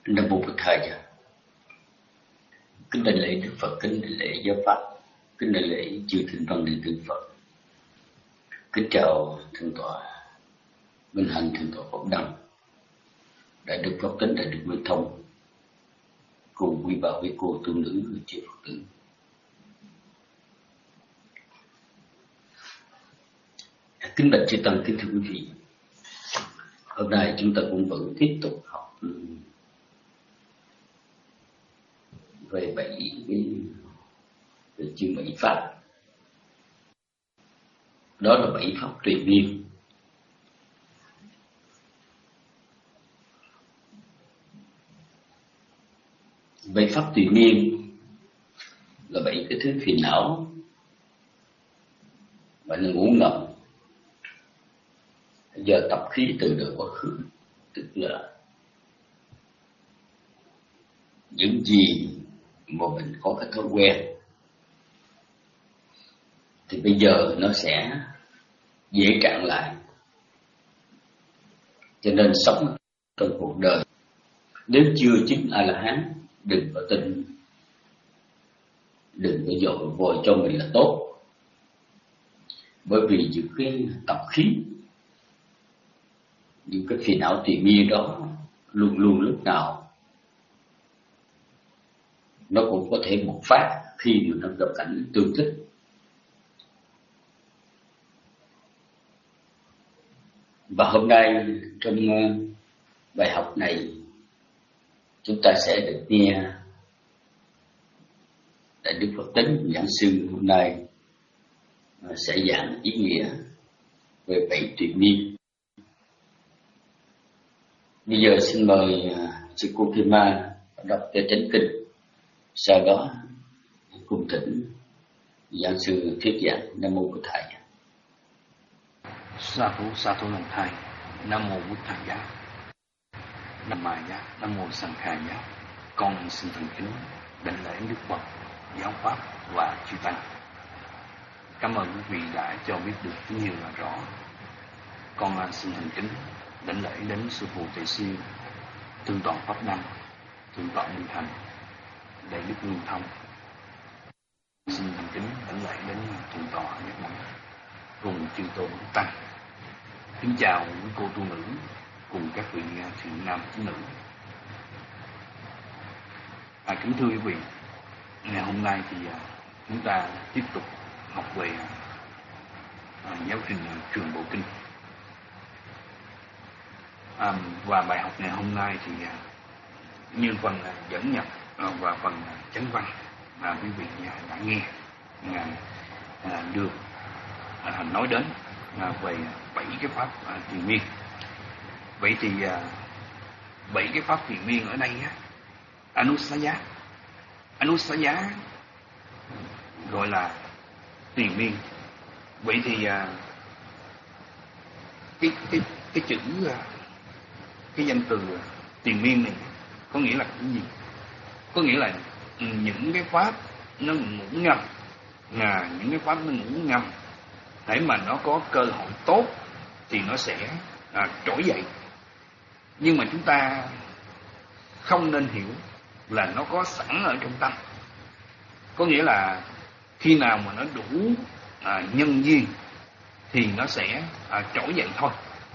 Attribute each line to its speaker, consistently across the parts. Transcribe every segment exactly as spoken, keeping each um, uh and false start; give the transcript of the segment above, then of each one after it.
Speaker 1: Nam mô Bổn Thầy. Kính đảnh lễ Đức Phật, kính đảnh lễ giáo pháp, kính đảnh lễ chư thính văn đệ tử Phật. Kính chào thượng tọa Minh Hạnh, thượng tọa Pháp Đăng, đại đức Pháp Tính, đại đức Minh Thông, cùng quý bà quý cô tu nữ chư Phật tử. Kính bạch chư tăng, kính thưa quý vị. Hôm nay chúng ta cũng vẫn tiếp tục học về bảy cái về chư bảy pháp. Đó là bảy pháp tùy miên. Bảy pháp tùy miên là bảy cái thứ phiền não và nó ngủ ngầm do tập khí từ đời quá khứ, tức là những gì mà mình có cái thói quen thì bây giờ nó sẽ dễ trạng lại. Cho nên sống trong cuộc đời, nếu chưa chứng A La Hán, đừng có tin, đừng có dội vội cho mình là tốt, bởi vì những cái tập khí, những cái phiền não tùy miên đó luôn luôn lúc nào nó cũng có thể bộc phát khi mà nó gặp cảnh tương thích. Và hôm nay trong bài học này chúng ta sẽ được nghe Đại Đức Phật Tính giảng sư hôm nay sẽ giảng ý nghĩa về bảy tùy miên. Bây giờ xin mời sư cô Kim Ma đọc cho chánh kinh, sau đó cùng thỉnh giảng sư thuyết giảng. Nam mô Bổn Thầy.
Speaker 2: Sa thú sa thú lòng thầy. Nam mô Bổn Thầy giá. Nam mô giá. Nam mô Sanh Khai giá. Con xin thành kính đảnh lễ Đức Phật, giáo pháp và chư tăng. Cảm ơn quý vị đã cho biết được nhiều là rõ. Con xin thành kính đảnh lễ đến sư phụ Tề Siêu, thượng tọa Pháp Đăng, thượng tọa Minh Thành, đại đức Minh Thông. Xin thành kính đảnh lễ đến thượng tọa Nhất Đẳng cùng chư tôn tăng. Kính chào quý cô tu nữ cùng các vị thiện nam tín nữ. À, kính thưa quý vị, ngày hôm nay thì chúng ta tiếp tục học về à, giáo trình Trường Bộ Kinh. À, và bài học ngày hôm nay thì à, như phần à, dẫn nhập à, và phần à, chánh văn mà quý vị à, đã nghe à, à, được à, nói đến à, về bảy cái pháp à, tùy miên. Vậy thì à, bảy cái pháp tùy miên ở đây á, Anusaya, Anusaya gọi là tùy miên. Vậy thì à, cái cái cái chữ à, cái danh từ tùy miên này có nghĩa là cái gì? Có nghĩa là những cái pháp nó ngủ ngầm, là những cái pháp nó ngủ ngầm, để mà nó có cơ hội tốt thì nó sẽ à, trỗi dậy. Nhưng mà chúng ta không nên hiểu là nó có sẵn ở trong tâm. Có nghĩa là khi nào mà nó đủ à, nhân duyên thì nó sẽ à, trỗi dậy thôi.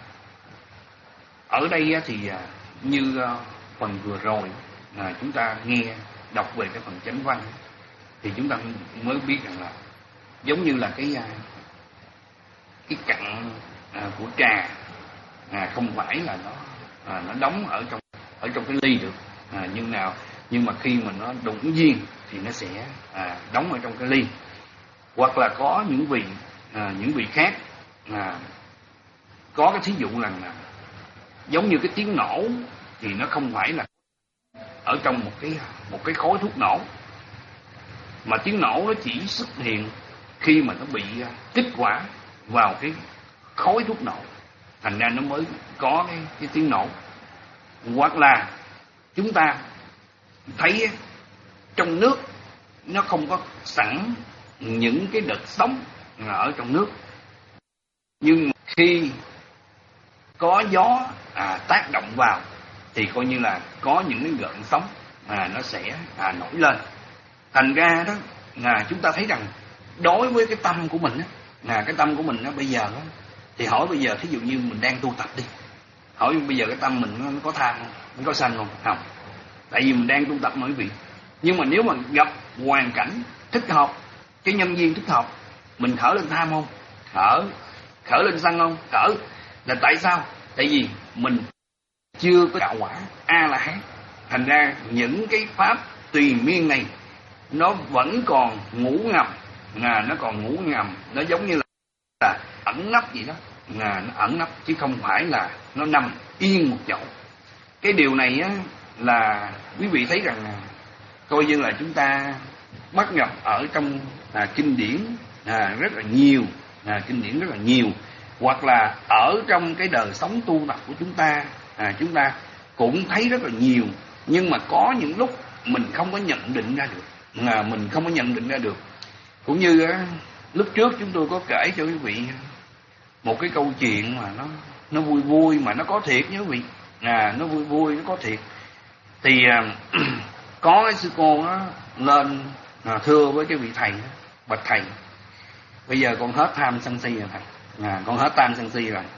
Speaker 2: Ở đây thì à, như à, phần vừa rồi à, chúng ta nghe đọc về cái phần chánh văn thì chúng ta mới biết rằng là giống như là cái à, cái cặn à, của trà à, không phải là nó à, nó đóng ở trong ở trong cái ly được à, nhưng nào nhưng mà khi mà nó đủ duyên thì nó sẽ à, đóng ở trong cái ly. Hoặc là có những vị à, những vị khác à, có cái thí dụ rằng là giống như cái tiếng nổ thì nó không phải là ở trong một cái một cái khối thuốc nổ, mà tiếng nổ nó chỉ xuất hiện khi mà nó bị kích quả vào cái khối thuốc nổ, thành ra nó mới có cái, cái tiếng nổ. Hoặc là chúng ta thấy trong nước nó không có sẵn những cái đợt sóng ở trong nước, nhưng khi có gió à, tác động vào thì coi như là có những cái gợn sóng à, nó sẽ à, nổi lên. Thành ra đó à, chúng ta thấy rằng đối với cái tâm của mình á, à, cái tâm của mình nó bây giờ đó, thì hỏi bây giờ thí dụ như mình đang tu tập đi, hỏi bây giờ cái tâm mình nó, nó có tham không, nó có sân không? Không, tại vì mình đang tu tập mà quý vị. Nhưng mà nếu mà gặp hoàn cảnh thích hợp, cái nhân duyên thích hợp, mình khởi lên tham không? Khởi. Khởi lên sân không? Khởi. Là tại sao? Tại vì mình chưa có đạo quả A La Hán. Thành ra những cái pháp tùy miên này nó vẫn còn ngủ ngầm, à, nó còn ngủ ngầm, nó giống như là, là ẩn nấp gì đó, à, nó ẩn nấp chứ không phải là nó nằm yên một chỗ. Cái điều này á, là quý vị thấy rằng coi như là chúng ta bắt gặp ở trong à, kinh điển à, rất là nhiều, à, kinh điển rất là nhiều, hoặc là ở trong cái đời sống tu tập của chúng ta, à, chúng ta cũng thấy rất là nhiều. Nhưng mà có những lúc mình không có nhận định ra được, à, mình không có nhận định ra được. Cũng như á, lúc trước chúng tôi có kể cho quý vị một cái câu chuyện mà nó nó vui vui mà nó có thiệt nha quý vị, à, nó vui vui nó có thiệt. Thì à, có cái sư cô nó lên à, thưa với cái vị thầy đó, bạch thầy, bây giờ con hết tham sân si rồi thầy, à, con hết tham sân si rồi.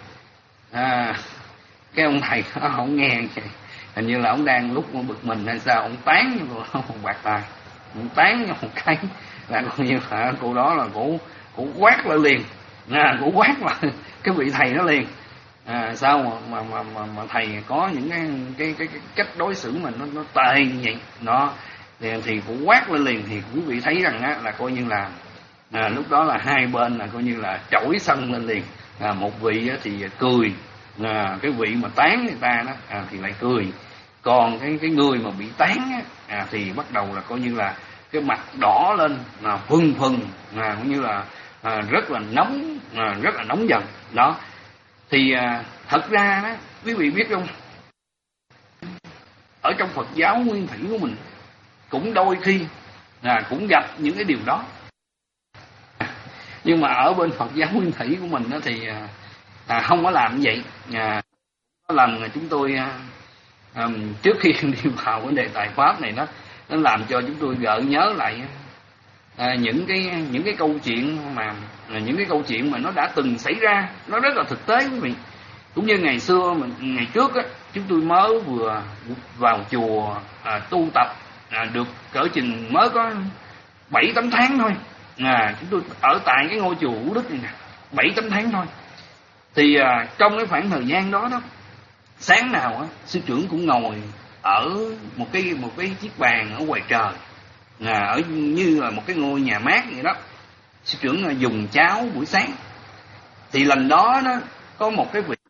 Speaker 2: À, cái ông thầy nó không nghe, hình như là ông đang lúc bực mình hay sao, ông tán cho một bạc tài, ông tán cho một cái là coi như là cô đó là cổ cổ quát lại liền, à, cổ quát lại cái vị thầy nó liền. À, sao mà mà, mà mà mà thầy có những cái cái cái, cái cách đối xử mình nó nó tệ như vậy nó, thì thì cũng quát lên liền. Thì quý vị thấy rằng á, là coi như là à, lúc đó là hai bên là coi như là chổi sân lên liền. À, một vị á, thì cười, à, cái vị mà tán người ta đó à, thì lại cười, còn cái cái người mà bị tán á, à, thì bắt đầu là coi như là cái mặt đỏ lên, à, phừng phừng, à, cũng như là à, rất là nóng, à, rất là nóng giận đó. Thì à, thật ra đó quý vị biết không, ở trong Phật giáo nguyên thủy của mình cũng đôi khi à, cũng gặp những cái điều đó. Nhưng mà ở bên Phật giáo nguyên thủy của mình đó thì à, không có làm như vậy. À, có lần chúng tôi à, à, trước khi đi vào cái đề tài pháp này đó, nó làm cho chúng tôi gợi nhớ lại à, những cái những cái câu chuyện mà những cái câu chuyện mà nó đã từng xảy ra, nó rất là thực tế quý vị. Cũng như ngày xưa mình ngày trước á, chúng tôi mới vừa vào chùa à, tu tập à, được cỡ chừng mới có bảy tám tháng thôi. À, chúng tôi ở tại cái ngôi chùa Vũ Đức này nè, bảy tám tháng thôi. Thì à, trong cái khoảng thời gian đó đó, sáng nào á, sư trưởng cũng ngồi ở một cái một cái chiếc bàn ở ngoài trời, à, ở như là một cái ngôi nhà mát vậy đó. Sư trưởng dùng cháo buổi sáng. Thì lần đó đó có một cái vị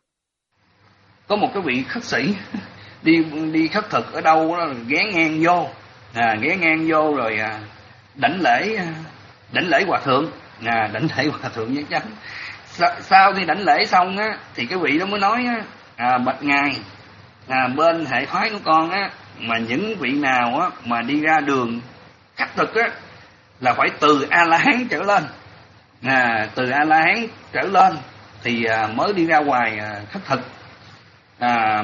Speaker 2: có một cái vị khất sĩ đi đi khất thực ở đâu đó, ghé ngang vô, à, ghé ngang vô rồi à, đảnh lễ đảnh lễ hòa thượng, à, đảnh lễ hòa thượng nhất chắn. Sa, sau khi đảnh lễ xong á, thì cái vị đó mới nói á, à, bạch ngài, à, bên hệ phái của con á, mà những vị nào á mà đi ra đường khất thực á là phải từ A La Hán trở lên, à, từ A La Hán trở lên thì à, mới đi ra ngoài à, khất thực. À,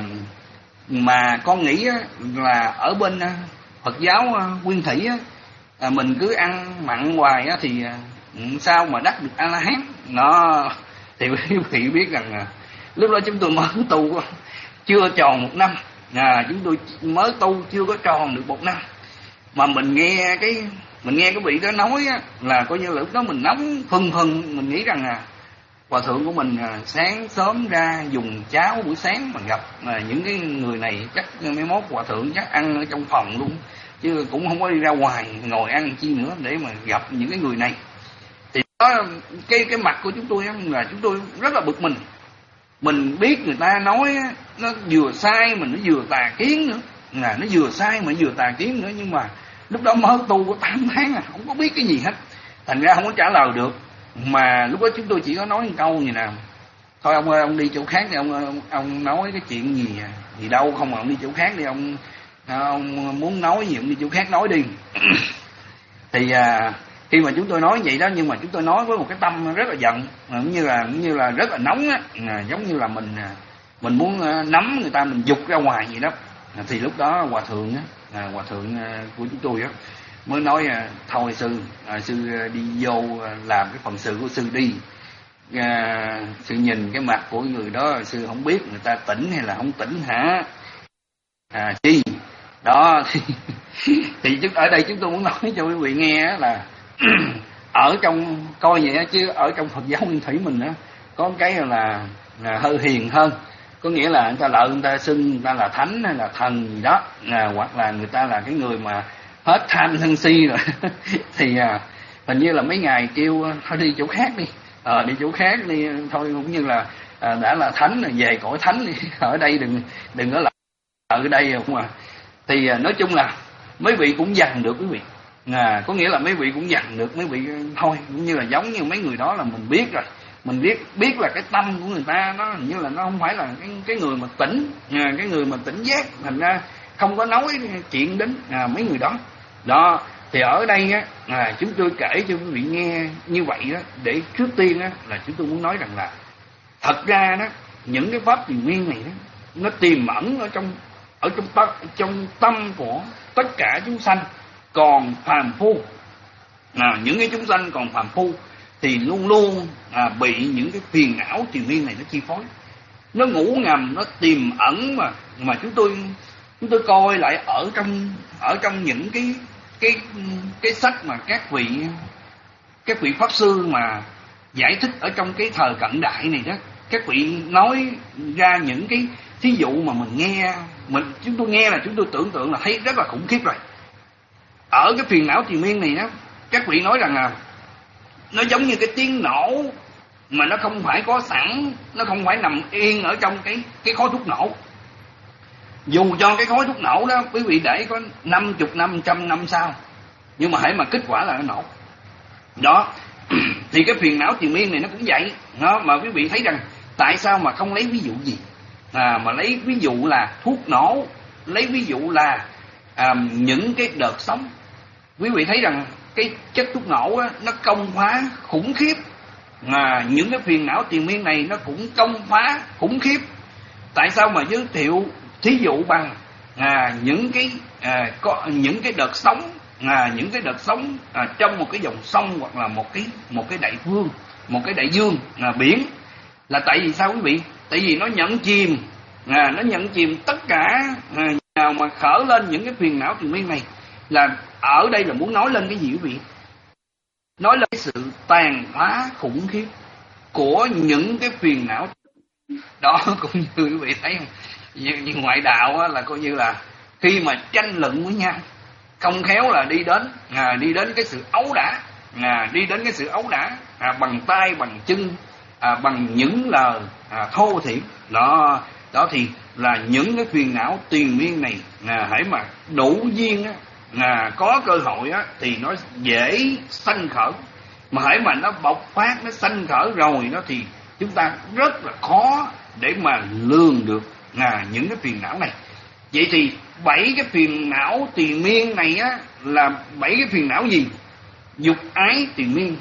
Speaker 2: mà con nghĩ á, là ở bên à, Phật giáo à, nguyên thủy á, à, mình cứ ăn mặn hoài á, thì à, sao mà đắc được A La Hán nó. Thì quý vị biết rằng à, lúc đó chúng tôi mới tu chưa tròn một năm, à, chúng tôi mới tu chưa có tròn được một năm, mà mình nghe cái mình nghe cái vị đó nói á, là coi như là lúc đó mình nóng phừng phừng. Mình nghĩ rằng à, hòa thượng của mình à, sáng sớm ra dùng cháo buổi sáng mà gặp à, những cái người này chắc mấy mốt hòa thượng chắc ăn ở trong phòng luôn, chứ cũng không có đi ra ngoài ngồi ăn chi nữa để mà gặp những cái người này. Thì đó, cái cái mặt của chúng tôi á, là chúng tôi rất là bực mình. Mình biết người ta nói á, nó vừa sai mà nó vừa tà kiến nữa, là nó vừa sai mà vừa tà kiến nữa. Nhưng mà lúc đó mới tu có tám tháng à, không có biết cái gì hết, thành ra không có trả lời được. Mà lúc đó chúng tôi chỉ có nói một câu như nào: thôi ông ơi, ông đi chỗ khác đi, ông ông, ông nói cái chuyện gì gì đâu không, mà ông đi chỗ khác đi, ông ông muốn nói gì ông đi chỗ khác nói đi. Thì à, khi mà chúng tôi nói vậy đó, nhưng mà chúng tôi nói với một cái tâm rất là giận, cũng như là cũng như là rất là nóng á, à, giống như là mình mình muốn nắm người ta, mình giục ra ngoài vậy đó. À, thì lúc đó hòa thượng á, à, hòa thượng à, của chúng tôi á mới nói à, thôi sư, à, sư đi vô làm cái phần sự của sư đi. À, sư nhìn cái mặt của người đó, sư không biết người ta tỉnh hay là không tỉnh hả? À, chi đó thì, thì chúng ở đây chúng tôi muốn nói cho quý vị nghe là ở trong coi vậy chứ ở trong Phật giáo Nguyên Thủy mình á có cái là, là hơi hiền hơn, có nghĩa là người ta lợi người ta xưng người ta là thánh hay là thần gì đó, à, hoặc là người ta là cái người mà hết tham sân si rồi thì à, hình như là mấy ngày kêu thôi đi chỗ khác đi, à, đi chỗ khác đi thôi, cũng như là à, đã là thánh rồi về cõi thánh đi, ở đây đừng đừng có lại ở đây không à. Thì à, nói chung là mấy vị cũng dằn được quý vị, à, có nghĩa là mấy vị cũng dằn được mấy vị thôi, cũng như là giống như mấy người đó là mình biết rồi, mình biết biết là cái tâm của người ta nó hình như là nó không phải là cái cái người mà tỉnh, à, cái người mà tỉnh giác, thành ra không có nói chuyện đến à, mấy người đó. Đó thì ở đây á, à, chúng tôi kể cho quý vị nghe như vậy đó, để trước tiên á là chúng tôi muốn nói rằng là thật ra đó những cái pháp triền miên này đó, nó tiềm ẩn ở trong ở trong tâm, trong tâm của tất cả chúng sanh còn phàm phu, à, những cái chúng sanh còn phàm phu thì luôn luôn à, bị những cái phiền não triền miên này nó chi phối, nó ngủ ngầm, nó tiềm ẩn mà mà chúng tôi chúng tôi coi lại ở trong ở trong những cái cái cái sách mà các vị các vị pháp sư mà giải thích ở trong cái thời cận đại này đó, các vị nói ra những cái thí dụ mà mình nghe, mình chúng tôi nghe là chúng tôi tưởng tượng là thấy rất là khủng khiếp rồi. Ở cái phiền não triền miên này đó, các vị nói rằng là nó giống như cái tiếng nổ mà nó không phải có sẵn, nó không phải nằm yên ở trong cái cái khói thuốc nổ. Dù cho cái khói thuốc nổ đó quý vị để có năm mươi năm, trăm năm sau, nhưng mà hãy mà kết quả là nó nổ. Đó thì cái phiền não triền miên này nó cũng vậy. Đó, mà quý vị thấy rằng tại sao mà không lấy ví dụ gì, à, mà lấy ví dụ là thuốc nổ, lấy ví dụ là à, những cái đợt sóng. Quý vị thấy rằng cái chất thuốc nổ á, nó công phá khủng khiếp, mà những cái phiền não triền miên này nó cũng công phá khủng khiếp. Tại sao mà giới thiệu thí dụ bằng à, những cái à, có những cái đợt sóng, à, những cái đợt sóng à, trong một cái dòng sông hoặc là một cái một cái đại dương, một cái đại dương à, biển, là tại vì sao quý vị? Tại vì nó nhận chìm, à, nó nhận chìm tất cả à, nào mà khởi lên những cái phiền não triền miên này. Là ở đây là muốn nói lên cái gì quý vị? Nói lên cái sự tàn phá khủng khiếp của những cái phiền não đó. Cũng như quý vị thấy không, như, như ngoại đạo á, là coi như là khi mà tranh luận với nhau không khéo là đi đến à, đi đến cái sự ấu đả, à, đi đến cái sự ấu đả à, bằng tay bằng chân, à, bằng những lời à, thô thiển đó. Đó thì là những cái phiền não triền miên này, à, hãy mà đủ duyên á, à, có cơ hội á, thì nó dễ sanh khởi, mà hãy mà nó bộc phát, nó sanh khởi rồi đó thì chúng ta rất là khó để mà lường được à, những cái phiền não này. Vậy thì bảy cái phiền não triền miên này á là bảy cái phiền não gì? Dục ái triền miên,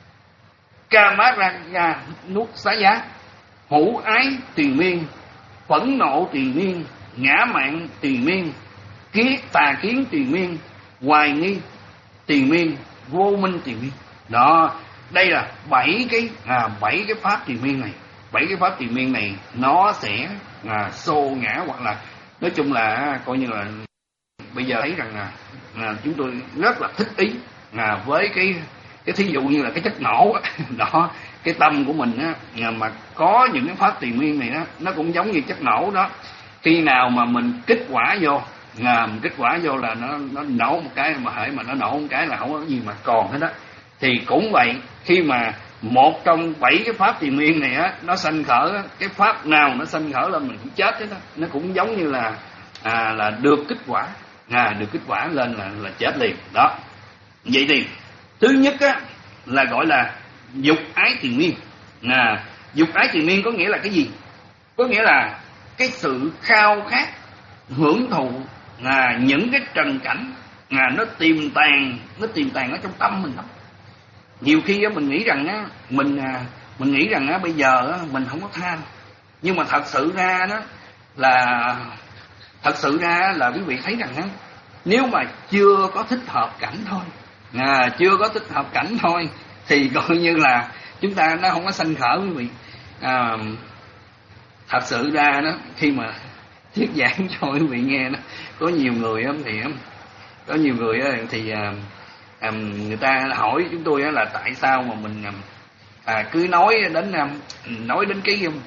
Speaker 2: Kamaraja nuốt xá giá, hữu ái triền miên, phẫn nộ triền miên, ngã mạn triền miên, kiến tà kiến triền miên, hoài nghi triền miên, vô minh triền miên. Đó, đây là bảy cái à, bảy cái pháp triền miên này. Bảy cái pháp triền miên này nó sẽ à, xô ngã, hoặc là nói chung là coi như là bây giờ thấy rằng là à, chúng tôi rất là thích ý à, với cái cái thí dụ như là cái chất nổ đó, cái tâm của mình á, mà có những cái pháp triền miên này đó, nó cũng giống như chất nổ đó. Khi nào mà mình kích quả vô, à, mình kích quả vô là nó nó nổ một cái, mà hễ mà nó nổ một cái là không có gì mà còn hết đó. Thì cũng vậy, khi mà một trong bảy cái pháp triền miên này á nó sanh khởi, cái pháp nào nó sanh khởi là mình cũng chết hết đó. Nó cũng giống như là à, là được kích quả, à, được kích quả lên là là chết liền đó. Vậy thì thứ nhất á là gọi là dục ái triền miên. À, dục ái triền miên có nghĩa là cái gì? Có nghĩa là cái sự khao khát hưởng thụ à, những cái trần cảnh à, nó tiềm tàng, nó tiềm tàng ở trong tâm mình lắm. Nhiều khi á mình nghĩ rằng á mình à, mình nghĩ rằng á bây giờ á mình không có tham, nhưng mà thật sự ra đó là thật sự ra là quý vị thấy rằng á, nếu mà chưa có thích hợp cảnh thôi, à, chưa có thích hợp cảnh thôi thì coi như là chúng ta nó không có sanh khởi quý vị. À, thật sự ra đó, khi mà thuyết giảng cho quý vị nghe đó, có nhiều người thì có nhiều người thì à, à, người ta hỏi chúng tôi là tại sao mà mình à, cứ nói đến nói đến cái, cái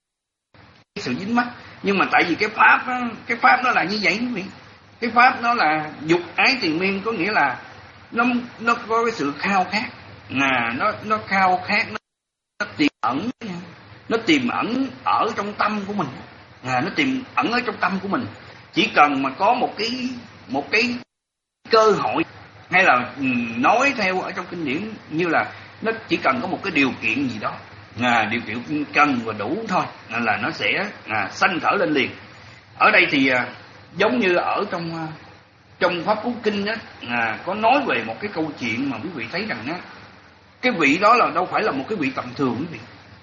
Speaker 2: sự dính mắc, nhưng mà tại vì cái pháp đó, cái pháp nó là như vậy quý vị. Cái pháp nó là dục ái triền miên, có nghĩa là nó nó có cái sự khao khát, à, nó nó khao khát, nó, nó tiềm ẩn, nó tiềm ẩn ở trong tâm của mình, à, nó tiềm ẩn ở trong tâm của mình. Chỉ cần mà có một cái một cái cơ hội, hay là nói theo ở trong kinh điển như là nó chỉ cần có một cái điều kiện gì đó, à, điều kiện cần và đủ thôi à, là nó sẽ à, sanh khởi lên liền. Ở đây thì à, giống như ở trong à, trong Pháp Cú Kinh á, à, có nói về một cái câu chuyện mà quý vị thấy rằng á, cái vị đó là đâu phải là một cái vị tầm thường quý vị.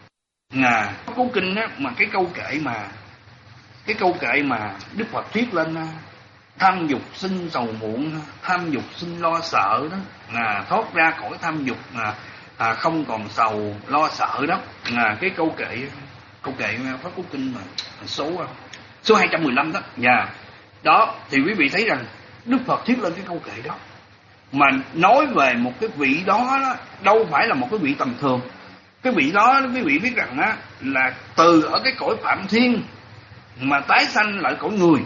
Speaker 2: À, Pháp Cú Kinh á, mà cái câu kệ mà cái câu kệ mà Đức Phật thuyết lên à, tham dục sinh sầu muộn, tham dục sinh lo sợ đó, à, thoát ra khỏi tham dục à, à, không còn sầu lo sợ đó, à, cái câu kệ câu kệ Pháp Cú Kinh mà số số hai trăm mười lăm đó, yeah. Đó thì quý vị thấy rằng Đức Phật thuyết lên cái câu kệ đó mà nói về một cái vị đó, đó đâu phải là một cái vị tầm thường. Cái vị đó quý vị biết rằng á, là từ ở cái cõi Phạm Thiên mà tái sanh lại cõi người,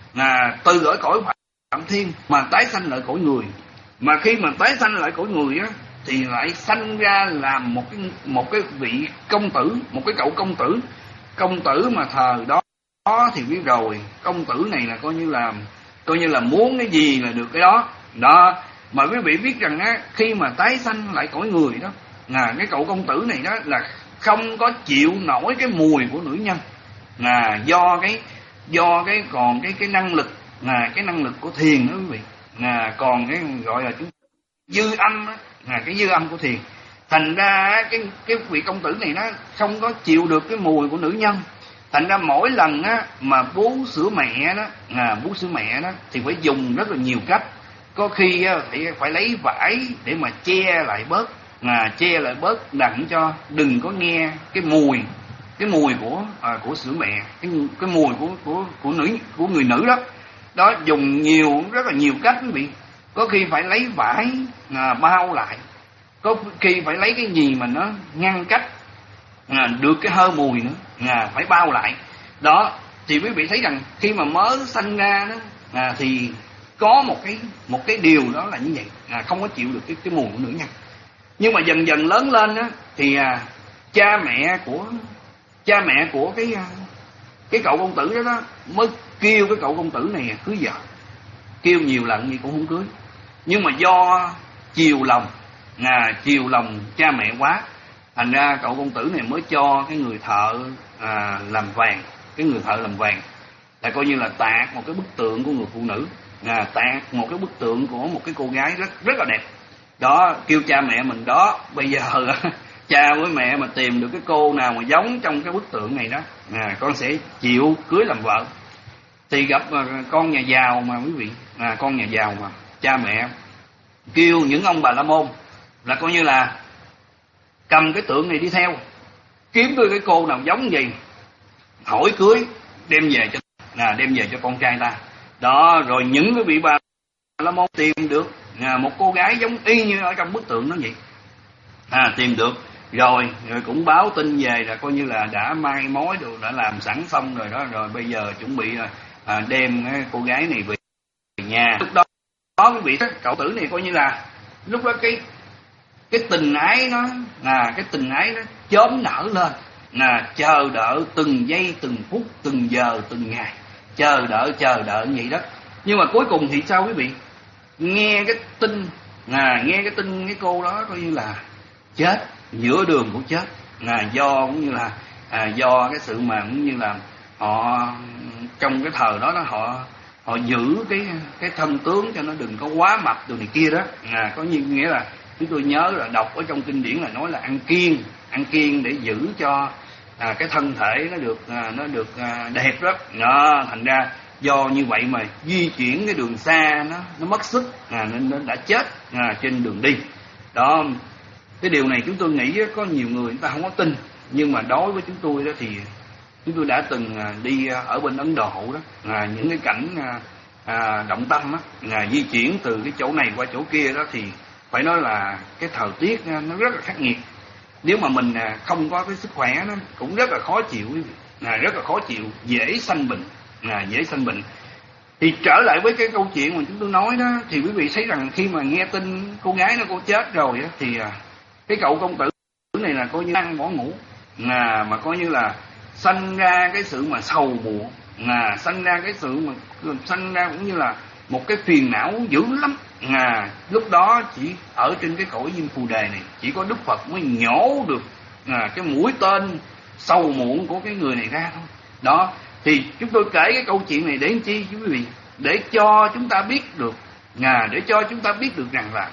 Speaker 2: à, từ ở cõi Phạm Thiên mà tái sanh lại cõi người, mà khi mà tái sanh lại cõi người á thì lại sanh ra làm một cái một cái vị công tử, một cái cậu công tử. Công tử mà thời đó đó thì biết rồi, công tử này là coi như là coi như là muốn cái gì là được cái đó. Đó, mà quý vị biết rằng á, khi mà tái sanh lại cõi người đó, là cái cậu công tử này đó là không có chịu nổi cái mùi của nữ nhân, là do cái do cái còn cái cái năng lực là cái năng lực của thiền đó quý vị, là còn cái gọi là dư âm đó, là cái dư âm của thiền. Thành ra cái cái vị công tử này nó không có chịu được cái mùi của nữ nhân. Thành ra mỗi lần á mà bú sữa mẹ đó, à, bú sữa mẹ đó thì phải dùng rất là nhiều cách. Có khi á, phải phải lấy vải để mà che lại bớt, à, che lại bớt đặng cho đừng có nghe cái mùi cái mùi của à, của sữa mẹ, cái cái mùi của của của nữ của người nữ đó. Đó, dùng nhiều rất là nhiều cách quý vị. Có khi phải lấy vải à, bao lại, có khi phải lấy cái gì mà nó ngăn cách à, được cái hơi mùi nữa, à, phải bao lại. Đó thì quý vị thấy rằng khi mà mới sanh ra đó à, thì có một cái một cái điều đó là như vậy, à, không có chịu được cái cái mùi của nữ nhân. Nhưng mà dần dần lớn lên đó thì à, cha mẹ của cha mẹ của cái cái cậu công tử đó, đó mới kêu cái cậu công tử này cưới vợ. Kêu nhiều lần gì cũng không cưới. Nhưng mà do chiều lòng, à, chiều lòng cha mẹ quá, thành ra cậu công tử này mới cho cái người thợ à, làm vàng, cái người thợ làm vàng là coi như là tạc một cái bức tượng của người phụ nữ, à, tạc một cái bức tượng của một cái cô gái rất rất là đẹp. Đó, kêu cha mẹ mình đó, bây giờ cha với mẹ mà tìm được cái cô nào mà giống trong cái bức tượng này đó, à, con sẽ chịu cưới làm vợ. Thì gặp con nhà giàu mà quý vị, à, con nhà giàu mà cha mẹ kêu những ông bà la môn là coi như là cầm cái tượng này đi theo, kiếm tôi cái cô nào giống gì, hỏi cưới, đem về cho à, đem về cho con trai ta. Đó, rồi những cái vị bà la môn tìm được à, một cô gái giống y như ở trong bức tượng đó vậy, à, tìm được rồi rồi cũng báo tin về là coi như là đã mai mối rồi, đã làm sẵn xong rồi đó, rồi bây giờ chuẩn bị à, đem cái cô gái này về nhà. Lúc đó đó quý vị, cậu tử này coi như là lúc đó cái cái tình ái nó là cái tình ái nó chớm nở lên, là chờ đợi từng giây từng phút từng giờ từng ngày, chờ đợi chờ đợi vậy đó. Nhưng mà cuối cùng thì sao quý vị? Nghe cái tin là nghe cái tin cái cô đó coi như là chết giữa đường của chết, là do cũng như là à, do cái sự mà cũng như là họ trong cái thời đó đó họ họ giữ cái cái thân tướng cho nó đừng có quá mập đồ này kia đó, à, có như nghĩa là chúng tôi nhớ là đọc ở trong kinh điển là nói là ăn kiêng ăn kiêng để giữ cho à, cái thân thể nó được à, nó được à, đẹp đó. Đó, thành ra do như vậy mà di chuyển cái đường xa nó nó mất sức, à, nên nó đã chết à, trên đường đi. Đó, cái điều này chúng tôi nghĩ có nhiều người người ta không có tin, nhưng mà đối với chúng tôi đó thì chúng tôi đã từng đi ở bên Ấn Độ đó, à, những cái cảnh à, à, động tâm á, à, di chuyển từ cái chỗ này qua chỗ kia đó thì phải nói là cái thời tiết nó rất là khắc nghiệt. Nếu mà mình không có cái sức khỏe nó cũng rất là khó chịu, à, rất là khó chịu, dễ sanh bệnh, à, dễ sanh bệnh. Thì trở lại với cái câu chuyện mà chúng tôi nói đó, thì quý vị thấy rằng khi mà nghe tin cô gái nó cô chết rồi đó, thì à, cái cậu công tử này là coi như ăn bỏ ngủ, à, mà coi như là sanh ra cái sự mà sầu muộn, à, sanh ra cái sự mà sanh ra cũng như là một cái phiền não dữ lắm. À, lúc đó chỉ ở trên cái cõi diêm phù đề này chỉ có Đức Phật mới nhổ được à, cái mũi tên sầu muộn của cái người này ra thôi. Đó, thì chúng tôi kể cái câu chuyện này để làm chi quý vị? Để cho chúng ta biết được, à, để cho chúng ta biết được rằng là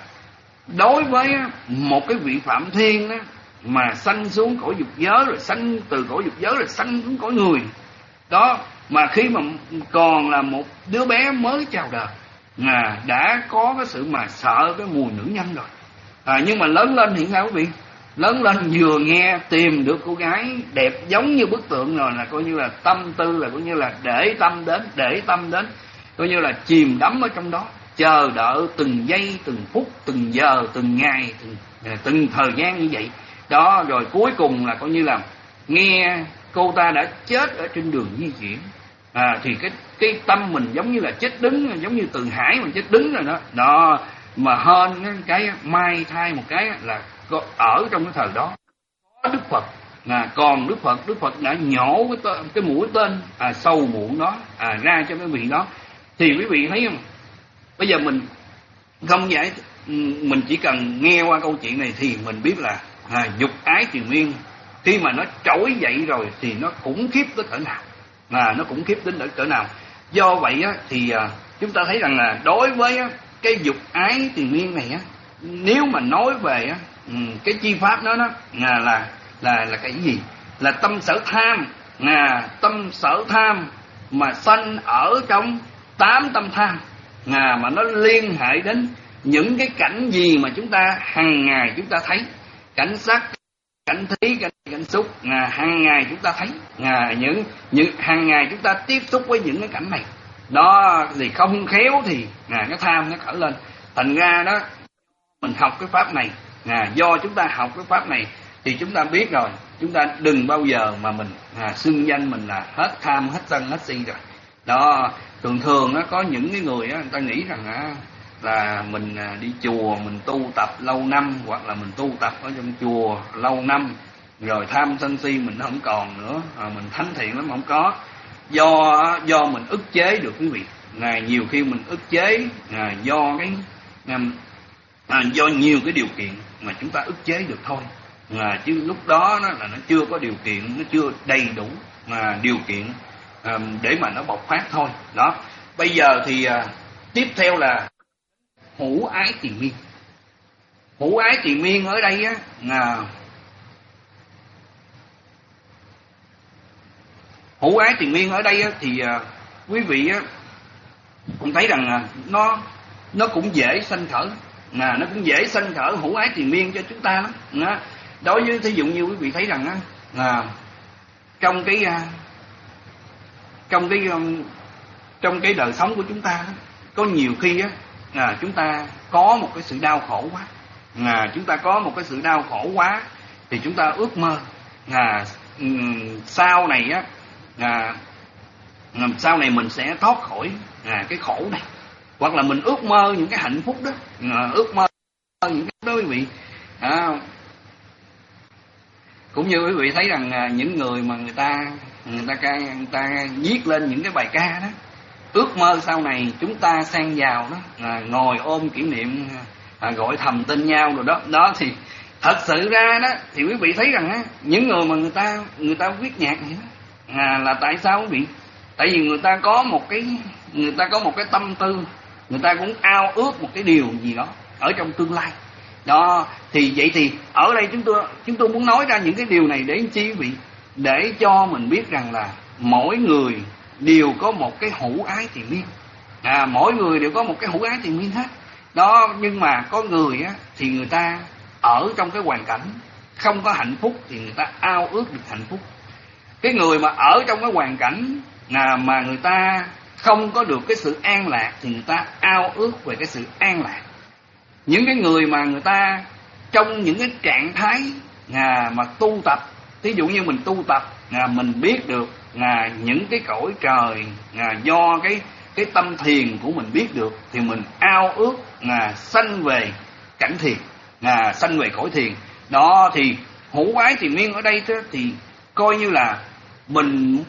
Speaker 2: đối với một cái vị Phạm Thiên đó, mà sanh xuống cõi dục giới, rồi sanh từ cõi dục giới rồi sanh xuống cõi người đó, mà khi mà còn là một đứa bé mới chào đời, à, đã có cái sự mà sợ cái mùi nữ nhân rồi, à, nhưng mà lớn lên thì sao quý vị? Lớn lên vừa nghe tìm được cô gái đẹp giống như bức tượng rồi là coi như là tâm tư là coi như là để tâm đến, để tâm đến, coi như là chìm đắm ở trong đó, chờ đợi từng giây, từng phút, từng giờ, từng ngày, từng, từng thời gian như vậy. Đó, rồi cuối cùng là coi như là nghe cô ta đã chết ở trên đường di chuyển, à, thì cái cái tâm mình giống như là chết đứng, giống như Từ Hải mà chết đứng rồi đó. Đó, mà hơn cái mai thai một cái là ở trong cái thời đó có Đức Phật, à, còn Đức Phật Đức Phật đã nhổ cái, tên, cái mũi tên à, sầu muộn đó à, ra cho cái vị đó. Thì quý vị thấy không, bây giờ mình không giải, mình chỉ cần nghe qua câu chuyện này thì mình biết là à, dục ái triền miên khi mà nó trỗi dậy rồi thì nó khủng khiếp tới cỡ nào, à, nó khủng khiếp đến cỡ nào. Do vậy á, thì à, chúng ta thấy rằng là đối với á, cái dục ái triền miên này á, nếu mà nói về á, cái chi pháp đó đó là là là là cái gì? Là tâm sở tham, à, tâm sở tham mà sanh ở trong tám tâm tham, à, mà nó liên hệ đến những cái cảnh gì mà chúng ta hàng ngày chúng ta thấy, cảnh sắc, cảnh thí, cảnh, cảnh xúc, à, hàng ngày chúng ta thấy, à, những những hàng ngày chúng ta tiếp xúc với những cái cảnh này đó, thì không khéo thì à, cái tham nó khởi lên. Thành ra đó, mình học cái pháp này, à, do chúng ta học cái pháp này thì chúng ta biết rồi, chúng ta đừng bao giờ mà mình à, xưng danh mình là hết tham, hết sân, hết si rồi. Đó, thường thường á, có những cái người á, người ta nghĩ rằng á, là mình à, đi chùa mình tu tập lâu năm, hoặc là mình tu tập ở trong chùa lâu năm rồi tham sân si mình không còn nữa, à, mình thánh thiện lắm không có. Do do mình ức chế được quý vị, à, nhiều khi mình ức chế à, do cái à, à, do nhiều cái điều kiện mà chúng ta ức chế được thôi, à, chứ lúc đó nó là nó chưa có điều kiện, nó chưa đầy đủ à, điều kiện à, để mà nó bộc phát thôi. Đó, bây giờ thì à, tiếp theo là hữu ái triền miên. Hữu ái triền miên ở đây á, à, hữu ái triền miên ở đây á, thì à, quý vị á, cũng thấy rằng à, nó nó cũng dễ sanh khởi, à, nó cũng dễ sanh khởi hữu ái triền miên cho chúng ta lắm. À, đối với thí dụ như quý vị thấy rằng á, à, trong cái à, trong cái um, trong cái đời sống của chúng ta đó, có nhiều khi á, à, chúng ta có một cái sự đau khổ quá, à, chúng ta có một cái sự đau khổ quá thì chúng ta ước mơ à, um, sau này á, à, sau này mình sẽ thoát khỏi à, cái khổ này, hoặc là mình ước mơ những cái hạnh phúc đó, à, ước mơ những cái đó quý vị. À, cũng như quý vị thấy rằng à, những người mà người ta người ta ca, người ta viết lên những cái bài ca đó, ước mơ sau này chúng ta sang giàu đó, à, ngồi ôm kỷ niệm, à, gọi thầm tên nhau rồi đó. Đó thì thật sự ra đó thì quý vị thấy rằng á, những người mà người ta người ta viết nhạc này đó, à, là tại sao quý vị? Tại vì người ta có một cái người ta có một cái tâm tư, người ta cũng ao ước một cái điều gì đó ở trong tương lai. Đó, thì vậy thì ở đây chúng tôi chúng tôi muốn nói ra những cái điều này để chi quý vị, để cho mình biết rằng là mỗi người đều có một cái hữu ái triền miên. À, mỗi người đều có một cái hữu ái triền miên hết. Đó, nhưng mà có người á, thì người ta ở trong cái hoàn cảnh không có hạnh phúc thì người ta ao ước được hạnh phúc. Cái người mà ở trong cái hoàn cảnh là mà người ta không có được cái sự an lạc thì người ta ao ước về cái sự an lạc. Những cái người mà người ta trong những cái trạng thái à, mà tu tập, ví dụ như mình tu tập à, mình biết được là những cái cõi trời à, do cái cái tâm thiền của mình biết được thì mình ao ước là sanh về cảnh thiền, là sanh về cõi thiền. Đó thì hữu ái triền miên ở đây thì coi như là mình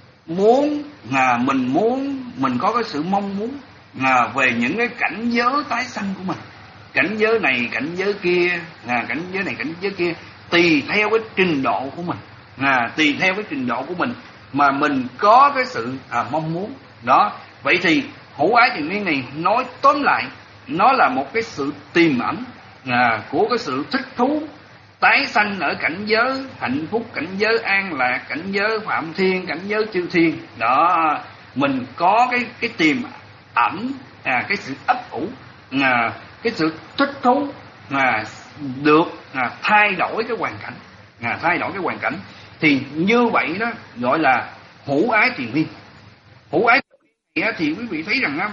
Speaker 2: muốn là mình muốn mình có cái sự mong muốn là về những cái cảnh giới tái sanh của mình, cảnh giới này cảnh giới kia, là cảnh giới này cảnh giới kia, tùy theo cái trình độ của mình, là tùy theo cái trình độ của mình mà mình có cái sự à, mong muốn. Đó, vậy thì hữu ái triền miên này nói tóm lại nó là một cái sự tiềm ẩn à, của cái sự thích thú tái sanh ở cảnh giới hạnh phúc, cảnh giới an lạc, cảnh giới phạm thiên, cảnh giới chư thiên. Đó, mình có cái cái tiềm ẩn à, cái sự ấp ủ à, cái sự thích thú à, được à, thay đổi cái hoàn cảnh à, thay đổi cái hoàn cảnh thì như vậy đó gọi là hữu ái triền miên. Hữu ái thì quý vị thấy rằng á,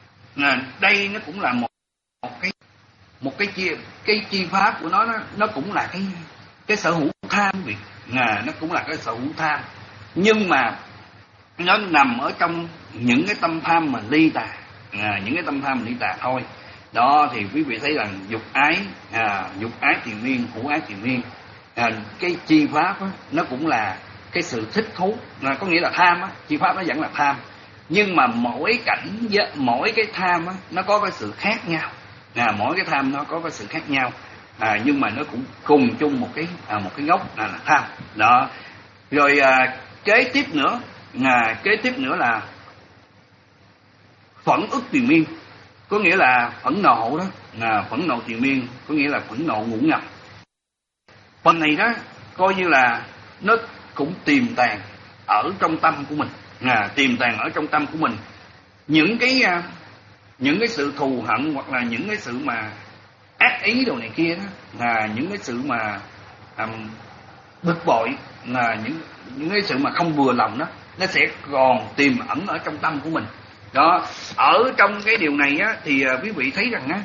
Speaker 2: là đây nó cũng là một, một cái một cái chi cái chi pháp của nó, nó nó cũng là cái cái sở hữu tham vị, à, nó cũng là cái sở hữu tham, nhưng mà nó nằm ở trong những cái tâm tham mà ly tà, à, những cái tâm tham ly tà thôi. Đó thì quý vị thấy rằng dục ái à, dục ái triền miên, hữu ái triền miên, à, cái chi pháp á, nó cũng là cái sự thích thú, à, có nghĩa là tham á, chi pháp nó vẫn là tham, nhưng mà mỗi cảnh với mỗi cái tham á, nó có cái sự khác nhau. À, mỗi cái tham nó có cái sự khác nhau, à, nhưng mà nó cũng cùng chung một cái à, một cái gốc là, là tham. Đó, rồi à, kế tiếp nữa, à, kế tiếp nữa là phẫn ức triền miên, có nghĩa là phẫn nộ đó, à, phẫn nộ triền miên, có nghĩa là phẫn nộ ngủ ngập. Phần này đó coi như là nó cũng tiềm tàng ở trong tâm của mình, à, tiềm tàng ở trong tâm của mình những cái à, những cái sự thù hận hoặc là những cái sự mà ác ý đồ này kia đó, là những cái sự mà um, bực bội, là những những cái sự mà không vừa lòng đó, nó sẽ còn tiềm ẩn ở trong tâm của mình. Đó, ở trong cái điều này á thì uh, quý vị thấy rằng á,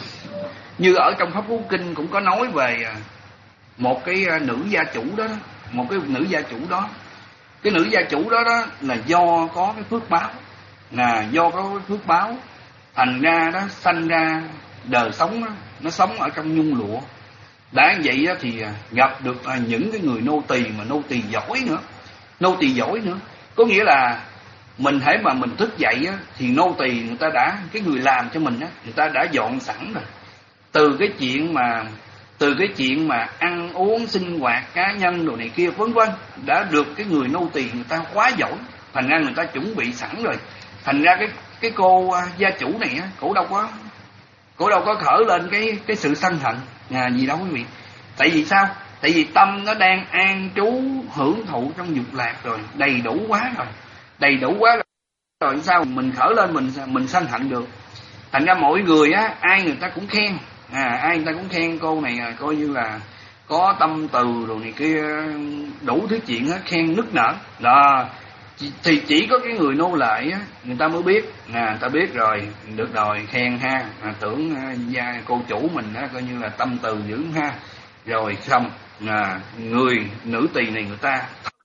Speaker 2: như ở trong Pháp Cú Kinh cũng có nói về uh, một cái uh, nữ gia chủ đó, một cái nữ gia chủ đó, cái nữ gia chủ đó đó là do có cái phước báo, là do có cái phước báo thành ra đó sanh ra đời sống đó, nó sống ở trong nhung lụa. Đã vậy đó thì gặp được những cái người nô tỳ mà nô tỳ giỏi nữa, nô tỳ giỏi nữa, có nghĩa là mình hễ mà mình thức dậy á, thì nô tỳ người ta đã, cái người làm cho mình á, người ta đã dọn sẵn rồi. Từ cái chuyện mà từ cái chuyện mà ăn uống sinh hoạt cá nhân đồ này kia vân vân đã được cái người nô tỳ người ta quá giỏi, thành ra người ta chuẩn bị sẵn rồi. Thành ra cái cái cô gia chủ này á, cổ đâu có cổ đâu có khởi lên cái cái sự sân hận à, gì đâu quý vị. Tại vì sao? Tại vì tâm nó đang an trú hưởng thụ trong dục lạc rồi, đầy đủ quá rồi, đầy đủ quá rồi, rồi sao mình khởi lên mình mình sân hận được. Thành ra mỗi người á, ai người ta cũng khen, à, ai người ta cũng khen cô này à, coi như là có tâm từ rồi này kia, đủ thứ chuyện á, khen nức nở. Đó thì chỉ có cái người nô lệ á, người ta mới biết, à, người ta biết rồi, được rồi, khen ha, à, tưởng à, cô chủ mình á, coi như là tâm từ dữ ha, rồi xong, à, người nữ tỳ này người ta,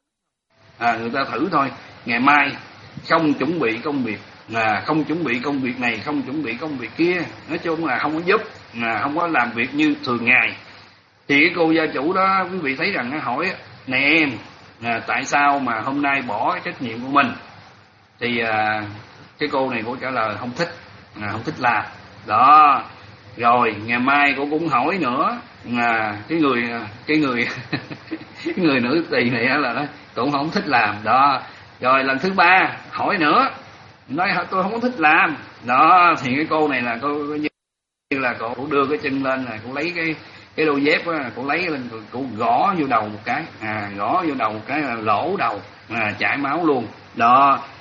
Speaker 2: à, người ta thử thôi, ngày mai không chuẩn bị công việc, à, không chuẩn bị công việc này, không chuẩn bị công việc kia, nói chung là không có giúp, à, không có làm việc như thường ngày. Thì cái cô gia chủ đó quý vị thấy rằng hỏi nè em, à, tại sao mà hôm nay bỏ cái trách nhiệm của mình? Thì à, cái cô này cô trả lời không thích, à, không thích làm. Đó, rồi ngày mai cô cũng hỏi nữa, à, cái người cái người cái người nữ tỳ này là cũng không thích làm. Đó, rồi lần thứ ba hỏi nữa, nói tôi không có thích làm. Đó, thì cái cô này là cô như là cô đưa cái chân lên, là cô lấy cái cái đôi dép á, cô lấy lên, cô, cô gõ vô đầu một cái, à, gõ vô đầu một cái là lỗ đầu, à, chảy máu luôn. Đó,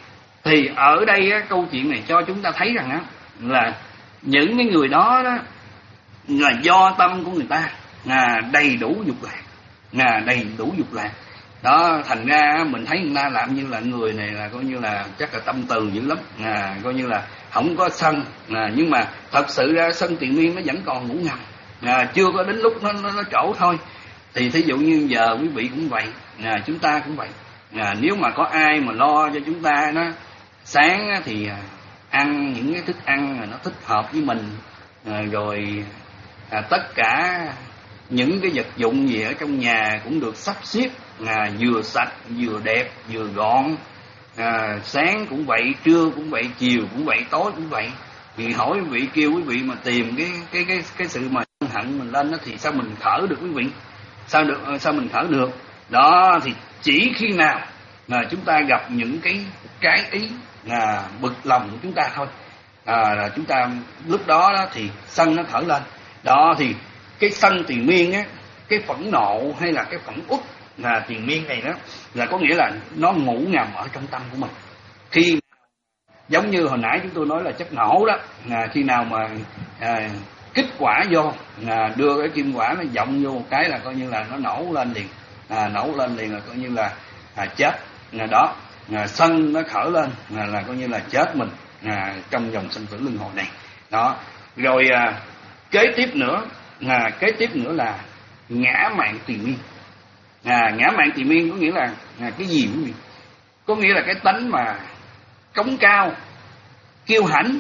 Speaker 2: Thì ở đây á, câu chuyện này cho chúng ta thấy rằng á, là những cái người đó, đó là do tâm của người ta là đầy đủ dục lạc, là đầy đủ dục lạc. Đó, thành ra mình thấy người ta làm như là người này là coi như là chắc là tâm từ dữ lắm, à, coi như là không có sân, à, nhưng mà thật sự ra sân tiền miên nó vẫn còn ngủ ngầm, à, chưa có đến lúc nó, nó, nó trổ thôi. Thì thí dụ như giờ quý vị cũng vậy, à, chúng ta cũng vậy, à, nếu mà có ai mà lo cho chúng ta nó sáng thì ăn những cái thức ăn mà nó thích hợp với mình, à, rồi à, tất cả những cái vật dụng gì ở trong nhà cũng được sắp xếp, à, vừa sạch vừa đẹp vừa gọn, à, sáng cũng vậy, trưa cũng vậy, chiều cũng vậy, tối cũng vậy. Thì hỏi quý vị, kêu quý vị mà tìm cái cái cái cái sự mà hận mình lên đó, thì sao mình khởi được quý vị? Sao được? Sao mình khởi được? Đó, thì chỉ khi nào là chúng ta gặp những cái cái ý là bực lòng của chúng ta thôi, à, là chúng ta lúc đó, đó thì sân nó khởi lên. Đó, thì cái sân tiền miên á, cái phẫn nộ hay là cái phẫn uất là tiền miên này đó, là có nghĩa là nó ngủ ngầm ở trong tâm của mình. Khi giống như hồi nãy chúng tôi nói là chất nổ đó, là khi nào mà à, kích quả vô, à, đưa cái kim quả nó vọng vô một cái là coi như là nó nổ lên liền, à, nổ lên liền là coi như là à, chết. À, đó, à, sân nó khởi lên là, là coi như là chết mình, à, trong dòng sinh tử luân hồi này. Đó, rồi à, kế tiếp nữa, à, kế tiếp nữa là ngã mạn tiền miên. À, ngã mạn tiền miên có nghĩa là à, cái gì quý vị? Có nghĩa là cái tánh mà cống cao, kiêu hãnh,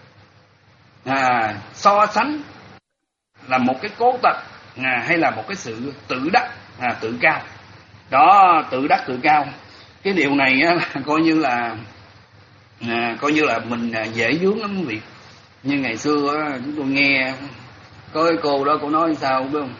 Speaker 2: à, so sánh, là một cái cố tật, à, hay là một cái sự tự đắc, à, tự cao. Đó, tự đắc tự cao. Cái điều này á, là coi như là à, coi như là mình à, dễ vướng lắm quý vị. Như ngày xưa á, chúng tôi nghe có cái cô đó, cô nói sao biết không?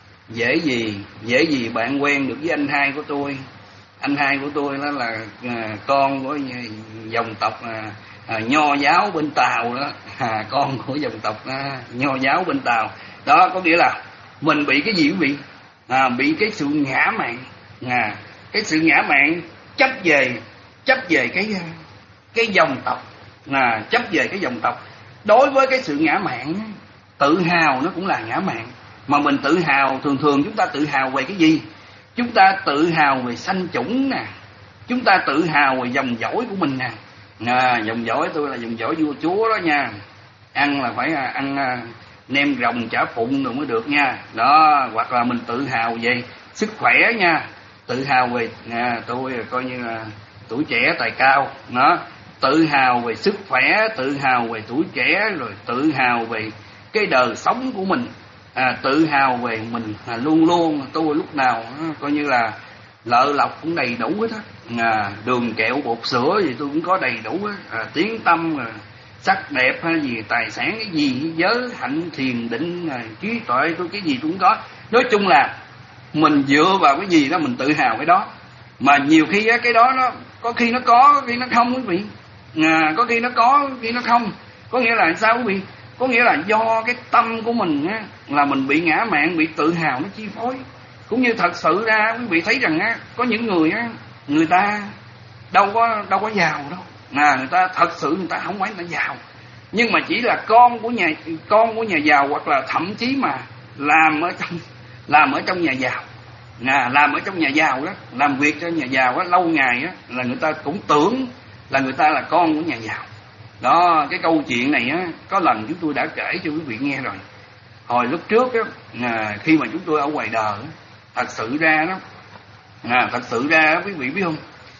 Speaker 2: Dễ gì, dễ gì bạn quen được với anh hai của tôi. Anh hai của tôi đó là à, con của dòng tộc à, à, Nho giáo bên Tàu đó, à, con của dòng tộc à, Nho giáo bên Tàu. Đó, có nghĩa là mình bị cái gì quý vị? À, bị cái sự ngã mạn, à, cái sự ngã mạn chấp về chấp về cái cái dòng tộc, là chấp về cái dòng tộc. Đối với cái sự ngã mạn, tự hào nó cũng là ngã mạn. Mà mình tự hào, thường thường chúng ta tự hào về cái gì? Chúng ta tự hào về sanh chủng nè, chúng ta tự hào về dòng dõi của mình nè. À, dòng dõi tôi là dòng dõi vua chúa đó nha, ăn là phải ăn nem rồng chả phụng rồi mới được nha. Đó, hoặc là mình tự hào về sức khỏe nha, tự hào về à, tôi coi như là tuổi trẻ tài cao. Đó, tự hào về sức khỏe, tự hào về tuổi trẻ, rồi tự hào về cái đời sống của mình, à, tự hào về mình à, luôn luôn tôi lúc nào à, coi như là lợi lộc cũng đầy đủ hết á, à, đường kẹo bột sữa gì tôi cũng có đầy đủ á, à, tiếng tâm, à, sắc đẹp hay gì, tài sản cái gì, giới hạnh thiền định, à, trí tuệ tôi cái gì tôi cũng có. Nói chung là mình dựa vào cái gì đó mình tự hào cái đó. Mà nhiều khi á, cái đó nó có khi nó có, có khi nó không quý vị, à, có khi nó có, có khi nó không. Có nghĩa là sao quý vị? Có nghĩa là do cái tâm của mình á, là mình bị ngã mạn, bị tự hào nó chi phối. Cũng như thật sự ra quý vị thấy rằng á, có những người á, người ta đâu có đâu có giàu đâu, à, người ta thật sự người ta không phải người ta giàu, nhưng mà chỉ là con của nhà con của nhà giàu, hoặc là thậm chí mà làm ở trong làm ở trong nhà giàu, à, làm ở trong nhà giàu đó, làm việc cho nhà giàu á, lâu ngày á, là người ta cũng tưởng là người ta là con của nhà giàu. Đó, cái câu chuyện này á, có lần chúng tôi đã kể cho quý vị nghe rồi. Hồi lúc trước á, à, khi mà chúng tôi ở ngoài đời á, thật sự ra đó, à, thật sự ra đó, quý vị biết không?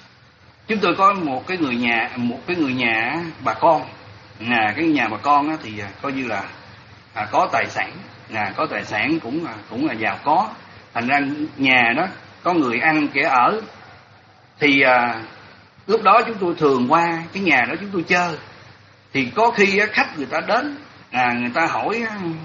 Speaker 2: Chúng tôi có một cái người nhà, một cái người nhà bà con, à, cái nhà bà con á, thì coi như là à, có tài sản, à, có tài sản cũng cũng là giàu có. Thành ra nhà đó có người ăn kẻ ở, thì à, lúc đó chúng tôi thường qua cái nhà đó chúng tôi chơi. Thì có khi á, khách người ta đến, à, người ta hỏi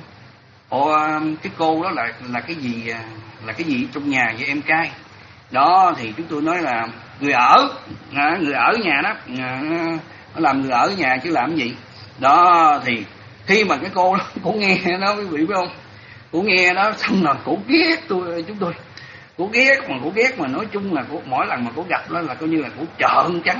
Speaker 2: ồ, cái cô đó là là cái gì, là cái gì trong nhà vậy em trai? Đó, thì chúng tôi nói là người ở, à, người ở nhà đó, à, nó làm người ở nhà chứ làm cái gì. Đó, thì khi mà cái cô đó cô nghe đó quý vị biết không, cô nghe đó xong rồi cô ghét tôi chúng tôi cô ghét mà cô ghét mà nói chung là cô, mỗi lần mà cô gặp đó là coi như là cô trợn trắng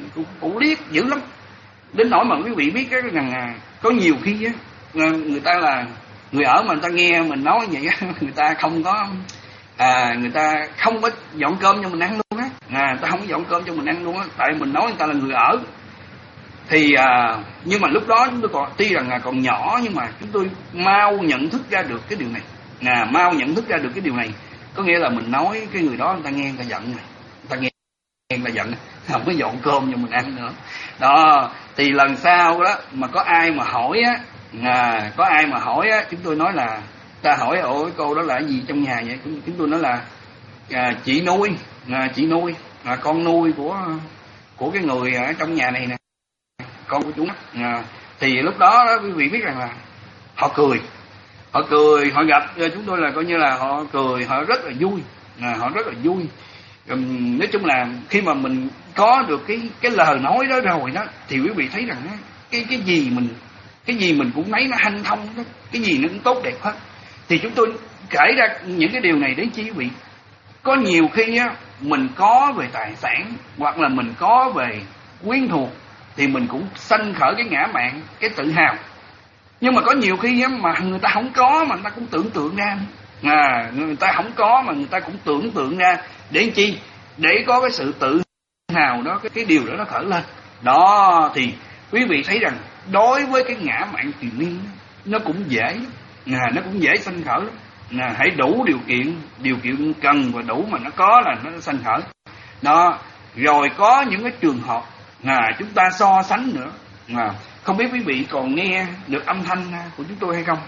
Speaker 2: cũng, cũng liếc dữ lắm, đến nỗi mà quý vị biết cái rằng à, có nhiều khi á người ta là người ở mà người ta nghe mình nói vậy á, người ta không có à, người ta không có dọn cơm cho mình ăn luôn á, à, người ta không có dọn cơm cho mình ăn luôn á, tại mình nói người ta là người ở. Thì à, nhưng mà lúc đó chúng tôi còn tuy rằng là còn nhỏ, nhưng mà chúng tôi mau nhận thức ra được cái điều này, à, mau nhận thức ra được cái điều này, có nghĩa là mình nói cái người đó người ta nghe người ta giận, người ta nghe người ta giận, không có dọn cơm cho mình ăn nữa. Đó thì lần sau đó mà có ai mà hỏi á, à, có ai mà hỏi á, chúng tôi nói là ta hỏi ủa cô đó là cái gì trong nhà vậy, chúng, chúng tôi nói là à, chị nuôi, à, chị nuôi, à, con nuôi của của cái người ở trong nhà này nè, con của chúng. À, thì lúc đó, đó quý vị biết rằng là họ cười, họ cười, họ gặp chúng tôi là coi như là họ cười, họ rất là vui, à, họ rất là vui. Um, nói chung là khi mà mình có được cái cái lời nói đó rồi đó, thì quý vị thấy rằng đó, cái cái gì mình cái gì mình cũng thấy nó hanh thông đó, cái gì nó cũng tốt đẹp hết. Thì chúng tôi kể ra những cái điều này để chi quý vị. Có nhiều khi á mình có về tài sản hoặc là mình có về quyến thuộc thì mình cũng sanh khởi cái ngã mạn, cái tự hào. Nhưng mà có nhiều khi á mà người ta không có mà người ta cũng tưởng tượng ra, à, người ta không có mà người ta cũng tưởng tượng ra để chi, để có cái sự tự hào đó, cái, cái điều đó nó khởi lên. Đó thì quý vị thấy rằng đối với cái ngã mạn truyền miên nó cũng dễ, à, nó cũng dễ sanh khởi lắm. À, hãy đủ điều kiện, điều kiện cần và đủ mà nó có là nó sanh khởi. Đó, rồi có những cái trường hợp à, chúng ta so sánh nữa. À, không biết quý vị còn nghe được âm thanh của chúng tôi hay không?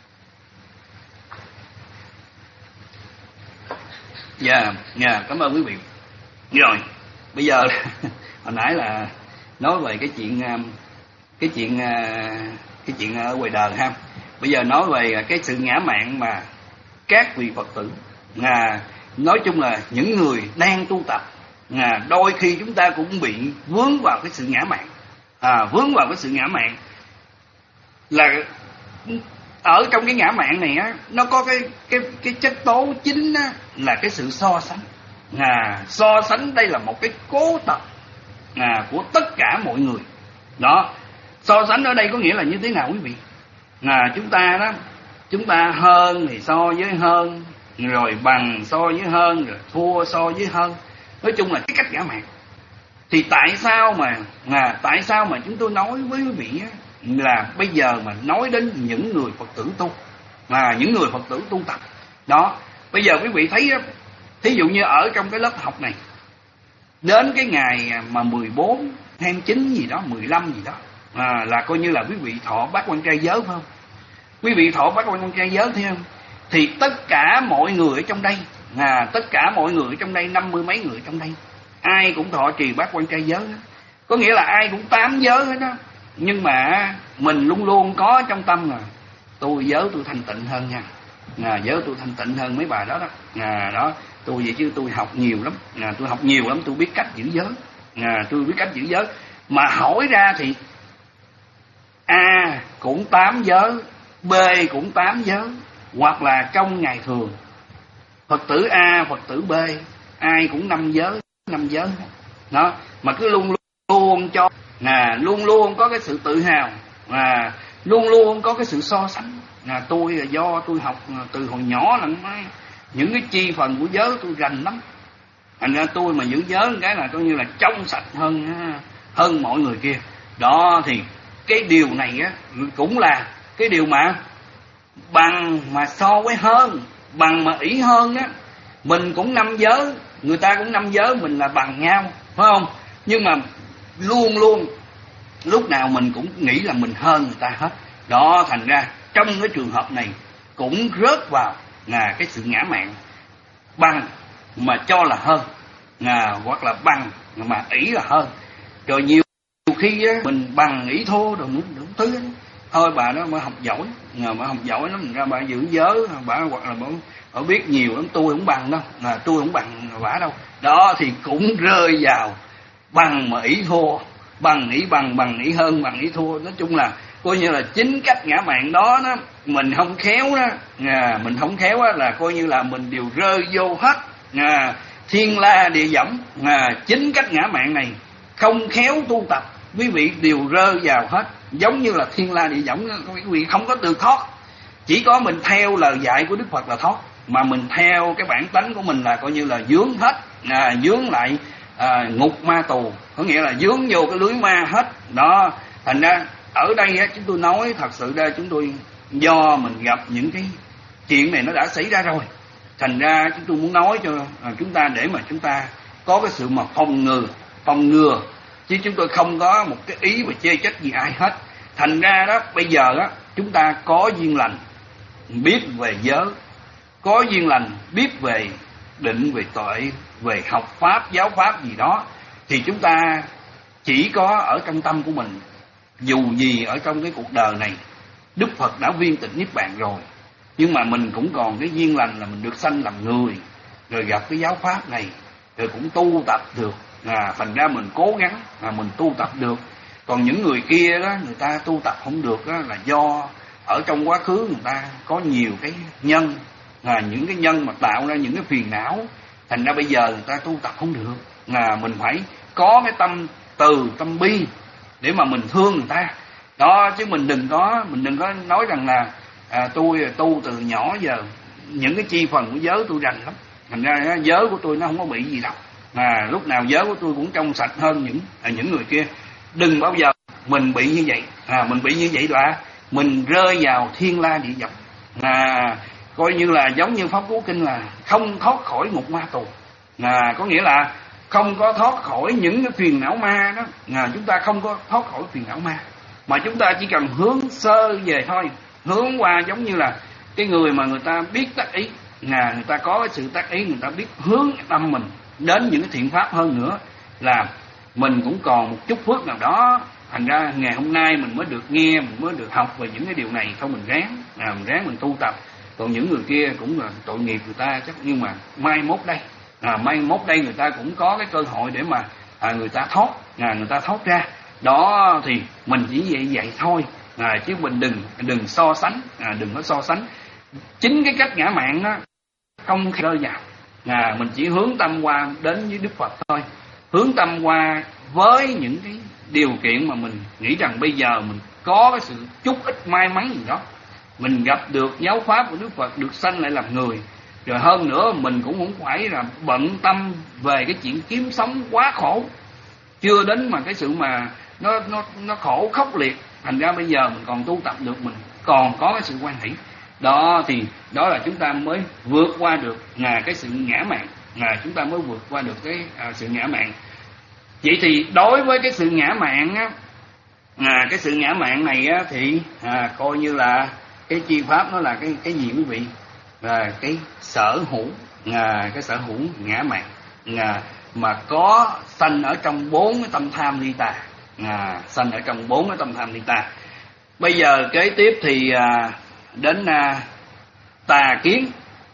Speaker 2: Dạ, yeah, dạ, yeah, cảm ơn quý vị. Rồi, bây giờ hồi nãy là nói về cái chuyện cái chuyện cái chuyện ở ngoài đời ha. Bây giờ nói về cái sự ngã mạn mà các vị Phật tử, à, nói chung là những người đang tu tập, à, đôi khi chúng ta cũng bị vướng vào cái sự ngã mạn, à, vướng vào cái sự ngã mạn là ở trong cái ngã mạn này á, nó có cái cái cái chất tố chính á, là cái sự so sánh. À, so sánh đây là một cái cố tật à, của tất cả mọi người. Đó, so sánh ở đây có nghĩa là như thế nào quý vị? À, chúng ta đó, chúng ta hơn thì so với hơn, rồi bằng so với hơn, rồi thua so với hơn. Nói chung là cái cách ngã mạn. Thì tại sao mà à, tại sao mà chúng tôi nói với quý vị á, là bây giờ mà nói đến những người Phật tử tu, à, những người Phật tử tu tập đó, bây giờ quý vị thấy đó, thí dụ như ở trong cái lớp học này, đến cái ngày mà mười bốn, hai mươi chín gì đó, mười lăm gì đó, à, là coi như là quý vị thọ bát quan trai giới phải không? Quý vị thọ bát quan trai giới thấy không? Thì tất cả mọi người ở trong đây, à, tất cả mọi người ở trong đây, năm mươi mấy người trong đây, ai cũng thọ trì bát quan trai giới đó. Có nghĩa là ai cũng tám giới hết đó. Nhưng mà mình luôn luôn có trong tâm là tôi giới tôi thanh tịnh hơn nha, à, giới tôi thanh tịnh hơn mấy bà đó đó, à, đó tôi vậy chứ tôi học nhiều lắm, à, tôi học nhiều lắm, tôi biết cách giữ giới, à, tôi biết cách giữ giới. Mà hỏi ra thì A cũng tám giới, B cũng tám giới, hoặc là trong ngày thường Phật tử A, Phật tử B ai cũng năm giới, năm giới đó, mà cứ luôn luôn cho à, luôn luôn có cái sự tự hào, à, luôn luôn có cái sự so sánh. À, tôi là do tôi học từ hồi nhỏ là những cái chi phần của giới tôi rành lắm, thành ra tôi mà giữ giới cái là coi như là trong sạch hơn hơn mọi người kia. Đó thì cái điều này á cũng là cái điều mà bằng mà so với hơn, bằng mà ỷ hơn á. Mình cũng năm giới, người ta cũng năm giới, mình là bằng nhau, phải không? Nhưng mà luôn luôn lúc nào mình cũng nghĩ là mình hơn người ta hết. Đó, thành ra trong cái trường hợp này cũng rớt vào là cái sự ngã mạn, bằng mà cho là hơn, à, hoặc là bằng mà ỷ là hơn. Rồi nhiều khi á, mình bằng ỷ thô rồi đủ thứ đó. Thôi bà đó mà học giỏi, à, bà học giỏi lắm, ra bà giữ giới, bà hoặc là bà, bà biết nhiều lắm, tôi không bằng đâu, à, tôi không bằng bà đâu. Đó thì cũng rơi vào bằng mà ỷ thua, bằng ỷ bằng, bằng ỷ hơn, bằng ỷ thua. Nói chung là coi như là chính cách ngã mạn đó, đó mình không khéo đó, à, mình không khéo đó, là coi như là mình đều rơi vô hết, à, thiên la địa võng. À, chính cách ngã mạn này không khéo tu tập, quý vị đều rơi vào hết, giống như là thiên la địa võng, quý vị không có được thoát. Chỉ có mình theo lời dạy của Đức Phật là thoát, mà mình theo cái bản tánh của mình là coi như là dướng hết, à, dướng lại à, ngục ma tù, có nghĩa là dướng vô cái lưới ma hết đó. Thành ra ở đây á, chúng tôi nói thật sự ra chúng tôi do mình gặp những cái chuyện này nó đã xảy ra rồi, thành ra chúng tôi muốn nói cho à, chúng ta để mà chúng ta có cái sự mà phòng ngừa phòng ngừa chứ chúng tôi không có một cái ý mà chê trách gì ai hết. Thành ra đó bây giờ á, chúng ta có duyên lành biết về giới, có duyên lành biết về định, về tuệ, về học pháp, giáo pháp gì đó, thì chúng ta chỉ có ở trong tâm của mình. Dù gì ở trong cái cuộc đời này Đức Phật đã viên tịch niết bàn rồi, nhưng mà mình cũng còn cái duyên lành là mình được sanh làm người, rồi gặp cái giáo pháp này, rồi cũng tu tập được, à, thành ra mình cố gắng à, mình tu tập được. Còn những người kia đó, người ta tu tập không được đó, là do ở trong quá khứ người ta có nhiều cái nhân, à, những cái nhân mà tạo ra những cái phiền não, thành ra bây giờ người ta tu tập không được. À, mình phải có cái tâm từ, tâm bi để mà mình thương người ta đó, chứ mình đừng có mình đừng có nói rằng là à, tôi tu từ nhỏ giờ những cái chi phần của giới tôi rành lắm, thành ra giới của tôi nó không có bị gì đâu, à, lúc nào giới của tôi cũng trong sạch hơn những à, những người kia. Đừng bao giờ mình bị như vậy, à, mình bị như vậy là mình rơi vào thiên la địa võng, à, coi như là giống như Pháp Cú Kinh là không thoát khỏi ngục ma tù, à, có nghĩa là không có thoát khỏi những cái phiền não ma đó, à, chúng ta không có thoát khỏi phiền não ma, mà chúng ta chỉ cần hướng sơ về thôi, hướng qua giống như là cái người mà người ta biết tác ý, à, người ta có cái sự tác ý, người ta biết hướng tâm mình đến những cái thiện pháp hơn nữa, là mình cũng còn một chút phước nào đó. Thành ra ngày hôm nay mình mới được nghe, mình mới được học về những cái điều này, thôi mình ráng, à, mình ráng mình tu tập. Còn những người kia cũng là tội nghiệp người ta chắc, nhưng mà mai mốt đây, à, mai mốt đây người ta cũng có cái cơ hội để mà à, người ta thoát, à, người ta thoát ra. Đó thì mình chỉ vậy vậy thôi, à, chứ mình đừng đừng so sánh, à, đừng có so sánh. Chính cái cách ngã mạn đó không rơi vào, à, mình chỉ hướng tâm qua đến với Đức Phật thôi, hướng tâm qua với những cái điều kiện mà mình nghĩ rằng bây giờ mình có cái sự chút ít may mắn gì đó, mình gặp được giáo pháp của Đức Phật, được sanh lại làm người, rồi hơn nữa mình cũng không phải là bận tâm về cái chuyện kiếm sống quá khổ, chưa đến mà cái sự mà nó nó nó khổ khốc liệt. Thành ra bây giờ mình còn tu tập được, mình còn có cái sự quan hỷ đó, thì đó là chúng ta mới vượt qua được là cái sự ngã mạn, là chúng ta mới vượt qua được cái à, sự ngã mạn. Vậy thì đối với cái sự ngã mạn á, à, cái sự ngã mạn này á, thì à, coi như là cái chi pháp nó là cái cái gì quý vị? Là cái sở hữu, à, cái sở hữu ngã mạn, à, mà có sanh ở trong bốn cái tâm tham ly tà, à, sanh ở trong bốn cái tâm tham ly tà. Bây giờ kế tiếp thì à, đến à, tà kiến.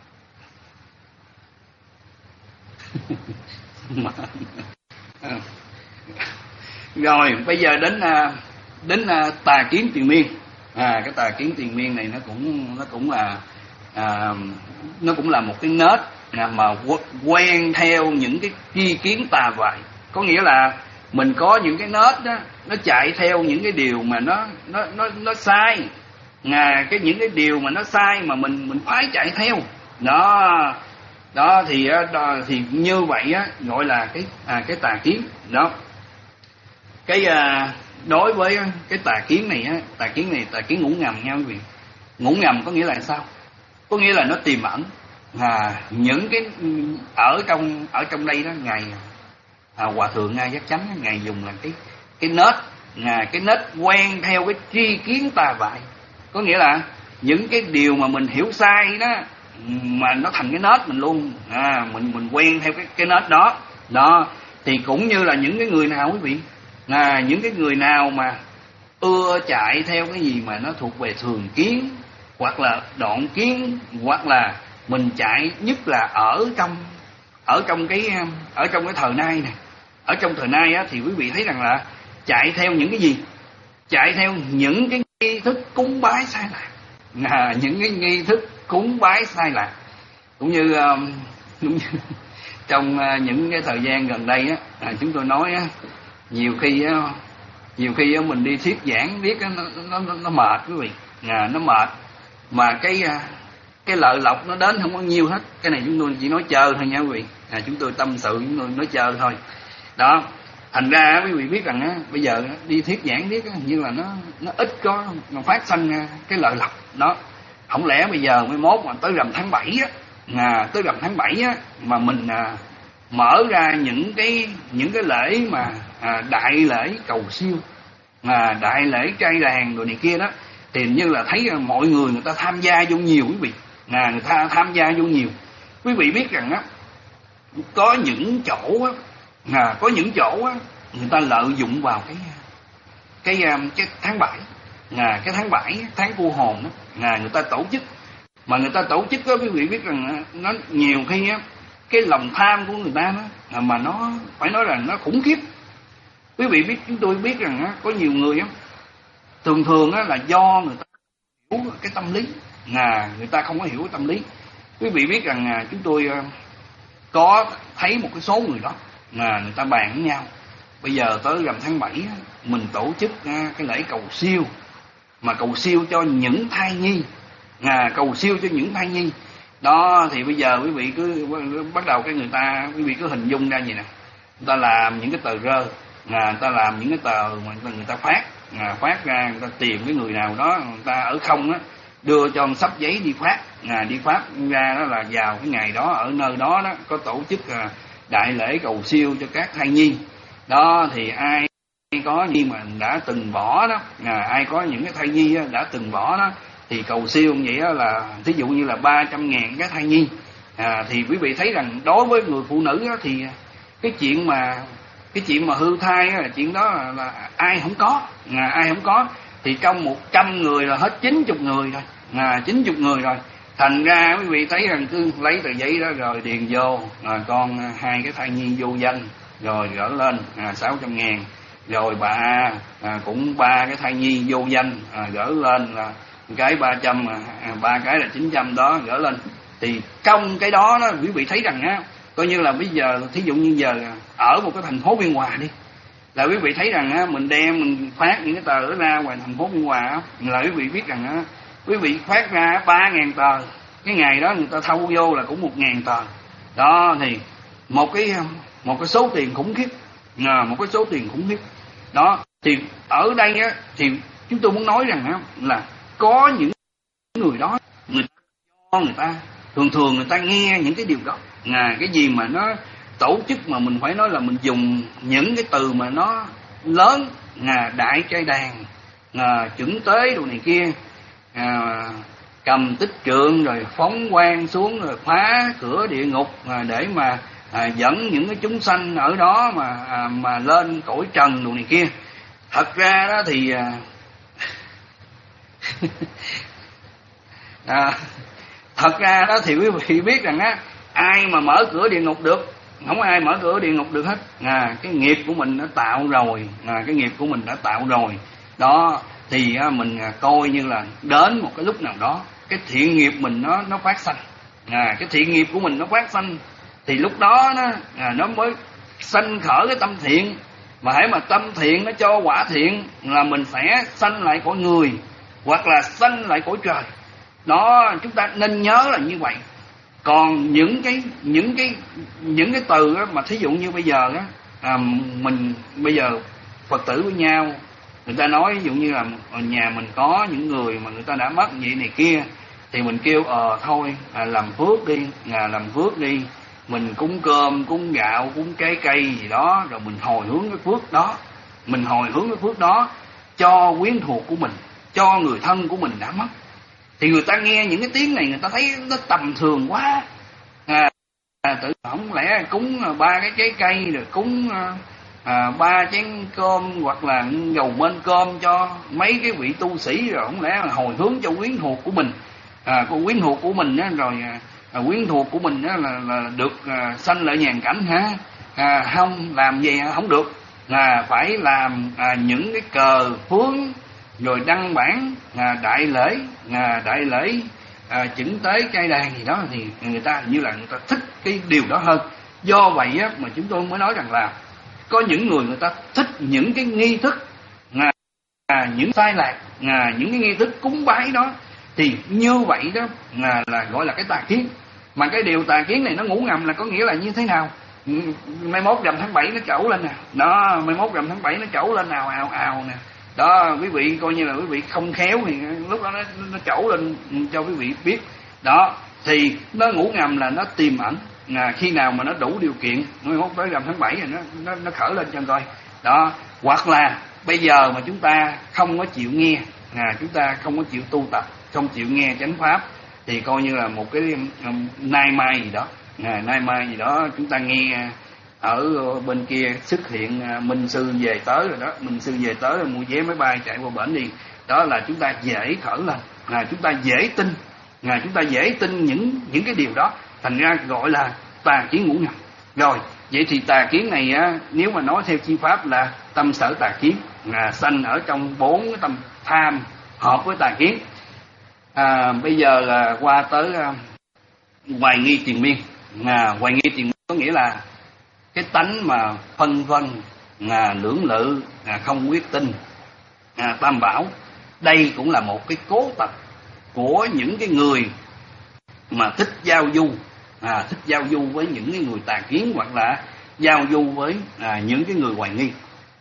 Speaker 2: Rồi bây giờ đến à, đến à, tà kiến triền miên. À, cái tà kiến triền miên này nó cũng nó cũng là à, nó cũng là một cái nết mà quen theo những cái tri kiến tà vại, có nghĩa là mình có những cái nết đó, nó chạy theo những cái điều mà nó nó nó nó sai, à, cái những cái điều mà nó sai mà mình mình phải chạy theo đó. Đó thì đó, thì như vậy á, gọi là cái à, cái tà kiến đó. Cái à, đối với cái tà kiến này á, tà kiến này tà kiến ngủ ngầm nha quý vị. Ngủ ngầm có nghĩa là sao? Có nghĩa là nó tiềm ẩn à, những cái ở trong ở trong đây đó, ngài à, hòa thượng Nga Giác Chánh ngài dùng là cái cái nết, à, cái nết quen theo cái tri kiến tà vại, có nghĩa là những cái điều mà mình hiểu sai đó mà nó thành cái nết mình luôn, à, mình mình quen theo cái cái nết đó đó. Thì cũng như là những cái người nào quý vị, à, những cái người nào mà ưa chạy theo cái gì mà nó thuộc về thường kiến hoặc là đoạn kiến, hoặc là mình chạy nhất là ở trong ở trong cái ở trong cái thời nay này, ở trong thời nay á, thì quý vị thấy rằng là chạy theo những cái gì? Chạy theo những cái nghi thức cúng bái sai lạc, à, những cái nghi thức cúng bái sai lạc. Cũng như, cũng như trong những cái thời gian gần đây á, à, chúng tôi nói á, nhiều khi á, nhiều khi á mình đi thuyết giảng viết á, nó, nó nó nó mệt quý vị, à, nó mệt mà cái cái lợi lộc nó đến không có nhiêu hết. Cái này chúng tôi chỉ nói chơi thôi nha quý vị, à, chúng tôi tâm sự, chúng tôi nói chơi thôi đó. Thành ra quý vị biết rằng á, bây giờ đi thuyết giảng viết á, như là nó nó ít có nó phát sinh cái lợi lộc đó. Không lẽ bây giờ mới mốt mà tới rằm tháng bảy á, à, tới rằm tháng bảy á mà mình à, mở ra những cái những cái lễ mà à, đại lễ cầu siêu, à, đại lễ trai đàn rồi này kia đó, thì như là thấy mọi người người ta tham gia vô nhiều quý vị, à, người ta tham gia vô nhiều. Quý vị biết rằng á, có những chỗ á, à, có những chỗ á, người ta lợi dụng vào cái cái cái tháng bảy, à, cái tháng bảy tháng cô hồn đó, à, người ta tổ chức mà người ta tổ chức đó, quý vị biết rằng nó nhiều khi á, cái lòng tham của người ta đó, mà nó phải nói là nó khủng khiếp. Quý vị biết, chúng tôi biết rằng á, có nhiều người á, thường thường á, là do người ta hiểu cái tâm lý, à, người ta không có hiểu cái tâm lý. Quý vị biết rằng à, chúng tôi à, có thấy một cái số người đó, à, người ta bàn với nhau, bây giờ tới rằm tháng bảy á, mình tổ chức à, cái lễ cầu siêu, mà cầu siêu cho những thai nhi, à, cầu siêu cho những thai nhi đó. Thì bây giờ quý vị cứ bắt đầu cái người ta, quý vị cứ hình dung ra vậy nè, người ta làm những cái tờ rơi, à, người ta làm những cái tờ mà người ta phát, à, phát ra, người ta tìm cái người nào đó, người ta ở không á, đưa cho một sắp giấy đi phát, à, đi phát ra đó là vào cái ngày đó ở nơi đó đó có tổ chức à, đại lễ cầu siêu cho các thai nhi đó. Thì ai có nhi mà đã từng bỏ đó, à, ai có những cái thai nhi đã từng bỏ đó thì cầu siêu như vậy đó, là thí dụ như là ba trăm ngàn cái thai nhi, à, thì quý vị thấy rằng đối với người phụ nữ đó, thì cái chuyện mà cái chuyện mà hư thai là chuyện đó là, là ai không có, à, ai không có thì trong một trăm người là hết chín mươi người rồi, à, chín mươi người rồi. Thành ra quý vị thấy rằng cứ lấy tờ giấy đó rồi điền vô, à, con hai cái thai nhi vô danh rồi gỡ lên à, sáu trăm ngàn, rồi bà A à, cũng ba cái thai nhi vô danh à, gỡ lên là cái ba trăm, à, ba cái là chín trăm đó gỡ lên. Thì trong cái đó đó quý vị thấy rằng á, coi như là bây giờ thí dụ như giờ ở một cái thành phố Biên Hòa đi, là quý vị thấy rằng á, mình đem mình phát những cái tờ đó ra ngoài thành phố Biên Hòa á, là quý vị biết rằng á, quý vị phát ra ba ngàn tờ, cái ngày đó người ta thâu vô là cũng một ngàn tờ đó. Thì một cái một cái số tiền khủng khiếp, à, một cái số tiền khủng khiếp đó. Thì ở đây á, thì chúng tôi muốn nói rằng á, là có những người đó, người ta, người ta thường thường người ta nghe những cái điều đó, à, cái gì mà nó tổ chức mà mình phải nói là mình dùng những cái từ mà nó lớn, à, đại trai đàn, à, chưởng tế đồ này kia, à, cầm tích trượng rồi phóng quang xuống rồi phá cửa địa ngục, à, để mà à, dẫn những cái chúng sanh ở đó mà à, mà lên cõi trần đồ này kia. Thật ra đó thì à, à, thật ra đó thì quý vị biết rằng á, ai mà mở cửa địa ngục được, không ai mở cửa địa ngục được hết, à, cái nghiệp của mình đã tạo rồi, à, cái nghiệp của mình đã tạo rồi đó. Thì à, mình à, coi như là đến một cái lúc nào đó cái thiện nghiệp mình nó nó phát sanh, à, cái thiện nghiệp của mình nó phát sanh thì lúc đó nó à, nó mới sanh khởi cái tâm thiện. Mà hãy mà tâm thiện nó cho quả thiện là mình sẽ sanh lại cõi người hoặc là sanh lại cõi trời đó. Chúng ta nên nhớ là như vậy. Còn những cái những cái những cái từ đó, mà thí dụ như bây giờ đó, à, mình bây giờ Phật tử với nhau, người ta nói ví dụ như là ở nhà mình có những người mà người ta đã mất vậy này kia, thì mình kêu ờ thôi à, làm phước đi, à, làm phước đi, mình cúng cơm, cúng gạo, cúng trái cây gì đó, rồi mình hồi hướng cái phước đó, mình hồi hướng cái phước đó cho quyến thuộc của mình, cho người thân của mình đã mất. Thì người ta nghe những cái tiếng này người ta thấy nó tầm thường quá, à, à, tự không lẽ cúng ba cái trái cây rồi cúng à, ba chén cơm hoặc là dầu mên cơm cho mấy cái vị tu sĩ, rồi không lẽ là hồi hướng cho quyến thuộc của mình, à, con quyến thuộc của mình á, rồi à, quyến thuộc của mình á, là, là được à, sanh lợi nhàn cảnh hả? À, không làm gì không được, là phải làm à, những cái cờ phướng rồi đăng bản à, đại lễ à, đại lễ à, chỉnh tế trai đàn gì đó, thì người ta như là người ta thích cái điều đó hơn. Do vậy á, mà chúng tôi mới nói rằng là có những người người ta thích những cái nghi thức, à, à, những sai lạc, à, những cái nghi thức cúng bái đó, thì như vậy đó à, là gọi là cái tà kiến. Mà cái điều tà kiến này nó ngủ ngầm là có nghĩa là như thế nào? Mai mốt rằm tháng bảy nó trổ lên nè, đó, mai mốt rằm tháng bảy nó trổ lên nào ào ào nè, đó, quý vị coi như là quý vị không khéo thì lúc đó nó, nó trổ lên cho quý vị biết, đó, thì nó ngủ ngầm là nó tiềm ẩn, à, khi nào mà nó đủ điều kiện, mai mốt tới rằm tháng bảy rồi nó nó nó khởi lên cho coi, đó, hoặc là bây giờ mà chúng ta không có chịu nghe, à, chúng ta không có chịu tu tập, không chịu nghe chánh pháp, thì coi như là một cái um, nay mai gì đó, à, nay mai gì đó chúng ta nghe ở bên kia xuất hiện uh, minh sư về tới rồi đó, minh sư về tới rồi mua vé máy bay chạy qua bển đi, đó là chúng ta dễ khởi lên, à, chúng ta dễ tin, à, chúng ta dễ tin những những cái điều đó, thành ra gọi là tà kiến ngủ ngầm. Rồi vậy thì tà kiến này á, nếu mà nói theo chi pháp là tâm sở tà kiến, à, sanh ở trong bốn cái tâm tham hợp với tà kiến. À, bây giờ là qua tới uh, hoài nghi triền miên. À, hoài nghi triền miên có nghĩa là cái tánh mà phân vân, à, lưỡng lự, à, không quyết tin, à, tam bảo. Đây cũng là một cái cố tật của những cái người mà thích giao du, à, thích giao du với những cái người tà kiến, hoặc là giao du với à, những cái người hoài nghi.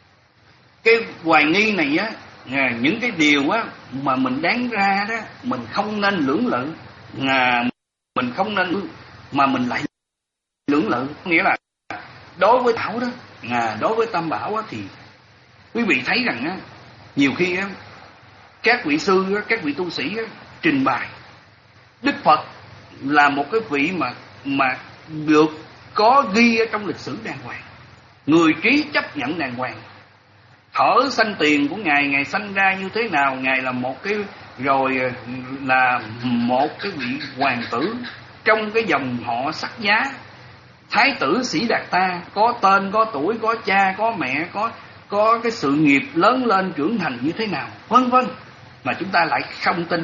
Speaker 2: Cái hoài nghi này á, à, những cái điều á mà mình đáng ra đó mình không nên lưỡng lự, à, mình không nên, mà mình lại lưỡng lự, nghĩa là đối với bảo đó, à, đối với tam bảo á, thì quý vị thấy rằng á, nhiều khi á, các vị sư á, các vị tu sĩ á, trình bày Đức Phật là một cái vị mà mà được có ghi ở trong lịch sử đàng hoàng, người trí chấp nhận đàng hoàng. Thở sanh tiền của ngài, ngài sanh ra như thế nào, ngài là một cái, rồi là một cái vị hoàng tử trong cái dòng họ Sắc Giá, thái tử Sĩ Đạt Ta, có tên, có tuổi, có cha, có mẹ, có có cái sự nghiệp lớn lên trưởng thành như thế nào, vân vân, mà chúng ta lại không tin.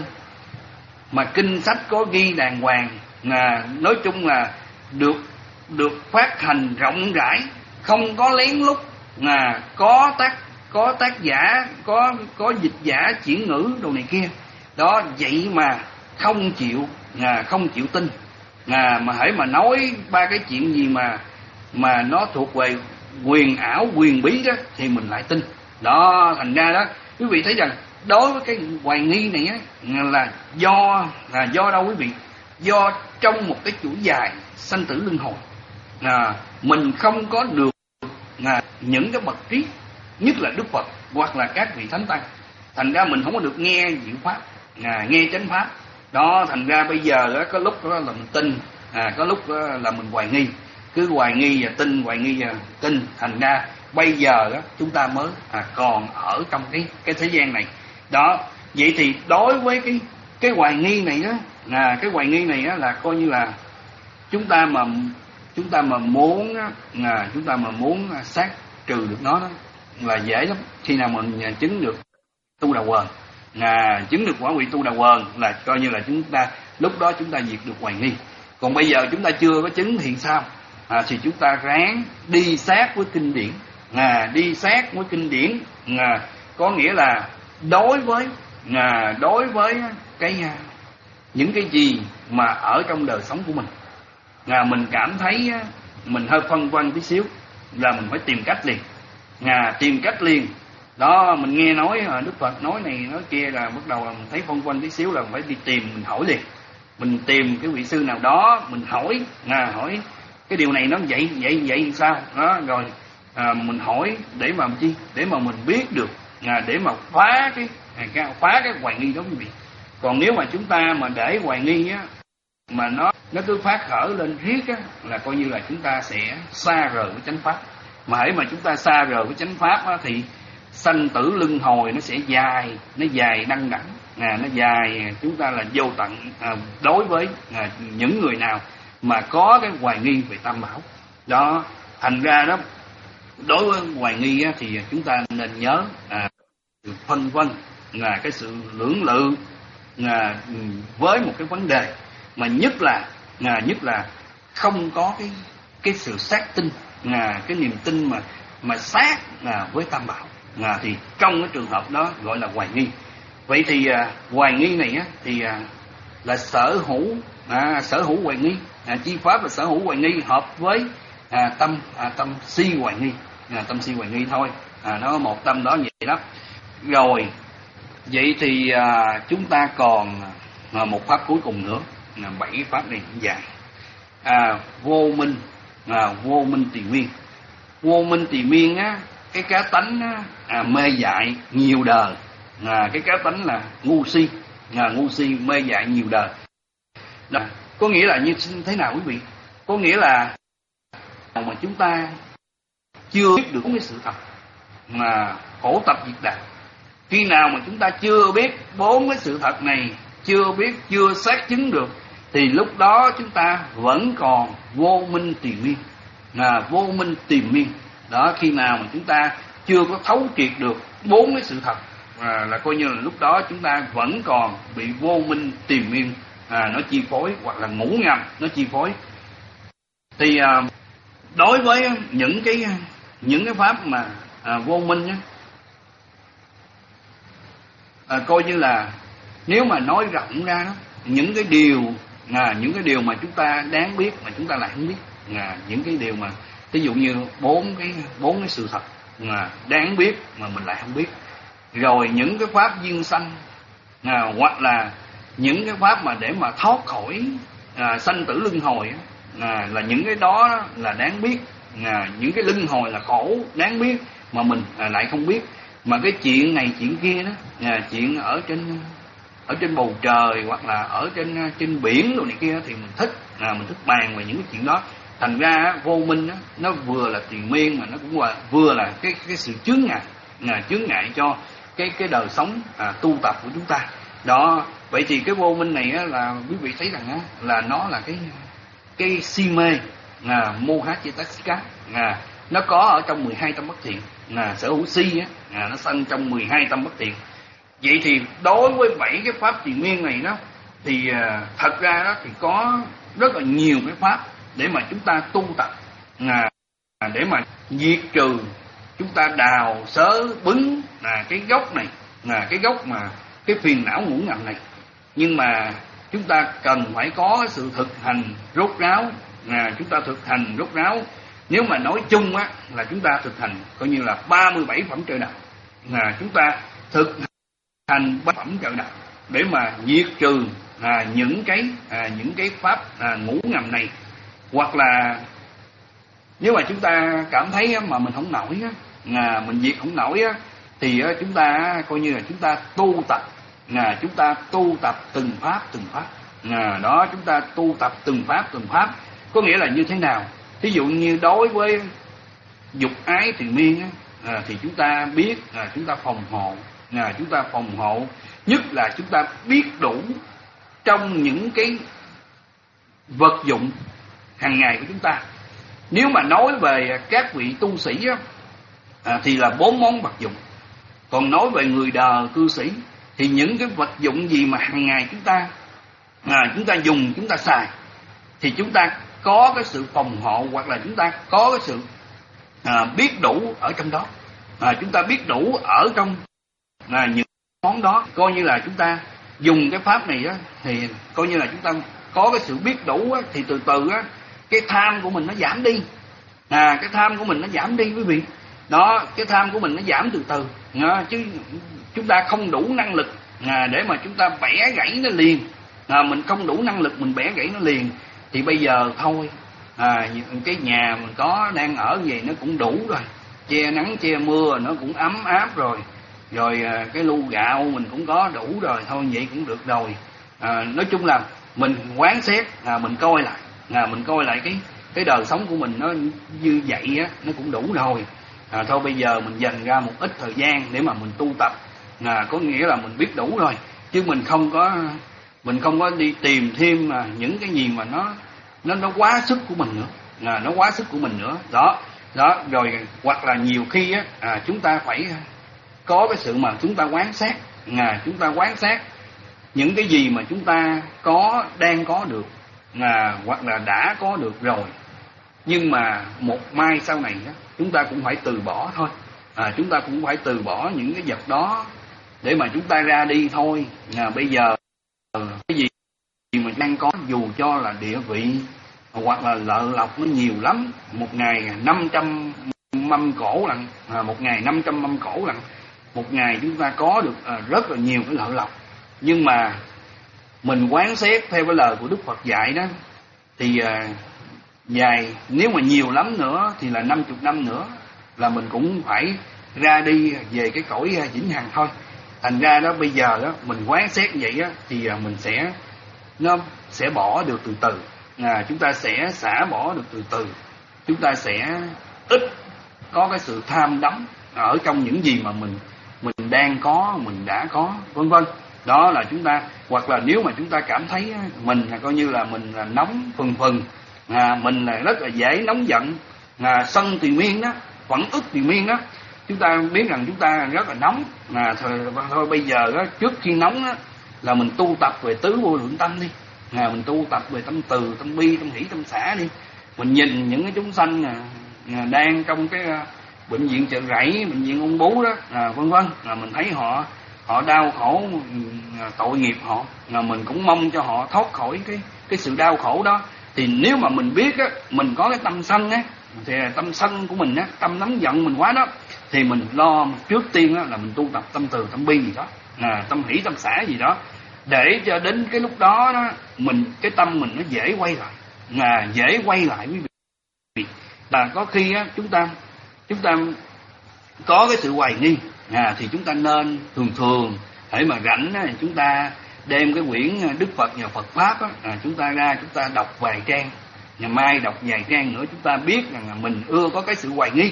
Speaker 2: Mà kinh sách có ghi đàng hoàng, là nói chung là được được phát hành rộng rãi, không có lén lút, là có tác có tác giả, có có dịch giả chuyển ngữ đồ này kia đó, vậy mà không chịu, à, không chịu tin, à, mà hễ mà nói ba cái chuyện gì mà mà nó thuộc về quyền ảo quyền bí đó thì mình lại tin đó. Thành ra đó quý vị thấy rằng đối với cái hoài nghi này á, là do là do đâu quý vị? Do trong một cái chuỗi dài sanh tử luân hồi, à, mình không có được à, những cái bậc trí, nhất là Đức Phật hoặc là các vị thánh tăng, thành ra mình không có được nghe diệu pháp, à, nghe chánh pháp đó. Thành ra bây giờ đó, có lúc đó là mình tin, à, có lúc đó là mình hoài nghi, cứ hoài nghi và tin, hoài nghi và tin. Thành ra bây giờ đó, chúng ta mới à, còn ở trong cái cái thế gian này đó. Vậy thì đối với cái cái hoài nghi này đó, à, cái hoài nghi này đó là coi như là chúng ta mà chúng ta mà muốn à, chúng ta mà muốn sát trừ được nó đó là dễ lắm. Khi nào mình chứng được tu đà quần, à, chứng được quả vị tu đà quần là coi như là chúng ta lúc đó chúng ta diệt được hoài nghi. Còn bây giờ chúng ta chưa có chứng thì sao? À, thì chúng ta ráng đi sát với kinh điển, à, đi sát với kinh điển, à, có nghĩa là đối với à, đối với cái những cái gì mà ở trong đời sống của mình, à, mình cảm thấy mình hơi phân vân tí xíu là mình phải tìm cách liền, à, tìm cách liền đó. Mình nghe nói Đức Phật nói này nói kia là bắt đầu là mình thấy phân vân tí xíu là mình phải đi tìm, mình hỏi liền, mình tìm cái vị sư nào đó mình hỏi, à, hỏi cái điều này nó vậy vậy vậy sao đó, rồi à, mình hỏi để mà chi, để mà mình biết được, à, để mà phá cái, cái phá cái hoài nghi đó quý vị. Còn nếu mà chúng ta mà để hoài nghi á, mà nó nó cứ phát khởi lên riết á, là coi như là chúng ta sẽ xa rời với chánh pháp. Mà hãy mà chúng ta xa rời với chánh pháp á, thì sanh tử luân hồi nó sẽ dài, nó dài đăng đẳng, à, nó dài, chúng ta là vô tận. À, đối với à, những người nào mà có cái hoài nghi về tam bảo đó, thành ra đó đối với hoài nghi á, thì chúng ta nên nhớ à, phân vân là cái sự lưỡng lự à, với một cái vấn đề, mà nhất là à, nhất là không có cái cái sự xác tin, à, cái niềm tin mà mà sát à, với tam bảo, à, thì trong cái trường hợp đó gọi là hoài nghi. Vậy thì à, hoài nghi này á, thì à, là sở hữu à, sở hữu hoài nghi, à, chi pháp là sở hữu hoài nghi hợp với à, tâm à, tâm si hoài nghi, à, tâm si hoài nghi thôi, à, nó một tâm đó vậy đó. Rồi vậy thì à, chúng ta còn à, một pháp cuối cùng nữa, à, bảy pháp này cũng dài. À, vô minh, à, vô minh tỳ miên. Vô minh tỳ miên á, cái cá tánh á, à, mê dại nhiều đời, à, cái cá tánh là ngu si, à, ngu si mê dại nhiều đời. Đó, có nghĩa là như thế nào quý vị? Có nghĩa là mà chúng ta chưa biết được cái sự thật mà khổ tập diệt đạo. Khi nào mà chúng ta chưa biết bốn cái sự thật này, chưa biết, chưa xác chứng được, thì lúc đó chúng ta vẫn còn vô minh tỳ miên, à, vô minh tỳ miên. Đó, khi nào mà chúng ta chưa có thấu triệt được bốn cái sự thật, à, là coi như là lúc đó chúng ta vẫn còn bị vô minh tỳ miên, à, nó chi phối, hoặc là ngủ ngầm nó chi phối. Thì à, đối với những cái những cái pháp mà à, vô minh á, à, coi như là nếu mà nói rộng ra đó, những cái điều à, những cái điều mà chúng ta đáng biết mà chúng ta lại không biết, à, những cái điều mà ví dụ như bốn cái bốn cái sự thật mà đáng biết mà mình lại không biết. Rồi những cái pháp duyên sanh, à, hoặc là những cái pháp mà để mà thoát khỏi à, sanh tử luân hồi á, à, là những cái đó là đáng biết, à, những cái luân hồi là khổ đáng biết mà mình à, lại không biết. Mà cái chuyện này chuyện kia đó, à, chuyện ở trên ở trên bầu trời hoặc là ở trên trên biển rồi này kia thì mình thích, à, mình thích bàn về những cái chuyện đó. Thành ra vô minh đó, nó vừa là tiền miên mà nó cũng là, vừa là cái cái sự chướng ngại, à, chướng ngại cho cái cái đời sống à, tu tập của chúng ta. Đó, vậy thì cái vô minh này á, là quý vị thấy rằng á, là nó là cái cái si mê, à, mô hát chia tác cá, à, nó có ở trong mười hai tâm bất thiện, à, sở hữu si á, à, nó sanh trong mười hai tâm bất thiện. Vậy thì đối với bảy cái pháp tiền miên này đó, thì à, thật ra đó thì có rất là nhiều cái pháp để mà chúng ta tu tập, à, để mà diệt trừ, chúng ta đào xớ bứng là cái gốc này, là cái gốc mà cái phiền não ngủ ngầm này. Nhưng mà chúng ta cần phải có sự thực hành rốt ráo, à, chúng ta thực hành rốt ráo. Nếu mà nói chung á, là chúng ta thực hành coi như là ba mươi bảy phẩm trợ đạo, à, chúng ta thực hành ba phẩm trợ đạo để mà diệt trừ à, những cái à, những cái pháp à, ngủ ngầm này. Hoặc là nếu mà chúng ta cảm thấy á, mà mình không nổi á, à, mình diệt không nổi á, thì á, chúng ta coi như là chúng ta tu tập, à, chúng ta tu tập từng pháp từng pháp, à, đó, chúng ta tu tập từng pháp từng pháp. Có nghĩa là như thế nào? Ví dụ như đối với dục ái tiền miên á, à, thì chúng ta biết, à, chúng ta phòng hộ, à, chúng ta phòng hộ, nhất là chúng ta biết đủ trong những cái vật dụng hàng ngày của chúng ta. Nếu mà nói về các vị tu sĩ á, à, thì là bốn món vật dụng. Còn nói về người đời cư sĩ thì những cái vật dụng gì mà hàng ngày chúng ta à, chúng ta dùng, chúng ta xài, thì chúng ta có cái sự phòng hộ, hoặc là chúng ta có cái sự à, biết đủ ở trong đó, à, chúng ta biết đủ ở trong à, những món đó. Coi như là chúng ta dùng cái pháp này á, thì coi như là chúng ta có cái sự biết đủ á, thì từ từ á, cái tham của mình nó giảm đi, à, cái tham của mình nó giảm đi quý vị. Đó, cái tham của mình nó giảm từ từ, à, chứ chúng ta không đủ năng lực à, để mà chúng ta bẻ gãy nó liền, à, mình không đủ năng lực mình bẻ gãy nó liền, thì bây giờ thôi, à, cái nhà mình có đang ở gì nó cũng đủ rồi, che nắng che mưa nó cũng ấm áp rồi, rồi à, cái lu gạo mình cũng có đủ rồi, thôi vậy cũng được rồi. À, nói chung là mình quán xét, à, mình coi lại, à, mình coi lại cái cái đời sống của mình nó như vậy á, nó cũng đủ rồi. À, thôi bây giờ mình dành ra một ít thời gian để mà mình tu tập, à, có nghĩa là mình biết đủ rồi, chứ mình không có mình không có đi tìm thêm à, những cái gì mà nó nó nó quá sức của mình nữa, à, nó quá sức của mình nữa. Đó, đó rồi hoặc là nhiều khi á, à, chúng ta phải có cái sự mà chúng ta quán sát, à, chúng ta quán sát những cái gì mà chúng ta có đang có được, à, hoặc là đã có được rồi, nhưng mà một mai sau này á, chúng ta cũng phải từ bỏ thôi. À, chúng ta cũng phải từ bỏ những cái vật đó để mà chúng ta ra đi thôi. À, bây giờ cái gì mà đang có, dù cho là địa vị hoặc là lợi lộc nó nhiều lắm, một ngày năm trăm mâm cổ lận, à, một ngày năm trăm mâm cổ lận, một ngày chúng ta có được à, rất là nhiều cái lợi lộc. Nhưng mà mình quán xét theo cái lời của Đức Phật dạy đó, thì à, dài nếu mà nhiều lắm nữa thì là năm chục năm nữa là mình cũng phải ra đi về cái cõi vĩnh hằng thôi. Thành ra đó bây giờ đó mình quán xét vậy á, thì à, mình sẽ nó sẽ bỏ được từ từ. À, chúng ta sẽ xả bỏ được từ từ. Chúng ta sẽ ít có cái sự tham đắm ở trong những gì mà mình mình đang có, mình đã có, vân vân. Đó là chúng ta, hoặc là nếu mà chúng ta cảm thấy mình là coi như là mình là nóng phừng phừng, à, mình là rất là dễ nóng giận, à, sân tùy miên đó, phẫn ức tùy miên đó, chúng ta biết rằng chúng ta rất là nóng. À, thôi, thôi bây giờ đó, trước khi nóng đó, là mình tu tập về tứ vô lượng tâm đi. À, mình tu tập về tâm từ, tâm bi, tâm hỷ, tâm xả đi. Mình nhìn những cái chúng sanh à, à, đang trong cái à, bệnh viện Chợ Rẫy, bệnh viện Ung Bú đó, à, vân vân, à, mình thấy họ họ đau khổ, à, tội nghiệp họ, à, mình cũng mong cho họ thoát khỏi cái cái sự đau khổ đó. Thì nếu mà mình biết á, mình có cái tâm sân á, thì tâm sân của mình á, tâm nóng giận mình quá đó, thì mình lo trước tiên á, là mình tu tập tâm từ, tâm bi gì đó, à, tâm hỷ, tâm xả gì đó, để cho đến cái lúc đó đó mình cái tâm mình nó dễ quay lại, à, dễ quay lại quý vị. Là có khi á, chúng ta chúng ta có cái sự hoài nghi, à, thì chúng ta nên thường thường để mà rảnh á, chúng ta đem cái quyển Đức Phật và Phật Pháp á, à, chúng ta ra chúng ta đọc vài trang, ngày mai đọc vài trang nữa, chúng ta biết rằng là mình ưa có cái sự hoài nghi,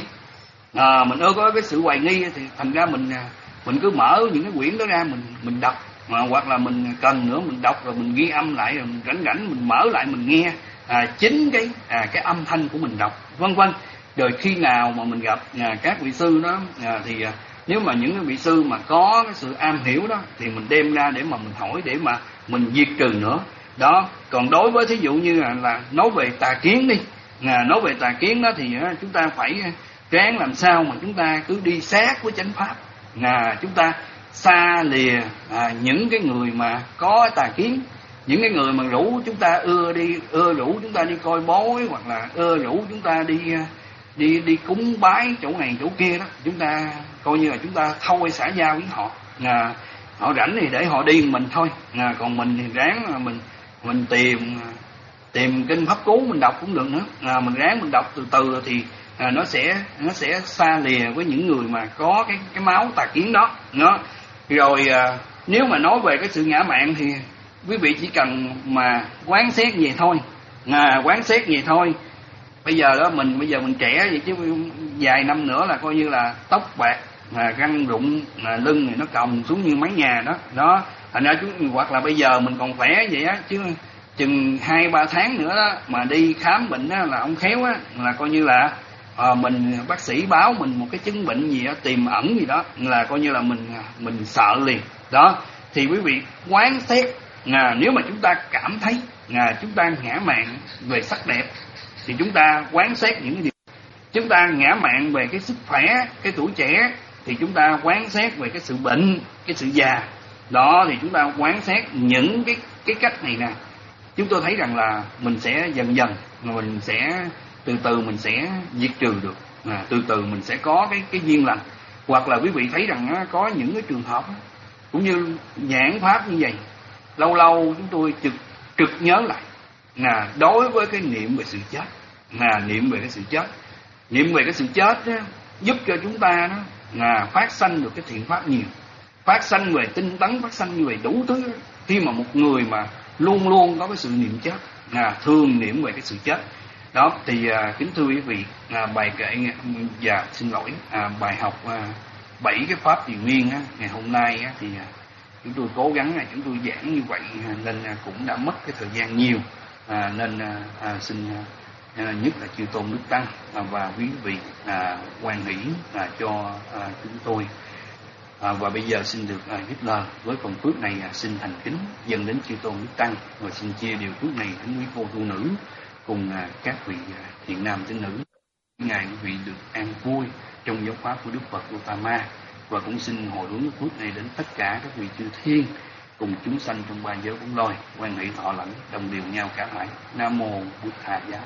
Speaker 2: à, mình ưa có cái sự hoài nghi thì thành ra mình mình cứ mở những cái quyển đó ra mình mình đọc, à, hoặc là mình cần nữa mình đọc rồi mình ghi âm lại, rồi mình rảnh rảnh mình mở lại mình nghe, à, chính cái à, cái âm thanh của mình đọc, vân vân. Rồi khi nào mà mình gặp à, các vị sư đó, à, thì à, nếu mà những cái vị sư mà có cái sự am hiểu đó thì mình đem ra để mà mình hỏi, để mà mình diệt trừ nữa đó. Còn đối với thí dụ như là, là nói về tà kiến đi, à, nói về tà kiến đó thì à, chúng ta phải ráng làm sao mà chúng ta cứ đi sát với chánh pháp, à, chúng ta xa lìa à, những cái người mà có tà kiến, những cái người mà rủ chúng ta ưa đi ưa rủ chúng ta đi coi bói, hoặc là ưa rủ chúng ta đi đi đi cúng bái chỗ này chỗ kia đó, chúng ta coi như là chúng ta thôi xã giao với họ, à, họ rảnh thì để họ đi mình thôi, à, còn mình thì ráng là mình mình tìm tìm kinh pháp cú mình đọc cũng được nữa, à, mình ráng mình đọc từ từ thì à, nó sẽ nó sẽ xa lìa với những người mà có cái cái máu tà kiến đó. Nó rồi à, nếu mà nói về cái sự ngã mạn thì quý vị chỉ cần mà quán xét về thôi, à, quán xét về thôi. Bây giờ đó mình bây giờ mình trẻ vậy chứ vài năm nữa là coi như là tóc bạc, à, răng rụng, à, lưng thì nó còng xuống như mái nhà đó đó. Thành ra chúng, hoặc là bây giờ mình còn khỏe vậy á, chứ chừng hai ba tháng nữa đó mà đi khám bệnh đó là ông khéo á, là coi như là à, mình bác sĩ báo mình một cái chứng bệnh gì đó tiềm ẩn gì đó, là coi như là mình mình sợ liền đó. Thì quý vị quán xét, à, nếu mà chúng ta cảm thấy à, chúng ta ngã mạn về sắc đẹp thì chúng ta quán xét những điều, chúng ta ngã mạn về cái sức khỏe, cái tuổi trẻ thì chúng ta quán xét về cái sự bệnh, cái sự già đó, thì chúng ta quán xét những cái cái cách này nè. Chúng tôi thấy rằng là mình sẽ dần dần mình sẽ từ từ mình sẽ diệt trừ được, à, từ từ mình sẽ có cái cái duyên lành. Hoặc là quý vị thấy rằng á, có những cái trường hợp á, cũng như giảng pháp như vậy, lâu lâu chúng tôi trực trực nhớ lại là đối với cái niệm về sự chết, là niệm về cái sự chết, niệm về cái sự chết đó, giúp cho chúng ta đó là phát sanh được cái thiện pháp nhiều, phát sanh về tinh tấn, phát sanh về đủ thứ. Khi mà một người mà luôn luôn có cái sự niệm chết, là thường niệm về cái sự chết đó, thì à, kính thưa quý vị, à, bài kệ và xin lỗi à, bài học à, bảy cái pháp triền miên á, ngày hôm nay á, thì à, chúng tôi cố gắng là chúng tôi giảng như vậy, à, nên à, cũng đã mất cái thời gian nhiều, à, nên à, à, xin à, nhất là chư tôn đức tăng à, và quý vị à, hoan hỷ à, cho à, chúng tôi. À, và bây giờ xin được à, dứt lời với phần phước này, à, xin thành kính dâng đến chư tôn đức tăng, và xin chia điều phước này đến quý cô tu nữ cùng à, các vị à, thiện nam tín nữ. Ngài quý vị được an vui trong giáo pháp của Đức Phật Gautama, và cũng xin hồi hướng phước này đến tất cả các vị chư thiên cùng chúng sanh trong ba giới bốn loài, quan hệ thọ lãnh đồng đều nhau cả mãi. Nam mô Bụt Thầy Giá.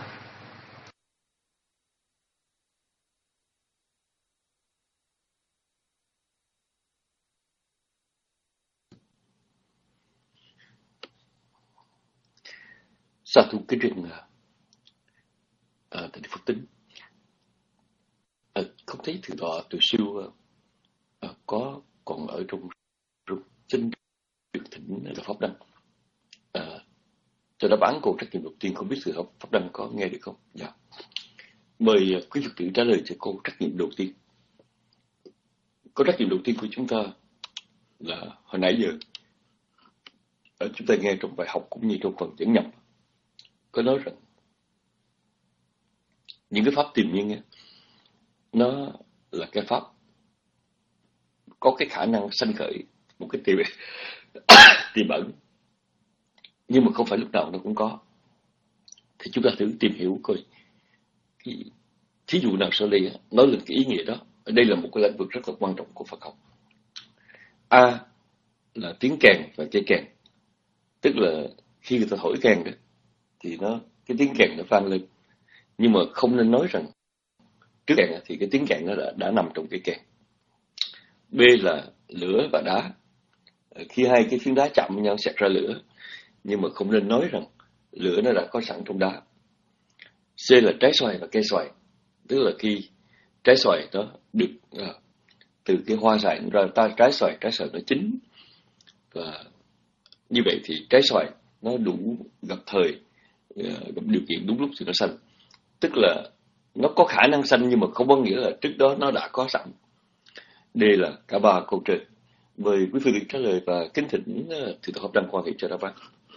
Speaker 3: Sa thú kính trình à, thầy Phật Tính, à, không thấy thượng tọa từ siêu à, có còn ở trong trong xin được thỉnh là pháp đăng. À, cho đáp án câu trắc nghiệm đầu tiên, không biết sự pháp đăng có nghe được không? Dạ. Mời quý Phật tử trả lời cho câu trắc nghiệm đầu tiên. Câu trắc nghiệm đầu tiên của chúng ta là hồi nãy giờ à, chúng ta nghe trong bài học cũng như trong phần dẫn nhập có nói rằng những cái pháp tìm nhiên ấy, nó là cái pháp có cái khả năng sanh khởi một cái tiềm tiềm ẩn, nhưng mà không phải lúc nào nó cũng có. Thì chúng ta thử tìm hiểu coi cái thí dụ nào sau đây nói lên cái ý nghĩa đó. Ở đây là một cái lĩnh vực rất là quan trọng của Phật học. A là tiếng kèn và dây kèn, tức là khi người ta thổi kèn đó thì nó cái tiếng kèn nó vang lên, nhưng mà không nên nói rằng trước kèn thì cái tiếng kèn nó đã, đã nằm trong cái kèn. B là lửa và đá, khi hai cái phiến đá chạm với nhau xẹt ra lửa, nhưng mà không nên nói rằng lửa nó đã có sẵn trong đá. C là trái xoài và cây xoài, tức là khi trái xoài nó được à, từ cái hoa xoài ra ta trái xoài, trái xoài nó chín, và như vậy thì trái xoài nó đủ gặp thời, gặp điều kiện đúng lúc thì nó xanh. Tức là nó có khả năng xanh, nhưng mà không có nghĩa là trước đó nó đã có sẵn. Đây là cả ba câu trên. Mời quý vị trả lời và kính thỉnh Thượng tọa Pháp Đăng quan hệ cho đáp án.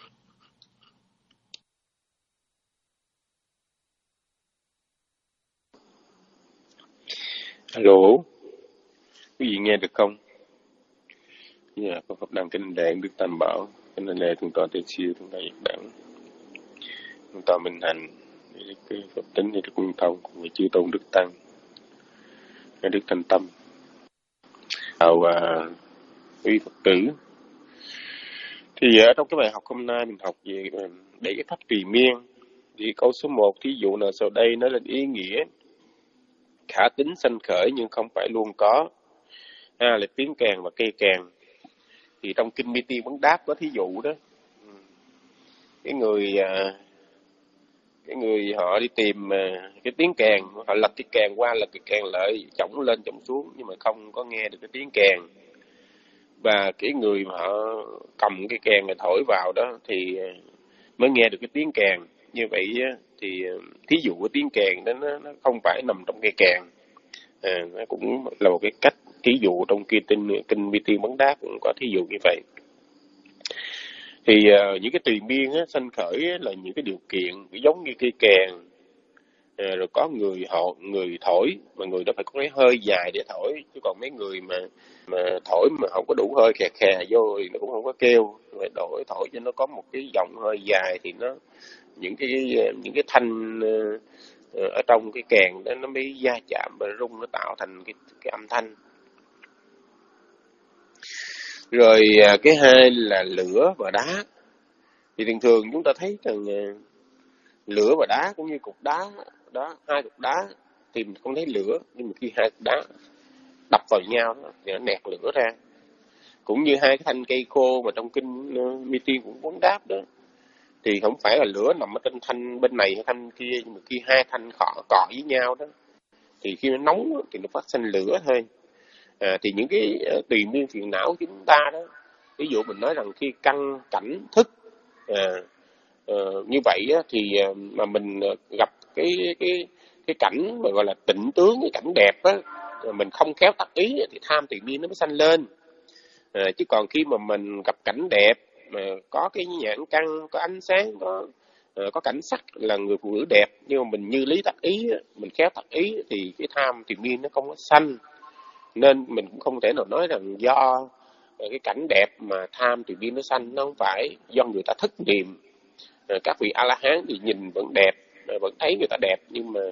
Speaker 4: Alo, quý vị nghe được không? Dạ, con Pháp Đăng kính lễ Đức Tam Bảo, kính lễ Thượng tọa Tề Siêu, Thượng tọa Nhật Bản, Thượng tọa Minh Hạnh, Đức Phật Tính, Đức Quân Thông, cùng với chư tôn Đức Tăng, Đức Thanh Tâm. Chào à, quý Phật tử. Thì ở trong cái bài học hôm nay mình học về để cái pháp tùy miên. Thì câu số một, thí dụ nào sau đây nói lên ý nghĩa khả tính sanh khởi nhưng không phải luôn có. À, là tiếng kèn và cây kèn. Thì trong kinh Mi Tiên Vấn Đáp có thí dụ đó. Cái người cái người họ đi tìm cái tiếng kèn, họ lật cái kèn qua, lật cái kèn lại, chổng lên chổng xuống, nhưng mà không có nghe được cái tiếng kèn. Và cái người mà họ cầm cái kèn này thổi vào đó thì mới nghe được cái tiếng kèn. Như vậy thì thí dụ của tiếng kèn đó nó, nó không phải nằm trong cây kèn. À, nó cũng là một cái cách thí dụ trong kinh kinh Mi Tiên Vấn Đáp cũng có thí dụ như vậy. Thì uh, những cái tùy miên á, sanh khởi á, là những cái điều kiện giống như cây kèn, à, rồi có người họ người thổi, mà người đó phải có cái hơi dài để thổi, chứ còn mấy người mà mà thổi mà không có đủ hơi khè khè vô thì nó cũng không có kêu. Phải đổi thổi cho nó có một cái giọng hơi dài thì nó những cái những cái thanh uh, ở trong cái kèn đó nó mới va chạm và rung, nó tạo thành cái cái âm thanh. Rồi cái hai là lửa và đá. Thì thường thường chúng ta thấy rằng lửa và đá cũng như cục đá đó, hai cục đá thì mình không thấy lửa, nhưng mà khi hai cục đá đập vào nhau đó, thì nó nẹt lửa ra. Cũng như hai cái thanh cây khô mà trong kinh Mi Tiên cũng Vấn Đáp đó, thì không phải là lửa nằm ở trên thanh bên này hay thanh kia, nhưng mà khi hai thanh cọ cọ với nhau đó thì khi nó nóng thì nó phát sinh lửa thôi. À, thì những cái uh, tùy miên phiền não của chúng ta đó, ví dụ mình nói rằng khi căn cảnh thức à, uh, như vậy á, thì uh, mà mình uh, gặp cái cái cái cảnh mà gọi là tịnh tướng, cái cảnh đẹp á, mình không khéo tắc ý thì tham tùy miên nó mới sanh lên. À, chứ còn khi mà mình gặp cảnh đẹp mà có cái nhãn căn, có ánh sáng, có uh, có cảnh sắc là người phụ nữ đẹp, nhưng mà mình như lý tắc ý, mình khéo tắc ý thì cái tham tùy miên nó không có sanh. Nên mình cũng không thể nào nói rằng do cái cảnh đẹp mà tham tùy miên nó sanh, nó không phải do người ta thất niệm. Các vị A La Hán thì nhìn vẫn đẹp, vẫn thấy người ta đẹp, nhưng mà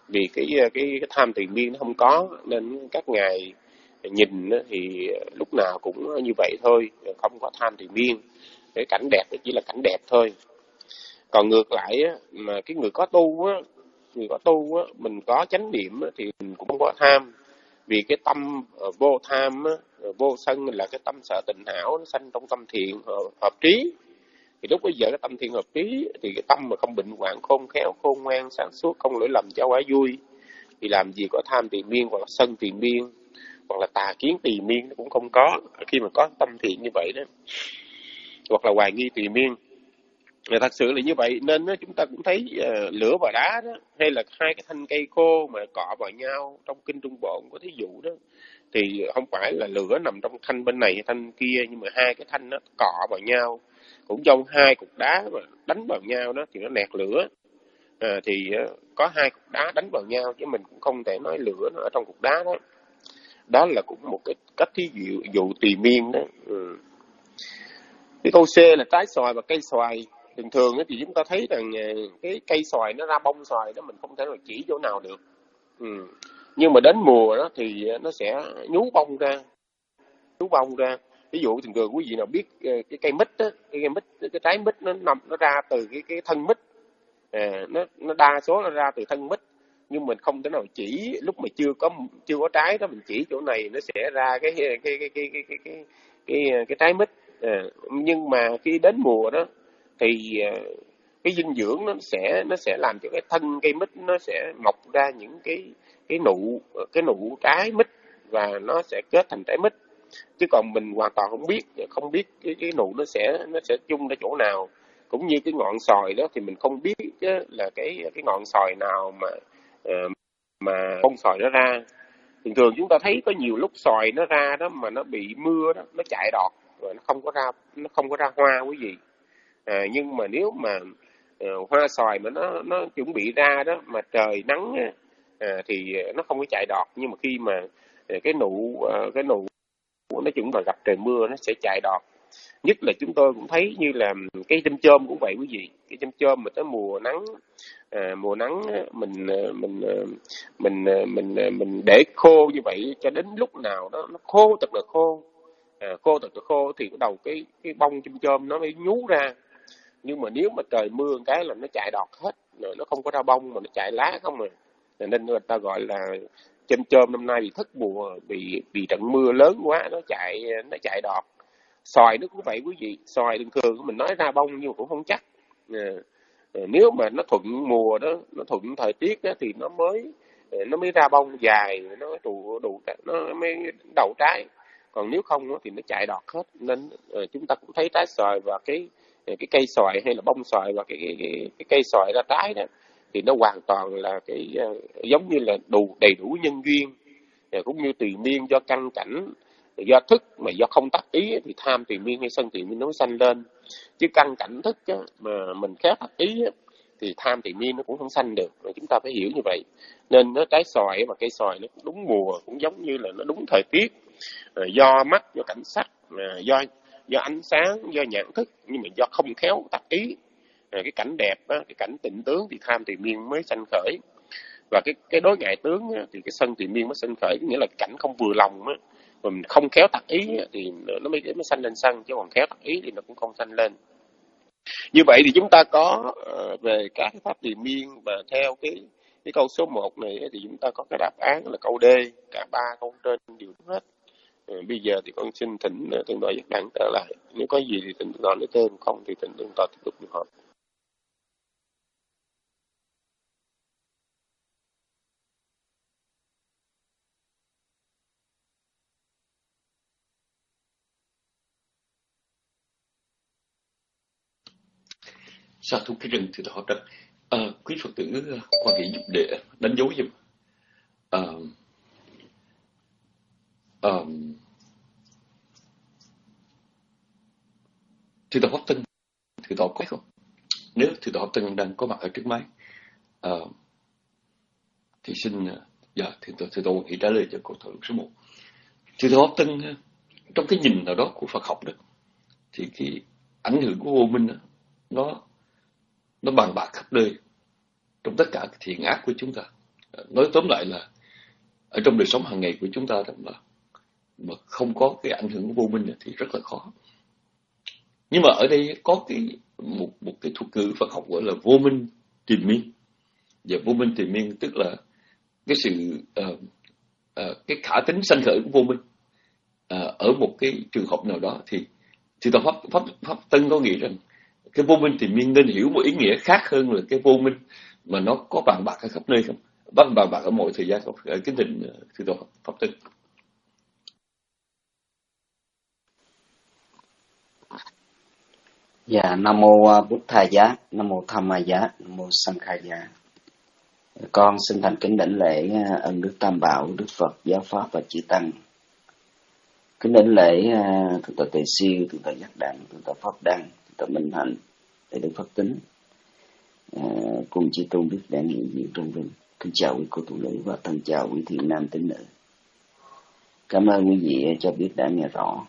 Speaker 4: Vì cái cái, cái tham tiền miên nó không có, nên các ngài nhìn thì lúc nào cũng như vậy thôi, không có tham tiền miên. Cái cảnh đẹp chỉ là cảnh đẹp thôi. Còn ngược lại á, mà cái người có tu á, người có tu á, mình có chánh niệm á, thì mình cũng không có tham. Vì cái tâm uh, vô tham á, vô sân là cái tâm sợ tịnh hảo, nó sanh trong tâm thiện hợp, hợp trí. Thì lúc bây giờ cái tâm thiện hợp trí thì cái tâm mà không bệnh hoạn, khôn khéo, khôn ngoan, sáng suốt, không lỗi lầm, cho quá vui, thì làm gì có tham tiền miên hoặc là sân tiền miên hoặc là tà kiến tiền miên, nó cũng không có khi mà có tâm thiện như vậy đó. Hoặc là hoài nghi tiền miên. Và thật sự là như vậy, nên đó, chúng ta cũng thấy uh, lửa và đá đó, hay là hai cái thanh cây khô mà cọ vào nhau trong kinh Trung Bộ có thí dụ đó, thì không phải là lửa nằm trong thanh bên này hay thanh kia, nhưng mà hai cái thanh nó cọ vào nhau, cũng trong hai cục đá mà đánh vào nhau đó thì nó nẹt lửa. À, thì uh, có hai cục đá đánh vào nhau, chứ mình cũng không thể nói lửa nó ở trong cục đá đó. Đó là cũng một cái cách thí dụ, dụ tùy miên đó. Ừ. Cái câu C là trái xoài và cây xoài. Thường thường thì chúng ta thấy rằng cái cây xoài nó ra bông xoài đó, mình không thể nào chỉ chỗ nào được. Ừ. Nhưng mà đến mùa đó thì nó sẽ nhú bông ra, nhú bông ra. Ví dụ thường thường quý vị nào biết cái cây mít đó, cái cây mít, cái trái mít nó nằm nó ra từ cái cái thân mít, à, nó nó đa số nó ra từ thân mít. Nhưng mình không thể nào chỉ lúc mà chưa có chưa có trái đó, mình chỉ chỗ này nó sẽ ra cái cái cái cái cái cái cái cái, cái, cái trái mít. À, nhưng mà khi đến mùa đó thì cái dinh dưỡng nó sẽ nó sẽ làm cho cái thân cây mít nó sẽ mọc ra những cái cái nụ cái nụ trái mít, và nó sẽ kết thành trái mít. Chứ còn mình hoàn toàn không biết không biết cái cái nụ nó sẽ nó sẽ chung ra chỗ nào. Cũng như cái ngọn xoài đó thì mình không biết là cái cái ngọn xoài nào mà mà bông xoài nó ra. Thường thường chúng ta thấy có nhiều lúc xoài nó ra đó mà nó bị mưa đó, nó chạy đọt rồi nó không có ra nó không có ra hoa quý vị. À, nhưng mà nếu mà uh, hoa xoài mà nó nó chuẩn bị ra đó mà trời nắng à, thì nó không có chạy đọt. Nhưng mà khi mà uh, cái nụ uh, cái nụ nó chuẩn bị gặp trời mưa nó sẽ chạy đọt. Nhất là chúng tôi cũng thấy như là cái chôm chôm cũng vậy quý vị. Cái chôm chôm mà tới mùa nắng à, mùa nắng mình mình mình mình mình để khô như vậy cho đến lúc nào đó nó khô thật là khô, à, khô thật là khô thì bắt đầu cái cái bông chôm chôm nó mới nhú ra. Nhưng mà nếu mà trời mưa một cái là nó chạy đọt hết, nó không có ra bông mà nó chạy lá không à. Nên người ta gọi là chôm chôm năm nay bị thất mùa, bị bị trận mưa lớn quá nó chạy nó chạy đọt. Xoài nó cũng vậy quý vị. Xoài thường thường mình nói ra bông nhưng mà cũng không chắc. À, nếu mà nó thuận mùa đó, nó thuận thời tiết đó thì nó mới nó mới ra bông dài, nó mới đủ đủ nó mới đậu trái. Còn nếu không thì nó chạy đọt hết. Nên uh, chúng ta cũng thấy trái xoài và cái cái cây xoài hay là bông xoài và cái cái, cái, cái cây xoài ra trái đó thì nó hoàn toàn là cái uh, giống như là đủ đầy đủ nhân duyên, uh, cũng như tùy miên do căn cảnh, do thức. Mà do không tác ý thì tham tùy miên hay sân tùy miên nó mới sanh lên. Chứ căn cảnh thức á, mà mình khéo tác ý á, thì tham tùy miên nó cũng không sanh được. Mà chúng ta phải hiểu như vậy. Nên nó trái xoài và cây xoài nó cũng đúng mùa, cũng giống như là nó đúng thời tiết, do mắt, do cảnh sắc, do do ánh sáng, do nhãn thức. Nhưng mà do không khéo tác ý, cái cảnh đẹp á, cái cảnh tịnh tướng thì tham tùy miên mới sanh khởi. Và cái cái đối ngại tướng á, thì cái sân tùy miên mới sanh khởi. Nghĩa là cảnh không vừa lòng á, mà mình không khéo tác ý á, thì nó mới mới sanh lên sân. Chứ còn khéo tác ý thì nó cũng không sanh lên. Như vậy thì chúng ta có uh, về các cái pháp tùy miên, và theo cái cái câu số một này thì chúng ta có cái đáp án là câu D. Cả ba câu trên đều đúng hết. Uh, bây giờ thì con xin thỉnh uh, Thượng tọa Giác Đẳng trở lại. Nếu có gì thì thỉnh Thượng tọa nói thêm, không thì thỉnh Thượng tọa tiếp tục họp.
Speaker 3: Sa thú cái rừng thì họ rất à, quý Phật tử quan hệ giúp để đánh dấu giùm. À, à, Thượng tọa Pháp Tân, Thượng tọa có không? Nếu Thượng tọa Pháp Tân đang có mặt ở trước máy, à, thì xin dạ Thượng tọa Thượng tọa quan hệ trả lời cho câu thảo luận số một. Thượng tọa Pháp Tân trong cái nhìn nào đó của Phật học đó, thì cái ảnh hưởng của vô minh đó, nó nó bàn bạc khắp nơi trong tất cả thiện ác của chúng ta. Nói tóm lại là ở trong đời sống hàng ngày của chúng ta đó mà, mà không có cái ảnh hưởng của vô minh thì rất là khó. Nhưng mà ở đây có cái một một cái thuật ngữ Phật học gọi là vô minh triền miên. Và vô minh triền miên tức là cái sự uh, uh, cái khả tính sanh khởi của vô minh. Uh, ở một cái trường hợp nào đó thì thì tòa pháp pháp pháp Tân có nghĩ rằng cái vô minh triền miên nên hiểu một ý nghĩa khác hơn là cái vô minh mà nó có bàn bạc ở khắp nơi không, bàn bàn bạc ở mọi thời gian không. Kính thỉnh thưa tòa pháp Tân.
Speaker 5: Dạ, Nam mô Bụt Thầy Giá, Nam mô Tham Ma Giá, Nam mô Sang Khai Giá. Con xin thành kính đảnh lễ ân Đức Tam Bảo, Đức Phật, Giáo Pháp và Chư Tăng. Kính đảnh lễ Thượng tọa Tề Siêu, Thượng tọa Giác Đặng, Thượng tọa Pháp Đăng, Thượng tọa Minh Hạnh, Thầy Đức Pháp Tính, cùng chư tôn đức đại nghị diện trong vinh. Kính chào quý cô tu nữ và thân chào quý thiện nam tín nữ. Cảm ơn quý vị cho biết đã nghe rõ.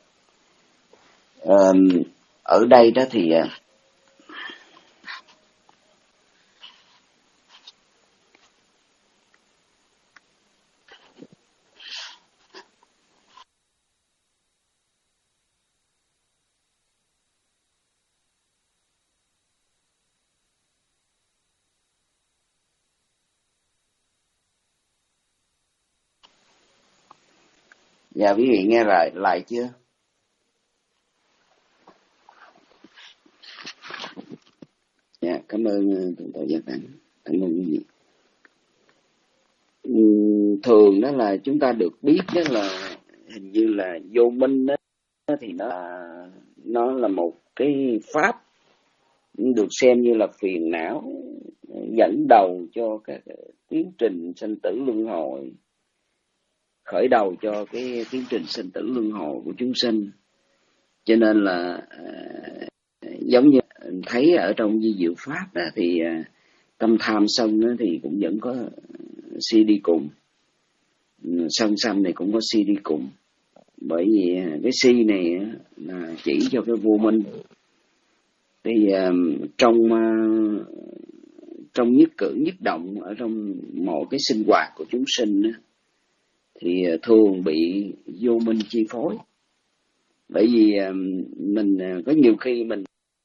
Speaker 5: Um, ở đây đó thì dạ quý vị nghe lại lại chưa? Dạ, cảm ơn Thượng tọa Giác Đặng, cảm ơn quý vị. Thường đó là chúng ta được biết đó là hình như là vô minh đó thì nó là, nó là một cái pháp được xem như là phiền não dẫn đầu cho các tiến trình sanh tử luân hồi, khởi đầu cho cái tiến trình sinh tử luân hồi của chúng sinh. Cho nên là giống như thấy ở trong Di Diệu Pháp đó, thì tâm tham sân đó, thì cũng vẫn có si đi cùng, sân sanh này cũng có si đi cùng. Bởi vì cái si này là chỉ cho cái vô minh. Thì trong trong nhất cử nhất động ở trong mọi cái sinh hoạt của chúng sinh đó, thì thường bị vô minh chi phối. Bởi vì mình có nhiều khi mình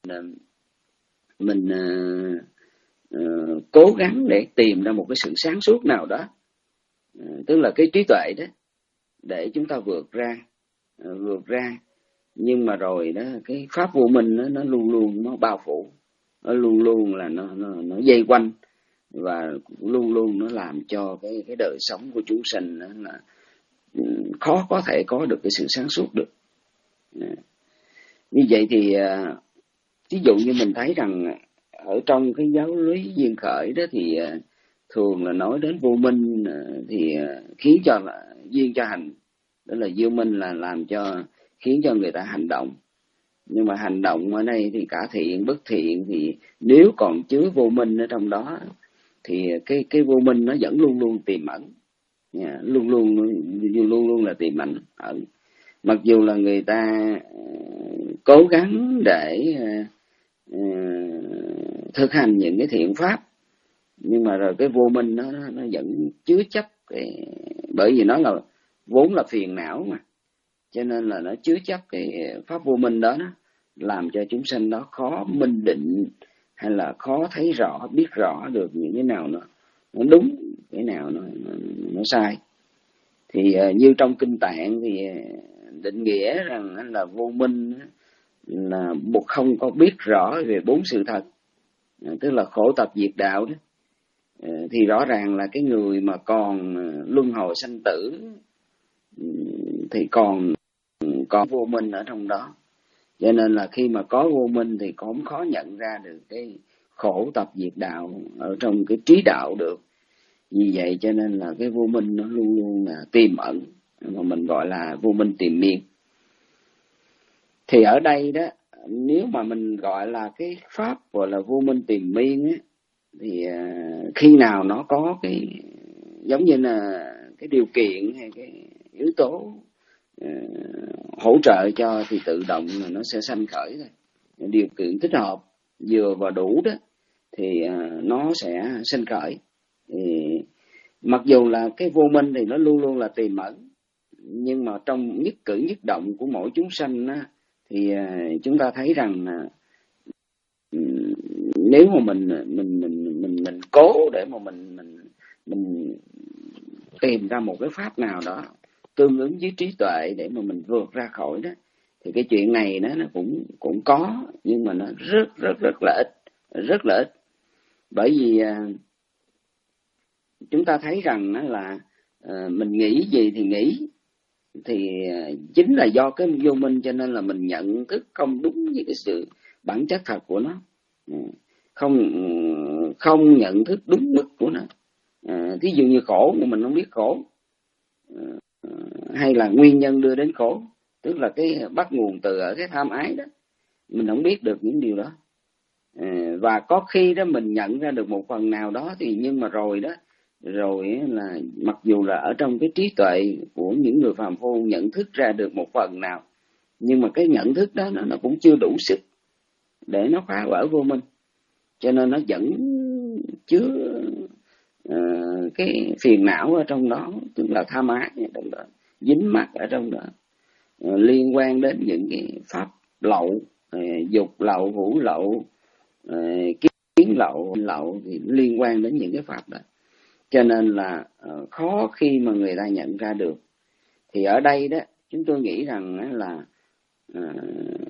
Speaker 5: mình uh, uh, cố gắng để tìm ra một cái sự sáng suốt nào đó, uh, tức là cái trí tuệ đó, để chúng ta vượt ra uh, vượt ra nhưng mà rồi đó cái pháp vô minh đó, nó luôn luôn nó bao phủ, nó luôn luôn là nó nó nó dây quanh và luôn luôn nó làm cho cái cái đời sống của chúng sinh đó là uh, khó có thể có được cái sự sáng suốt được. Uh, như vậy thì uh, ví dụ như mình thấy rằng ở trong cái giáo lý duyên khởi đó thì thường là nói đến vô minh thì khiến cho là duyên cho hành, đó là vô minh là làm cho khiến cho người ta hành động. Nhưng mà hành động ở đây thì cả thiện bất thiện thì nếu còn chứa vô minh ở trong đó thì cái cái vô minh nó vẫn luôn luôn tiềm ẩn, yeah, luôn luôn luôn luôn là tiềm ẩn ẩn. Mặc dù là người ta cố gắng để uh, thực hành những cái thiện pháp, nhưng mà rồi cái vô minh nó nó vẫn chứa chấp cái, bởi vì nó là vốn là phiền não mà, cho nên là nó chứa chấp cái pháp vô minh đó, nó làm cho chúng sinh đó khó minh định hay là khó thấy rõ, biết rõ được những cái nào nó nó đúng, cái nào nó nó, nó sai. Thì uh, như trong kinh Tạng thì định nghĩa rằng là vô minh là một không có biết rõ về bốn sự thật, tức là khổ tập diệt đạo đó. Thì rõ ràng là cái người mà còn luân hồi sanh tử thì còn có vô minh ở trong đó, cho nên là khi mà có vô minh thì cũng khó nhận ra được cái khổ tập diệt đạo ở trong cái trí đạo được. Vì vậy cho nên là cái vô minh nó luôn luôn là tiềm ẩn, mà mình gọi là vô minh triền miên. Thì ở đây đó, nếu mà mình gọi là cái pháp gọi là vô minh triền miên á, thì uh, khi nào nó có cái giống như là cái điều kiện hay cái yếu tố uh, hỗ trợ cho thì tự động là nó sẽ sanh khởi thôi. Điều kiện thích hợp vừa và đủ đó thì uh, nó sẽ sanh khởi. Thì Mặc dù là cái vô minh thì nó luôn luôn là tiềm ẩn, nhưng mà trong nhất cử nhất động của mỗi chúng sanh á, thì chúng ta thấy rằng nếu mà mình mình mình mình mình cố để mà mình mình mình tìm ra một cái pháp nào đó tương ứng với trí tuệ để mà mình vượt ra khỏi đó, thì cái chuyện này nó nó cũng cũng có, nhưng mà nó rất rất rất là ít, rất là ít. Bởi vì chúng ta thấy rằng là mình nghĩ gì thì nghĩ, thì chính là do cái vô minh, cho nên là mình nhận thức không đúng với cái sự bản chất thật của nó, không không nhận thức đúng mức của nó. À, thí dụ như khổ mà mình không biết khổ, à, hay là nguyên nhân đưa đến khổ, tức là cái bắt nguồn từ ở cái tham ái đó, mình không biết được những điều đó. À, và có khi đó mình nhận ra được một phần nào đó, thì nhưng mà rồi đó, rồi là mặc dù là ở trong cái trí tuệ của những người phàm phu nhận thức ra được một phần nào, nhưng mà cái nhận thức đó nó, nó cũng chưa đủ sức để nó phá vỡ vô minh, cho nên nó vẫn chứa uh, cái phiền não ở trong đó, tức là tham ái ở trong đó, dính mắc ở trong đó, uh, liên quan đến những cái pháp lậu, uh, dục lậu, hữu lậu, uh, kiến lậu, lậu thì liên quan đến những cái pháp đó. Cho nên là uh, khó khi mà người ta nhận ra được. Thì ở đây đó chúng tôi nghĩ rằng là uh,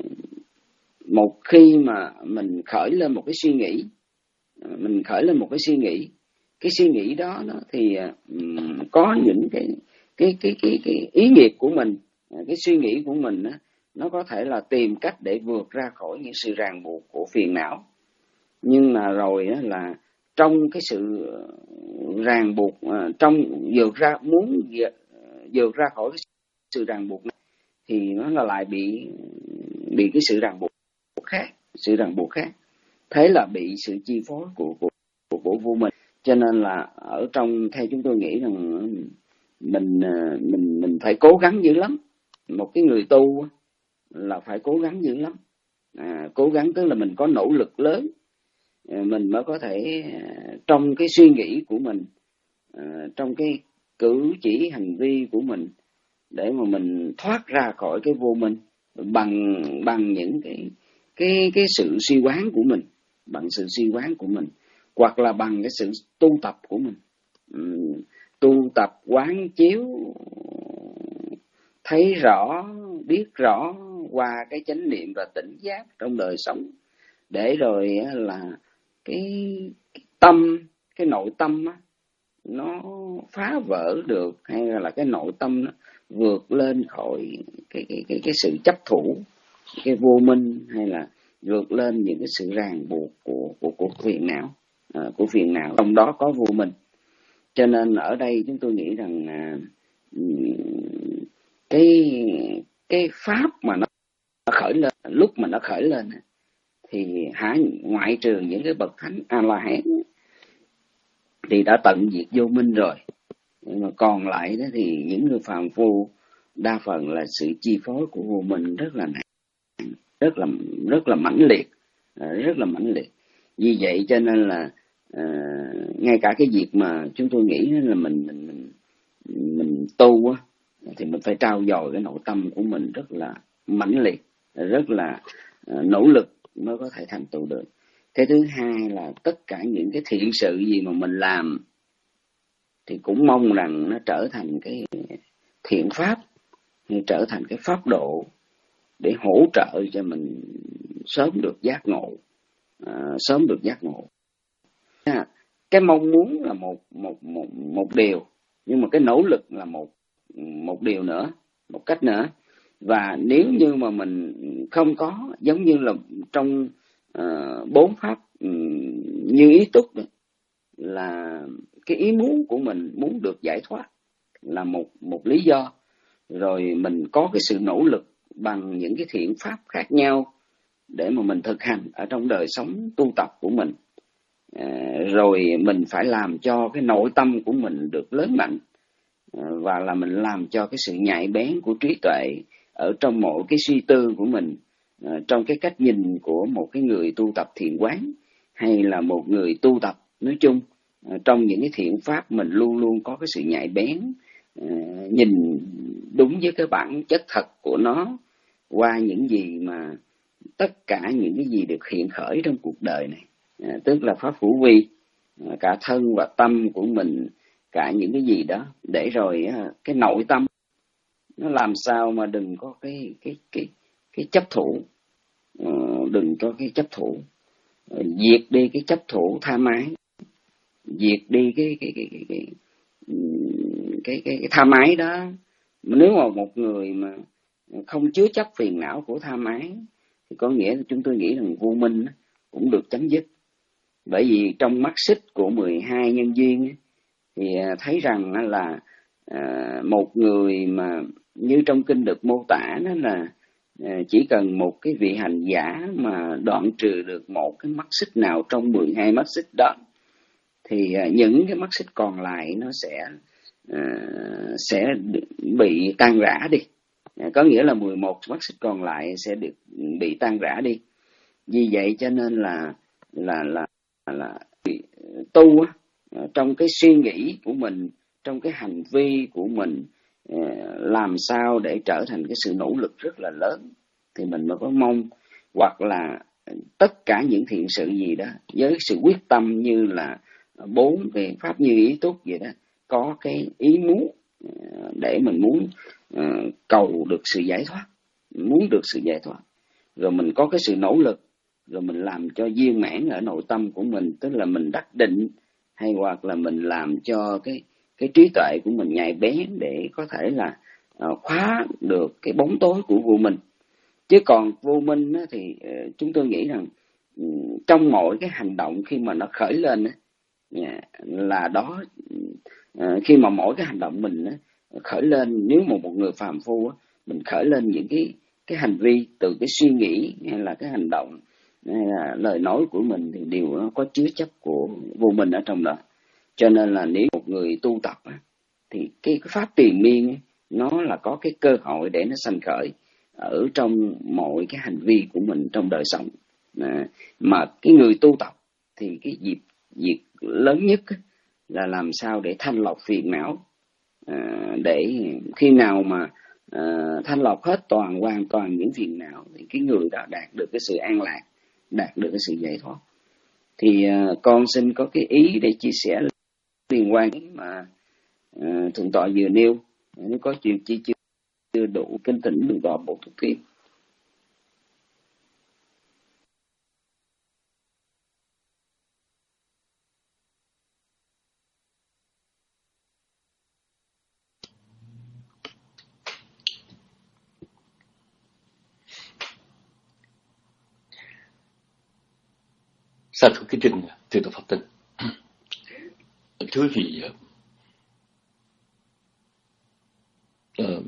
Speaker 5: một khi mà mình khởi lên một cái suy nghĩ, mình khởi lên một cái suy nghĩ, cái suy nghĩ đó, đó thì um, có những cái cái cái cái cái ý nghiệp của mình, cái suy nghĩ của mình đó, nó có thể là tìm cách để vượt ra khỏi những sự ràng buộc của phiền não. Nhưng mà rồi đó là trong cái sự ràng buộc, uh, trong vượt ra muốn vượt ra khỏi cái sự ràng buộc này, thì nó là lại bị bị cái sự ràng buộc khác, sự ràng buộc khác. Thế là bị sự chi phối của của của, của vô minh. Cho nên là ở trong, theo chúng tôi nghĩ rằng mình mình mình phải cố gắng dữ lắm. Một cái người tu là phải cố gắng dữ lắm. À, cố gắng tức là mình có nỗ lực lớn, mình mới có thể trong cái suy nghĩ của mình, trong cái cử chỉ hành vi của mình, để mà mình thoát ra khỏi cái vô minh bằng bằng những cái cái cái sự suy quán của mình, bằng sự suy quán của mình, hoặc là bằng cái sự tu tập của mình. Uhm, tu tập quán chiếu, thấy rõ, biết rõ qua cái chánh niệm và tỉnh giác trong đời sống, để rồi là cái, cái tâm, cái nội tâm á, nó phá vỡ được, hay là cái nội tâm nó vượt lên khỏi cái cái cái cái sự chấp thủ, cái vô minh, hay là vượt lên những cái sự ràng buộc của của của phiền não, à, của phiền não trong đó có vô minh. Cho nên ở đây chúng tôi nghĩ rằng à, cái cái pháp mà nó khởi lên, lúc mà nó khởi lên thì hả, ngoại trừ những cái bậc thánh A La Hán thì đã tận diệt vô minh rồi, nhưng mà còn lại đó thì những người phàm phu đa phần là sự chi phối của vô minh rất là nặng, rất là rất là mãnh liệt, rất là mãnh liệt. Vì vậy cho nên là à, ngay cả cái việc mà chúng tôi nghĩ là mình mình mình, mình tu á, thì mình phải trau dồi cái nội tâm của mình rất là mãnh liệt, rất là à, nỗ lực mới có thể thành tựu được. Cái thứ hai là tất cả những cái thiện sự gì mà mình làm thì cũng mong rằng nó trở thành cái thiện pháp, trở thành cái pháp độ để hỗ trợ cho mình sớm được giác ngộ, à, sớm được giác ngộ. À, cái mong muốn là một một một một điều, nhưng mà cái nỗ lực là một một điều nữa, một cách nữa. Và nếu như mà mình không có, giống như là trong uh, bốn pháp um, như ý túc đó, là cái ý muốn của mình muốn được giải thoát là một một lý do, rồi mình có cái sự nỗ lực bằng những cái thiện pháp khác nhau để mà mình thực hành ở trong đời sống tu tập của mình. À, rồi mình phải làm cho cái nội tâm của mình được lớn mạnh, à, và là mình làm cho cái sự nhạy bén của trí tuệ ở trong mỗi cái suy tư của mình, à, trong cái cách nhìn của một cái người tu tập thiền quán hay là một người tu tập nói chung, trong những cái thiện pháp mình luôn luôn có cái sự nhạy bén, nhìn đúng với cái bản chất thật của nó qua những gì mà tất cả những cái gì được hiện khởi trong cuộc đời này, tức là pháp hữu vi, cả thân và tâm của mình, cả những cái gì đó, để rồi cái nội tâm nó làm sao mà đừng có cái cái cái cái chấp thủ, đừng có cái chấp thủ, diệt đi cái chấp thủ tham ái, diệt đi cái cái cái cái cái cái, cái, cái tham ái đó. Nếu mà một người mà không chứa chấp phiền não của tham ái thì có nghĩa là chúng tôi nghĩ rằng vô minh cũng được chấm dứt. Bởi vì trong mắt xích của mười hai nhân duyên thì thấy rằng là một người mà như trong kinh được mô tả đó là chỉ cần một cái vị hành giả mà đoạn trừ được một cái mắt xích nào trong mười hai mắt xích đó thì những cái mắt xích còn lại nó sẽ sẽ bị tan rã đi. Có nghĩa là mười một mắt xích còn lại sẽ được bị tan rã đi. Vì vậy cho nên là là là là tu á, trong cái suy nghĩ của mình, trong cái hành vi của mình, làm sao để trở thành cái sự nỗ lực rất là lớn thì mình mới có mong, hoặc là tất cả những thiện sự gì đó với sự quyết tâm như là bốn cái pháp như ý túc vậy đó, có cái ý muốn để mình muốn uh, cầu được sự giải thoát, muốn được sự giải thoát, rồi mình có cái sự nỗ lực, rồi mình làm cho viên mãn ở nội tâm của mình, tức là mình đắc định, hay hoặc là mình làm cho cái cái trí tuệ của mình nhạy bén để có thể là uh, khóa được cái bóng tối của vô minh. Chứ còn vô minh á, thì uh, chúng tôi nghĩ rằng um, trong mọi cái hành động khi mà nó khởi lên á, yeah, là đó uh, khi mà mỗi cái hành động mình á, khởi lên, nếu mà một người phàm phu á, mình khởi lên những cái cái hành vi từ cái suy nghĩ hay là cái hành động hay là lời nói của mình thì đều nó có chứa chấp của vô minh ở trong đó. Cho nên là nếu một người tu tập á, thì cái, cái pháp tiền miên ấy, nó là có cái cơ hội để nó sanh khởi ở trong mọi cái hành vi của mình trong đời sống. À, mà cái người tu tập thì cái dịp việc lớn nhất là làm sao để thanh lọc phiền não, à, để khi nào mà à, thanh lọc hết toàn hoàn toàn những phiền não thì cái người đã đạt được cái sự an lạc, đạt được cái sự giải thoát. Thì à, con xin có cái ý để chia sẻ liên quan đến mà à, thượng tọa vừa nêu. Nếu có chuyện chi chưa, chưa đủ, kính thỉnh thượng tọa bổ túc thêm.
Speaker 3: Sa thú cái trình thưa tổ Phật tinh. Thưa thì uh,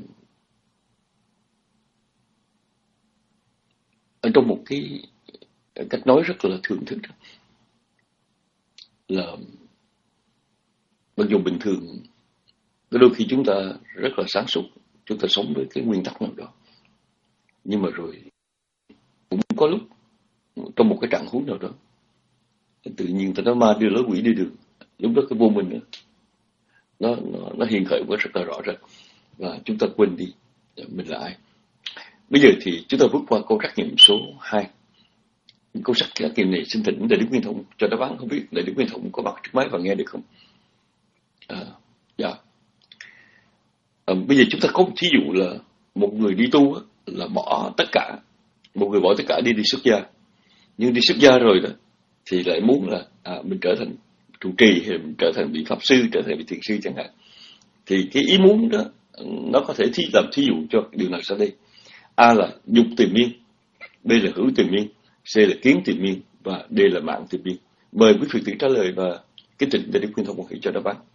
Speaker 3: ở trong một cái cách nói rất là thường thức là mặc dù bình thường đôi khi chúng ta rất là sáng suốt, chúng ta sống với cái nguyên tắc nào đó, nhưng mà rồi cũng có lúc trong một cái trạng huống nào đó tự nhiên ta nói ma đưa lối quỷ đi đường, lúc đó cái vô minh đó, nó nó nó hiện khởi quá rất là rõ ràng và chúng ta quên đi mình là ai. Bây giờ thì chúng ta bước qua câu trắc nghiệm số hai. Câu trắc nghiệm này xin thỉnh Đại Đức Nguyên Thông cho đáp án, không biết Đại Đức Nguyên Thông có mặt trước máy và nghe được không? À, dạ. À, bây giờ chúng ta có một thí dụ là một người đi tu á, là bỏ tất cả, một người bỏ tất cả đi đi xuất gia, nhưng đi xuất gia rồi đó thì lại muốn là à, mình trở thành trụ trì hay mình trở thành vị pháp sư, trở thành vị thiền sư chẳng hạn. Thì cái ý muốn đó nó có thể thí làm thí dụ cho điều nào sau đây. A là dục tiền miên, B là hữu tiền miên, C là kiến tiền miên và D là mạng tiền miên. Mời quý Phật tử trả lời và kính thỉnh Đại Đức Nguyên Thông một hỷ cho đáp án.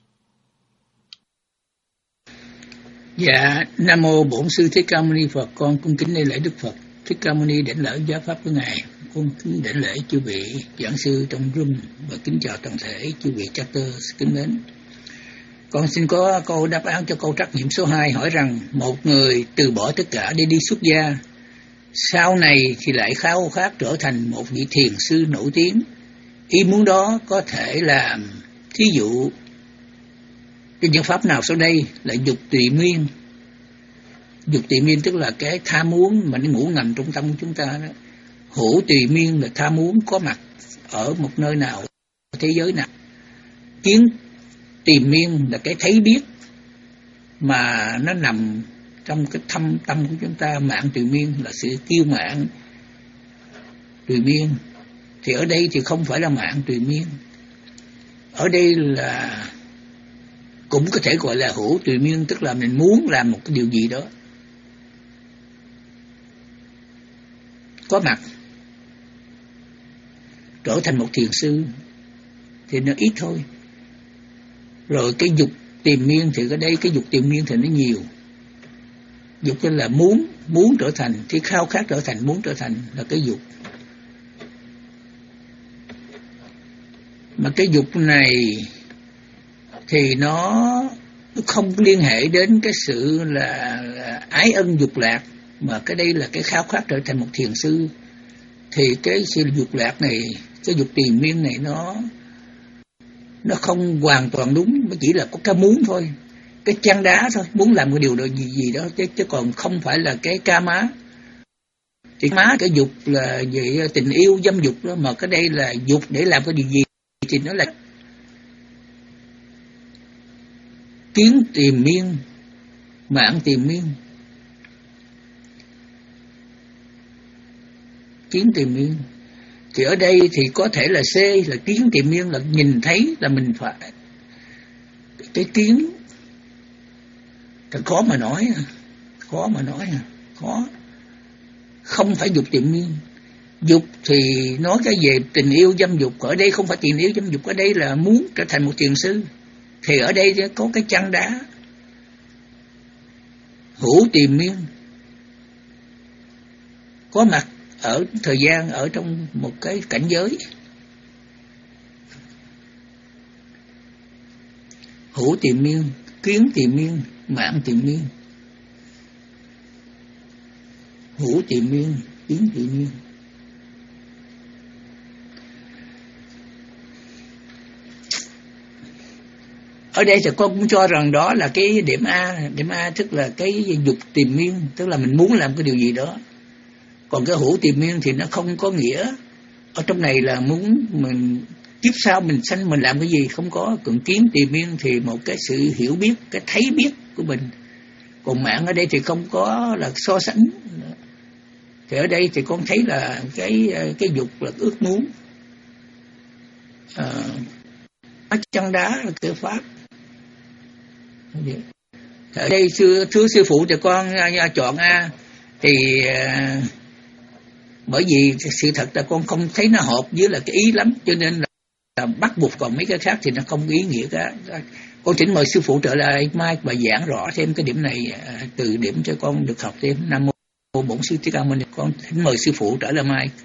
Speaker 6: Dạ, Nam mô Bổn Sư Thích Ca Mâu Ni Phật. Con cung kính lễ Đức Phật Thích Ca Mâu Ni đảnh lễ giáo pháp của ngài. Con kính đảnh lễ chư vị giảng sư trong room và kính chào toàn thể chư vị chapter kính mến. Con xin có câu đáp án cho câu trắc nghiệm số hai, hỏi rằng một người từ bỏ tất cả để đi xuất gia, sau này thì lại khao khát trở thành một vị thiền sư nổi tiếng. Ý muốn đó có thể là Thí dụ cái những pháp nào sau đây là dục tùy miên. Dục tùy miên tức là cái tham muốn mà nó ngủ ngầm trong tâm của chúng ta đó. Hữu tùy miên là tham muốn có mặt ở một nơi nào, thế giới nào. Kiến tìm miên là cái thấy biết mà nó nằm trong cái thâm tâm của chúng ta. Mạng tùy miên là sự kiêu mạn tùy miên. Thì ở đây thì không phải là mạng tùy miên, ở đây là cũng có thể gọi là hữu tùy miên, tức là mình muốn làm một cái điều gì đó có mặt, trở thành một thiền sư thì nó ít thôi. Rồi cái dục tìm miên thì ở đây cái dục tìm miên thì nó nhiều. Dục tức là muốn, muốn trở thành, thì khao khát trở thành, muốn trở thành là cái dục. Mà cái dục này thì nó không liên hệ đến cái sự là, là ái ân dục lạc, mà cái đây là cái khao khát trở thành một thiền sư. Thì cái sự dục lạc này, cái dục tìm miên này nó nó không hoàn toàn đúng, nó chỉ là có cái muốn thôi, cái chăn đá thôi, muốn làm cái điều đó gì gì đó, chứ, chứ còn không phải là cái ca má. Thì má cái dục là về tình yêu dâm dục đó, mà cái đây là dục để làm cái điều gì thì nó là kiến tìm miên, mạng tìm miên. Kiến tìm miên thì ở đây thì có thể là C là kiến tìm miên, là nhìn thấy là mình phải cái kiến. Thật khó mà nói, khó mà nói, khó. Không phải dục tìm miên. Dục thì nói cái về tình yêu dâm dục, ở đây không phải tình yêu dâm dục, ở đây là muốn trở thành một thiền sư. Thì ở đây có cái chăn đá. Hữu tìm miên có mặt ở thời gian, ở trong một cái cảnh giới. Hữu tìm miên, kiến tìm miên, mạng tìm miên. Hữu tìm miên, kiến tìm miên. Ở đây thì con cũng cho rằng đó là cái điểm A. Điểm A tức là cái dục tìm miên, tức là mình muốn làm cái điều gì đó. Còn cái hữu tìm miên thì nó không có nghĩa ở trong này là muốn mình kiếp sau mình sanh mình làm cái gì, không có. Còn kiến tìm miên thì một cái sự hiểu biết, cái thấy biết của mình. Còn mạng ở đây thì không có là so sánh. Thì ở đây thì con thấy là cái cái dục là ước muốn. À, chân đá là cái pháp. Ở đây thưa, thưa sư phụ thì con chọn A thì uh, bởi vì sự thật là con không thấy nó hợp với là cái ý lắm, cho nên là, là bắt buộc, còn mấy cái khác thì nó không ý nghĩa cả. Con thỉnh mời sư phụ trở lại mai và giảng rõ thêm cái điểm này, uh, từ điểm cho con được học thêm. Nam mô Bổn Sư Thích Ca Mâu Ni. Con thỉnh mời sư phụ trở lại mai.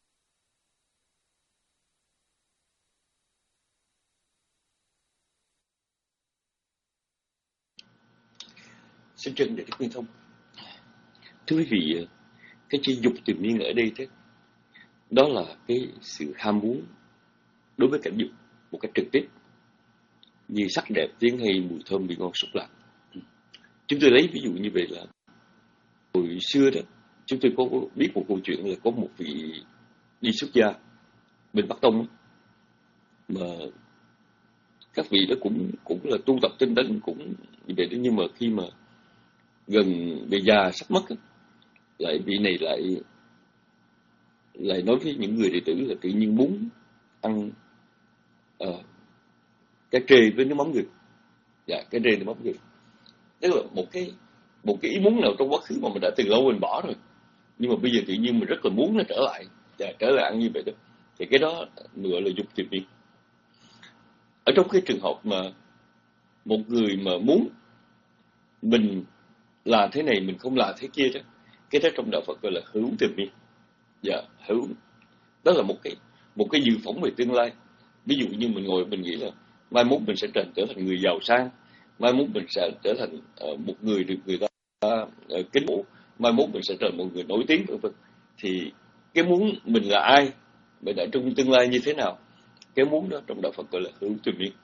Speaker 3: Xin trân Đại Đức Nguyên Thông. Thưa quý vị, cái chữ dục tìm miên ở đây thế, đó là cái sự ham muốn đối với cảnh dục một cách trực tiếp, như sắc đẹp, tiếng hay, mùi thơm, vị ngon, xúc lạc. Chúng tôi lấy ví dụ như vậy là hồi xưa đó, chúng tôi có biết một câu chuyện là có một vị đi xuất gia bên Bắc Tông, mà các vị đó cũng cũng là tu tập tinh tấn cũng như vậy đó, nhưng mà khi mà gần về già sắp mất, lại vị này lại lại nói với những người đệ tử là tự nhiên muốn ăn uh, cá trê với nước mắm gừng. Dạ, cá trê nước mắm gừng. Tức là một cái một cái ý muốn nào trong quá khứ mà mình đã từ lâu mình bỏ rồi, nhưng mà bây giờ tự nhiên mình rất là muốn nó trở lại, dạ, trở lại ăn như vậy đó. Thì cái đó gọi là dục tìm miên. Ở trong cái trường hợp mà một người mà muốn mình làm thế này mình không làm thế kia đó, cái đó trong đạo Phật gọi là hữu tìm miên. Dạ, hữu. Đó là một cái một cái dự phỏng về tương lai. Ví dụ như mình ngồi mình nghĩ là mai mốt mình sẽ trở thành người giàu sang, mai mốt mình sẽ trở thành uh, một người được người ta uh, kính mộ, mai mốt mình sẽ trở thành một người nổi tiếng vân vân. Thì cái muốn mình là ai, mình đã trong tương lai như thế nào, cái muốn đó trong đạo Phật gọi là hữu tìm miên.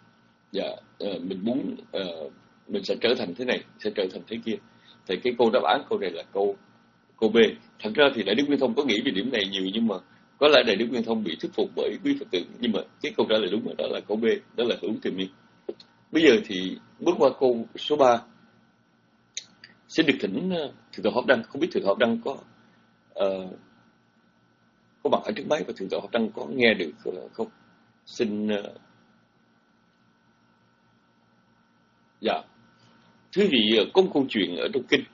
Speaker 3: dạ uh, mình muốn uh, mình sẽ trở thành thế này, sẽ trở thành thế kia. Thì cái câu đáp án câu này là câu câu B. Thật ra thì Đại Đức Nguyên Thông có nghĩ về điểm này nhiều, nhưng mà có lẽ Đại Đức Nguyên Thông bị thuyết phục bởi quý Phật tử. Nhưng mà cái câu trả lời đúng đó là câu B, đó là hữu tiềm miên. Bây giờ thì bước qua câu số ba. Xin được thỉnh Thượng tọa Pháp Đăng, không biết Thượng tọa Pháp Đăng có uh, có mặt ở trước máy và Thượng tọa Pháp Đăng có nghe được không? Xin uh... dạ. Thưa vị, có một câu chuyện ở trong kinh,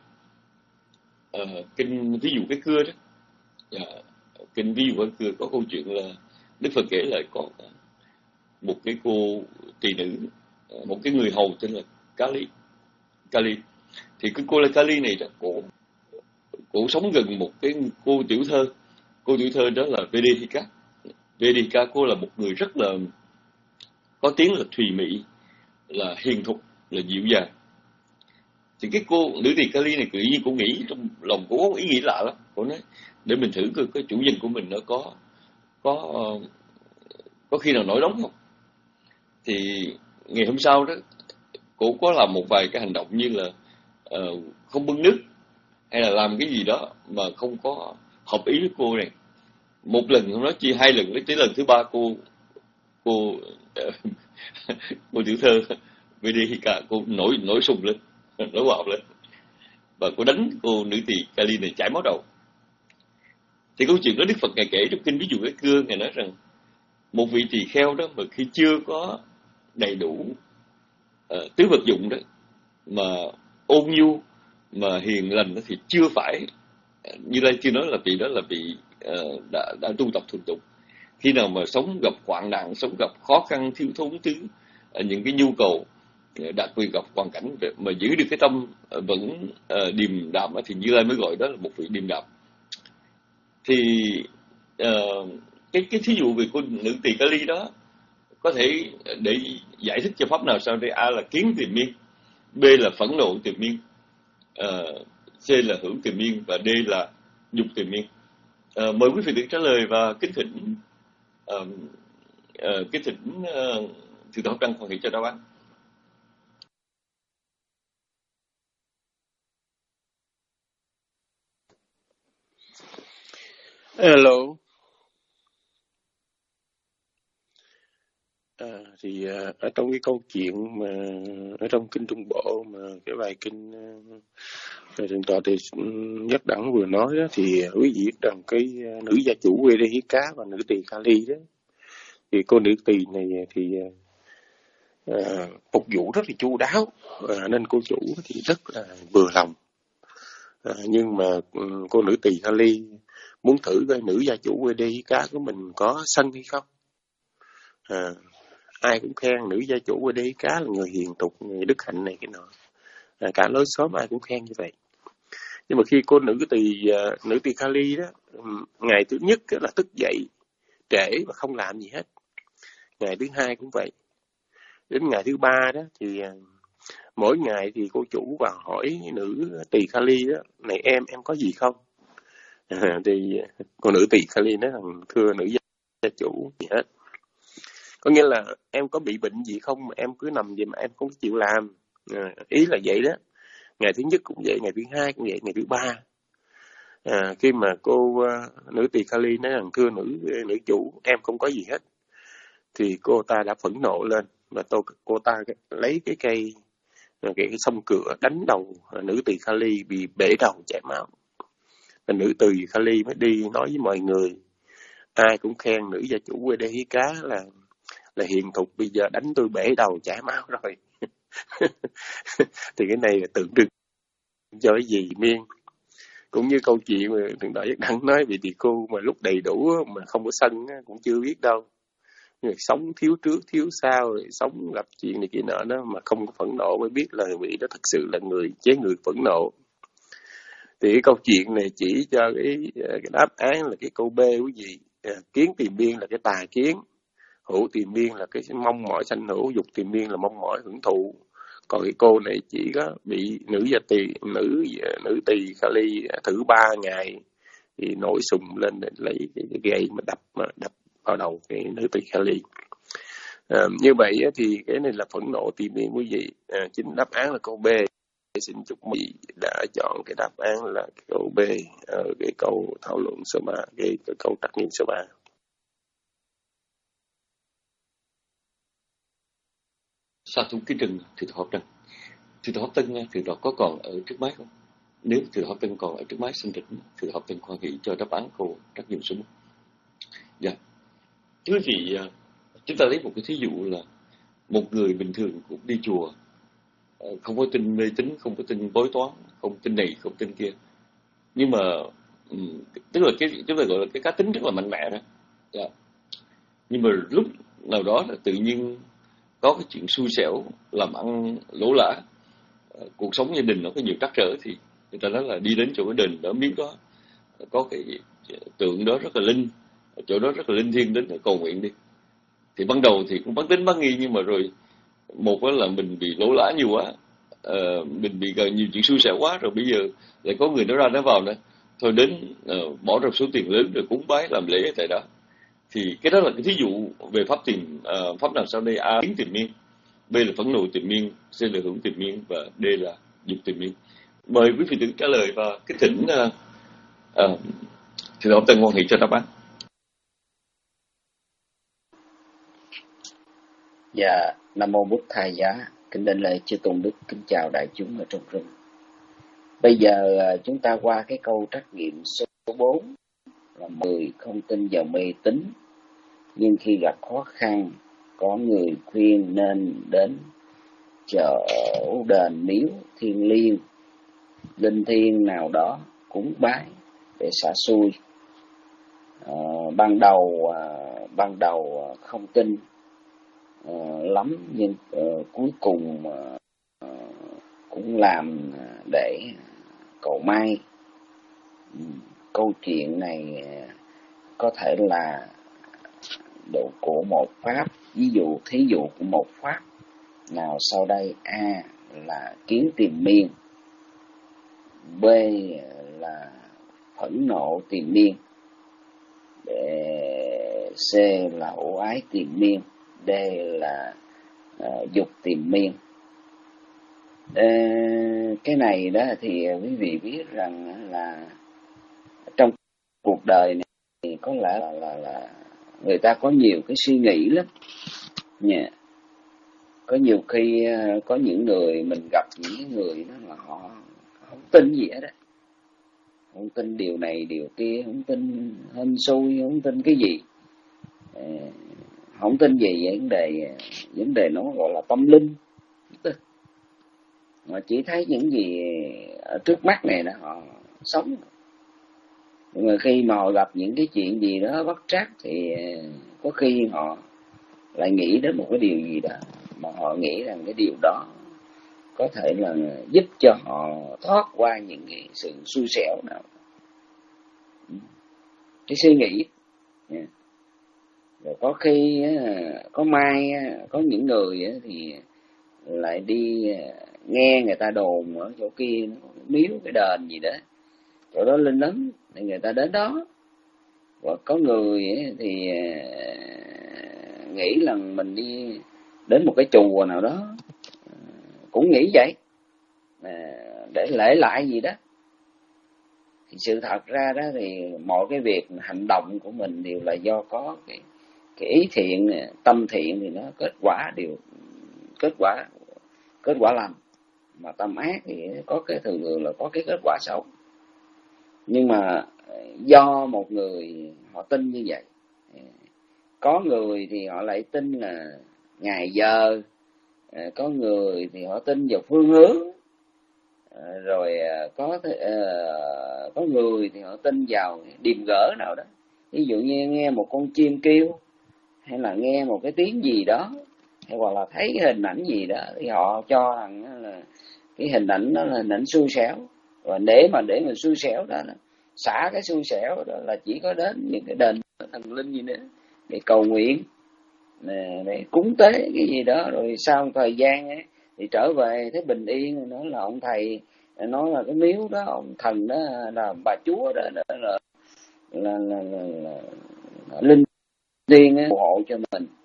Speaker 3: uh, kinh ví dụ cái cưa đó. Dạ. Kinh ví dụ cái cưa có câu chuyện là Đức Phật kể lại có một cái cô tỳ nữ, một cái người hầu tên là Kali. Kali thì cái cô là Kali này đó, cổ cổ sống gần một cái cô tiểu thơ. Cô tiểu thơ đó là Vedehika. Vedehika cô là một người rất là có tiếng là thùy mị, là hiền thục, là dịu dàng. Thì cái cô nữ tỳ Kali này tự nhiên cô nghĩ trong lòng cô có ý nghĩ lạ lắm. Cô nói để mình thử coi cái chủ nhân của mình nó có có có khi nào nổi nóng không. Thì ngày hôm sau đó cô có làm một vài cái hành động như là uh, không bưng nước hay là làm cái gì đó mà không có hợp ý với cô này. Một lần không nói chi, hai lần, tới lần thứ ba cô cô uh, cô tiểu thơ Vedehika cô nổi nổi sùng lên, nổi bạo lên và cô đánh cô nữ tỳ Kali này chảy máu đầu. Thì câu chuyện đó Đức Phật ngài kể trong kinh ví dụ cái cưa, ngài nói rằng một vị tỳ kheo đó mà khi chưa có đầy đủ uh, tứ vật dụng đó mà ôn nhu mà hiền lành đó, thì chưa phải như đây chưa nói là vị đó là vị uh, đã đã tu tập thuần tục. Khi nào mà sống gặp hoạn nạn, sống gặp khó khăn thiếu thốn thứ uh, những cái nhu cầu, uh, đặc biệt gặp hoàn cảnh mà giữ được cái tâm uh, vẫn uh, điềm đạm thì Như Lai mới gọi đó là một vị điềm đạm. Thì uh, cái cái thí dụ về cô nữ tỳ Kali đó có thể để giải thích cho pháp nào sau đây. A là kiến tiềm miên, B là phẫn nộ tiềm miên, uh, C là hữu tiềm miên và D là dục tiềm miên. Uh, mời quý vị được trả lời và kính thỉnh uh, uh, kính thỉnh uh, Thượng tọa Pháp Đăng hoàn thiện cho đáp án.
Speaker 4: Hello. À, thì à, ở trong cái câu chuyện mà ở trong kinh Trung Bộ mà cái bài kinh về Thượng tọa thì Nhất Đẳng vừa nói đó, thì quý vị biết rằng cái nữ gia chủ Vedehika và nữ tỳ Kali đó, thì cô nữ tỳ này thì à, phục vụ rất là chu đáo, à, nên cô chủ thì rất là vừa lòng. À, nhưng mà cô nữ tỳ Kali muốn thử coi nữ gia chủ Vedehika của mình có sân hay không. À, ai cũng khen nữ gia chủ Vedehika là người hiền thục, người đức hạnh này cái nọ, à, cả lối xóm ai cũng khen như vậy. Nhưng mà khi cô nữ tỳ uh, nữ tỳ Kali đó, ngày thứ nhất là thức dậy trễ và không làm gì hết. Ngày thứ hai cũng vậy. Đến ngày thứ ba đó thì uh, mỗi ngày thì cô chủ vào hỏi nữ tỳ Kali đó, này em em có gì không? À, thì cô nữ tỳ Kali nói rằng thưa nữ gia chủ gì hết. Có nghĩa là em có bị bệnh gì không mà em cứ nằm vậy mà em không chịu làm. À, ý là vậy đó. Ngày thứ nhất cũng vậy, ngày thứ hai cũng vậy, ngày thứ ba. À, khi mà cô uh, nữ tỳ Kali nói rằng thưa nữ nữ chủ em không có gì hết, thì cô ta đã phẫn nộ lên và tôi cô ta lấy cái cây cái, cái xông cửa đánh đầu nữ tỳ Kali bị bể đầu chảy máu. Và nữ tỳ Kali mới đi nói với mọi người, ai cũng khen nữ gia chủ Vedehika là là hiền thục, bây giờ đánh tôi bể đầu chảy máu rồi. Thì cái này là tượng trưng cho cái gì miên. Cũng như câu chuyện mà Thượng tọa Nhất Đẳng nói về thì cô mà lúc đầy đủ mà không có sân cũng chưa biết đâu. Nhưng sống thiếu trước thiếu sau, rồi sống gặp chuyện này kia nọ đó mà không có phẫn nộ mới biết là vị đó thật sự là người chế người phẫn nộ. Thì cái câu chuyện này chỉ cho cái, cái đáp án là cái câu B quý vị. Kiến tìm biên là cái tà kiến, hữu tìm biên là cái mong mỏi sanh hữu, dục tìm biên là mong mỏi hưởng thụ. Còn cái cô này chỉ có bị nữ gia tỳ nữ nữ tỳ Kali thử ba ngày thì nổi sùng lên để lấy cái gậy mà đập mà đập vào đầu cái nữ tỳ Kali. À, như vậy á, thì cái này là phẫn nộ tìm miên quý vị. À, chính đáp án là câu B. Xin chúc quý vị đã chọn cái đáp án là câu B ở cái câu thảo luận số ba, cái, cái câu trắc nghiệm số ba.
Speaker 3: Sa thú ký trừng thì hợp trần. Thì hợp tân thì đó có còn ở trước máy không? Nếu thì hợp tân còn ở trước máy xin rỉnh thì hợp tân khoan hỷ cho đáp án câu trắc nghiệm số một. Dạ. Thưa vị, chúng ta lấy một cái thí dụ là một người bình thường cũng đi chùa, không có tin mê tín, không có tin bói toán, không tin này, không tin kia. Nhưng mà, tức là cái chúng ta gọi là cái cá tính rất là mạnh mẽ đó. Dạ. Nhưng mà lúc nào đó là tự nhiên có cái chuyện xui xẻo, làm ăn lỗ lã, cuộc sống gia đình nó có nhiều trắc trở thì người ta nói là đi đến chỗ cái đền đó miếu đó có cái tượng đó rất là linh, chỗ đó rất là linh thiêng, đến để cầu nguyện đi. Thì ban đầu thì cũng bán tính bán nghi, nhưng mà rồi một là mình bị lỗ lã nhiều quá, uh, mình bị gần nhiều chuyện xui xẻo quá, rồi bây giờ lại có người nó ra nó vào nữa, thôi đến uh, bỏ ra số tiền lớn rồi cúng bái làm lễ tại đó. Thì cái đó là cái thí dụ về pháp tìm uh, pháp nào sau đây? A, kiến tìm miên, B là phẫn nộ tìm miên, C là hưởng tìm miên, và D là dục tìm miên. Mời quý vị tự trả lời và cái thỉnh uh, uh, thì học tân ngoan nghị cho đáp án.
Speaker 5: Dạ, Nam Mô Bụt Thầy Giá, kính đảnh lễ chư tôn đức, kính chào đại chúng ở trong rừng. Bây giờ chúng ta qua cái câu trắc nghiệm số bốn là mười không tin vào mê tín, nhưng khi gặp khó khăn có người khuyên nên đến chỗ đền miếu thiêng liêng, linh thiêng nào đó cúng bái để xả xui. À, ban đầu à, ban đầu không tin Uh, lắm, nhưng uh, cuối cùng uh, uh, cũng làm để cầu may. Um, câu chuyện này uh, có thể là độ của một pháp, ví dụ thí dụ của một pháp nào sau đây: A là kiến tìm miên, B là phẫn nộ tìm miên, C là ổ ái tìm miên, D là uh, dục tìm miên. Uh, cái này đó thì quý vị biết rằng là trong cuộc đời này thì có lẽ là, là, là người ta có nhiều cái suy nghĩ lắm nha. Có nhiều khi uh, có những người mình gặp những người đó là họ không tin gì hết đó, không tin điều này điều kia, không tin hên xui, không tin cái gì. Uh, không tin gì về vấn đề vấn đề nó gọi là tâm linh, mà chỉ thấy những gì ở trước mắt này là họ sống. Nhưng mà khi mà họ gặp những cái chuyện gì đó bất trắc thì có khi họ lại nghĩ đến một cái điều gì đó mà họ nghĩ rằng cái điều đó có thể là giúp cho họ thoát qua những cái sự xui xẻo nào. Cái suy nghĩ yeah. Rồi có khi có mai có những người thì lại đi nghe người ta đồn ở chỗ kia miếu cái đền gì đó, chỗ đó linh lắm thì người ta đến đó. Và có người thì nghĩ là mình đi đến một cái chùa nào đó cũng nghĩ vậy để lễ lại gì đó. Thì sự thật ra đó thì mọi cái việc hành động của mình đều là do có cái cái ý thiện, tâm thiện thì nó kết quả đều kết quả kết quả lành, mà tâm ác thì có cái thường thường là có cái kết quả xấu. Nhưng mà do một người họ tin như vậy, có người thì họ lại tin là ngày giờ, có người thì họ tin vào phương hướng, rồi có có người thì họ tin vào điềm gỡ nào đó. Ví dụ như nghe một con chim kêu, hay là nghe một cái tiếng gì đó, hay hoặc là thấy cái hình ảnh gì đó, thì họ cho rằng là cái hình ảnh đó là hình ảnh xui xẻo. Và để mà để mà xui xẻo đó, xả cái xui xẻo đó là chỉ có đến những cái đền thần linh gì nữa để cầu nguyện, để cúng tế cái gì đó, rồi sau một thời gian ấy, thì trở về thấy bình yên. Nói là ông thầy nói là cái miếu đó, ông thần đó là bà chúa đó là là là, là, là, là linh thiêng phù hộ cho mình.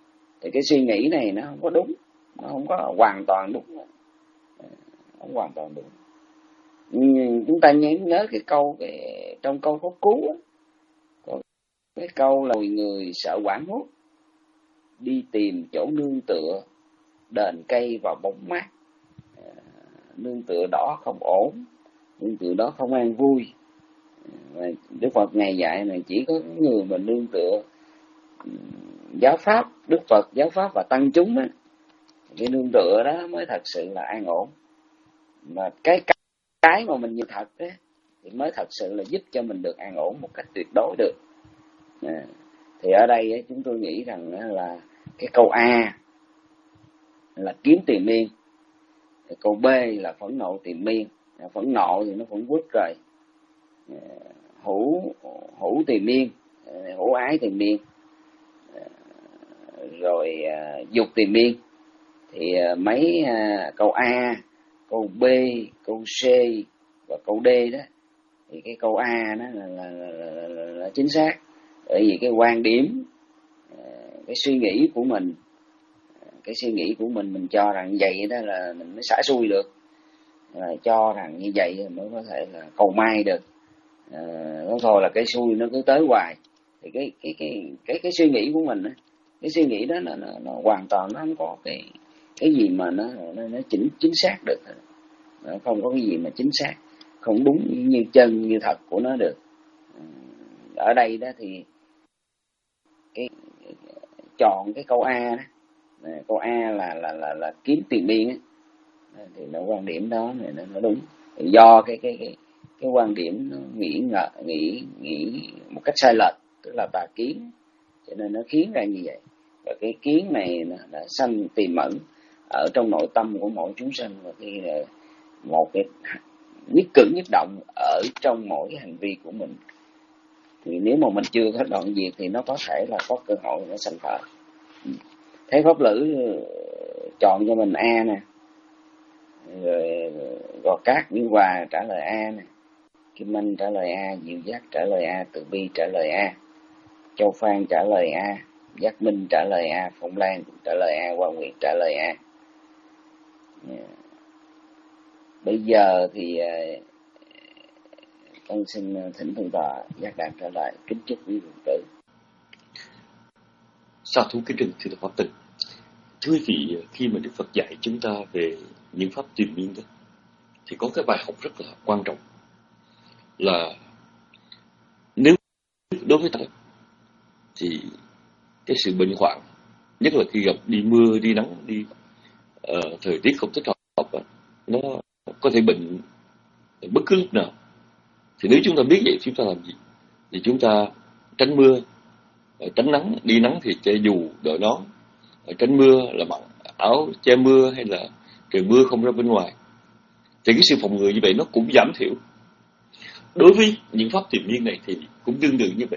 Speaker 5: thì cái suy nghĩ này nó không có đúng, nó không có hoàn toàn đúng, không hoàn toàn đúng. Nhưng chúng ta nhớ nhớ cái câu cái, trong câu có cú có cái câu là người sợ quảng hốt, đi tìm chỗ nương tựa, đền cây vào bóng mát. Nương tựa đó không ổn, nương tựa đó không an vui. Đức Phật ngày dạy này chỉ có người mà nương tựa giáo pháp, Đức Phật, giáo pháp và tăng chúng á, cái nương tựa đó mới thật sự là an ổn. Mà cái cái mà mình nhìn thật á thì mới thật sự là giúp cho mình được an ổn một cách tuyệt đối được. À, thì ở đây á, chúng tôi nghĩ rằng là cái câu A là kiếm tiền miên, thì câu B là phẫn nộ tìm miên. Phẫn nộ thì nó vẫn quất rồi, hữu hữu tìm miên, hữu ái tìm miên, rồi uh, dục tìm miên. Thì uh, mấy uh, câu A, câu B, câu C và câu D đó, thì cái câu A đó là, là, là, là, là, là chính xác. Bởi vì cái quan điểm, uh, cái suy nghĩ của mình, cái suy nghĩ của mình mình cho rằng vậy đó là mình mới xả xui được, à, cho rằng như vậy mới có thể là cầu may được. À, nó thôi là cái xui nó cứ tới hoài. Thì cái cái cái cái cái suy nghĩ của mình, cái suy nghĩ đó nó, nó, nó hoàn toàn nó không có cái cái gì mà nó nó, nó chính chính xác được, nó không có cái gì mà chính xác, không đúng như chân như thật của nó được. Ở đây đó thì cái, cái chọn cái câu A đó, câu A là là là là kiếm tiền miên á, thì nó quan điểm đó này nó, nó đúng. Thì do cái cái cái cái quan điểm nó nghĩ ngờ, nghĩ nghĩ một cách sai lệch, tức là tà kiến, cho nên nó khiến ra như vậy. Và cái kiến này nó đã sanh tiềm ẩn ở trong nội tâm của mỗi chúng sinh, và cái một cái nhất cử nhất động ở trong mỗi cái hành vi của mình. Thì nếu mà mình chưa có đoạn diệt thì nó có thể là có cơ hội nó sanh khởi. Thấy Pháp Lữ chọn cho mình A nè, rồi Gò Cát Như Hòa trả lời A nè, Kim Anh trả lời A, Diệu Giác trả lời A, Từ Bi trả lời A, Châu Phan trả lời A, Giác Minh trả lời A, Phong Lan trả lời A, Hoa Nguyệt trả lời A. Yeah. Bây giờ thì con xin thỉnh thượng tọa Giác Đàn trả lời. Kính chúc quý vị tử.
Speaker 3: Sa thú kính trừng thưa Pháp Tịnh. Thưa quý vị, khi mà Đức Phật dạy chúng ta về những pháp triền miên đó, thì có cái bài học rất là quan trọng là nếu đối với ta thì cái sự bệnh hoạn, nhất là khi gặp đi mưa, đi nắng, đi uh, thời tiết không thích hợp, nó có thể bệnh bất cứ lúc nào. Thì nếu chúng ta biết vậy, chúng ta làm gì? Thì chúng ta tránh mưa, tránh nắng, đi nắng thì che dù, đội nón, tránh mưa là mặc áo che mưa, hay là trời mưa không ra bên ngoài. Thì cái sự phòng ngừa như vậy nó cũng giảm thiểu. Đối với những pháp triền miên này thì cũng tương tự như vậy.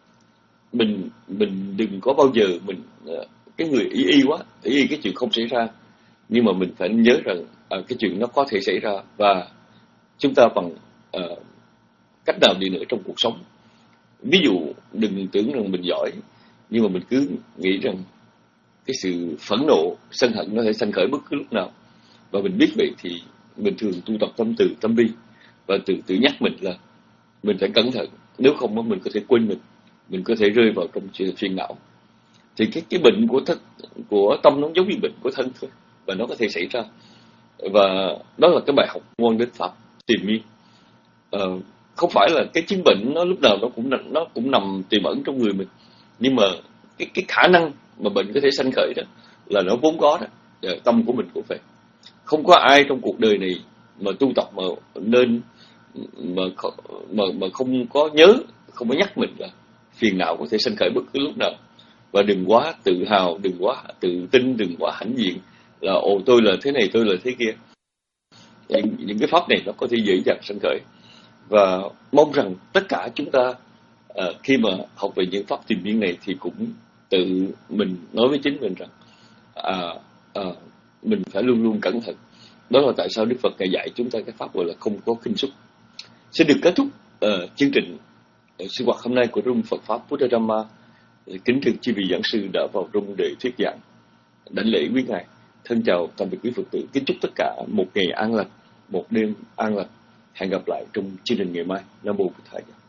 Speaker 3: Mình mình đừng có bao giờ mình cái người ý y quá, ý y cái chuyện không xảy ra, nhưng mà mình phải nhớ rằng à, cái chuyện nó có thể xảy ra, và chúng ta bằng à, cách nào đi nữa trong cuộc sống. Ví dụ đừng tưởng rằng mình giỏi, nhưng mà mình cứ nghĩ rằng cái sự phẫn nộ, sân hận nó thể sanh khởi bất cứ lúc nào. Và mình biết vậy thì mình thường tu tập tâm từ, tâm bi, và tự tự nhắc mình là mình phải cẩn thận. Nếu không mình có thể quên mình, mình có thể rơi vào trong phiền não. Thì cái cái bệnh của thân, của tâm nó giống như bệnh của thân thôi, và nó có thể xảy ra. Và đó là cái bài học ngoan đến pháp triền miên. Ờ, không phải là cái chứng bệnh nó lúc nào nó cũng nó cũng nằm tiềm ẩn trong người mình, nhưng mà cái cái khả năng mà bệnh có thể sanh khởi đó là nó vốn có đó. Tâm của mình cũng vậy. Không có ai trong cuộc đời này mà tu tập mà nên mà mà mà không có nhớ, không có nhắc mình là phiền não có thể sanh khởi bất cứ lúc nào. Và đừng quá tự hào, đừng quá tự tin, đừng quá hãnh diện là ồ tôi là thế này, tôi là thế kia. Những, những cái pháp này nó có thể dễ dàng sanh khởi. Và mong rằng tất cả chúng ta à, khi mà học về những pháp triền miên này thì cũng tự mình nói với chính mình rằng à, à, mình phải luôn luôn cẩn thận. Đó là tại sao Đức Phật Ngài dạy chúng ta cái pháp gọi là không có khinh súc. Sẽ được kết thúc uh, chương trình uh, sinh hoạt hôm nay của Room Phật Pháp Buddha Dhamma. Kính thưa chư vị giảng sư đã vào room để thuyết giảng. đảnh lễ quý ngài. Thân chào tạm biệt quý Phật tử. Kính chúc tất cả một ngày an lành, một đêm an lành. Hẹn gặp lại trong chương trình ngày mai. Nam mô Bổn Thầy.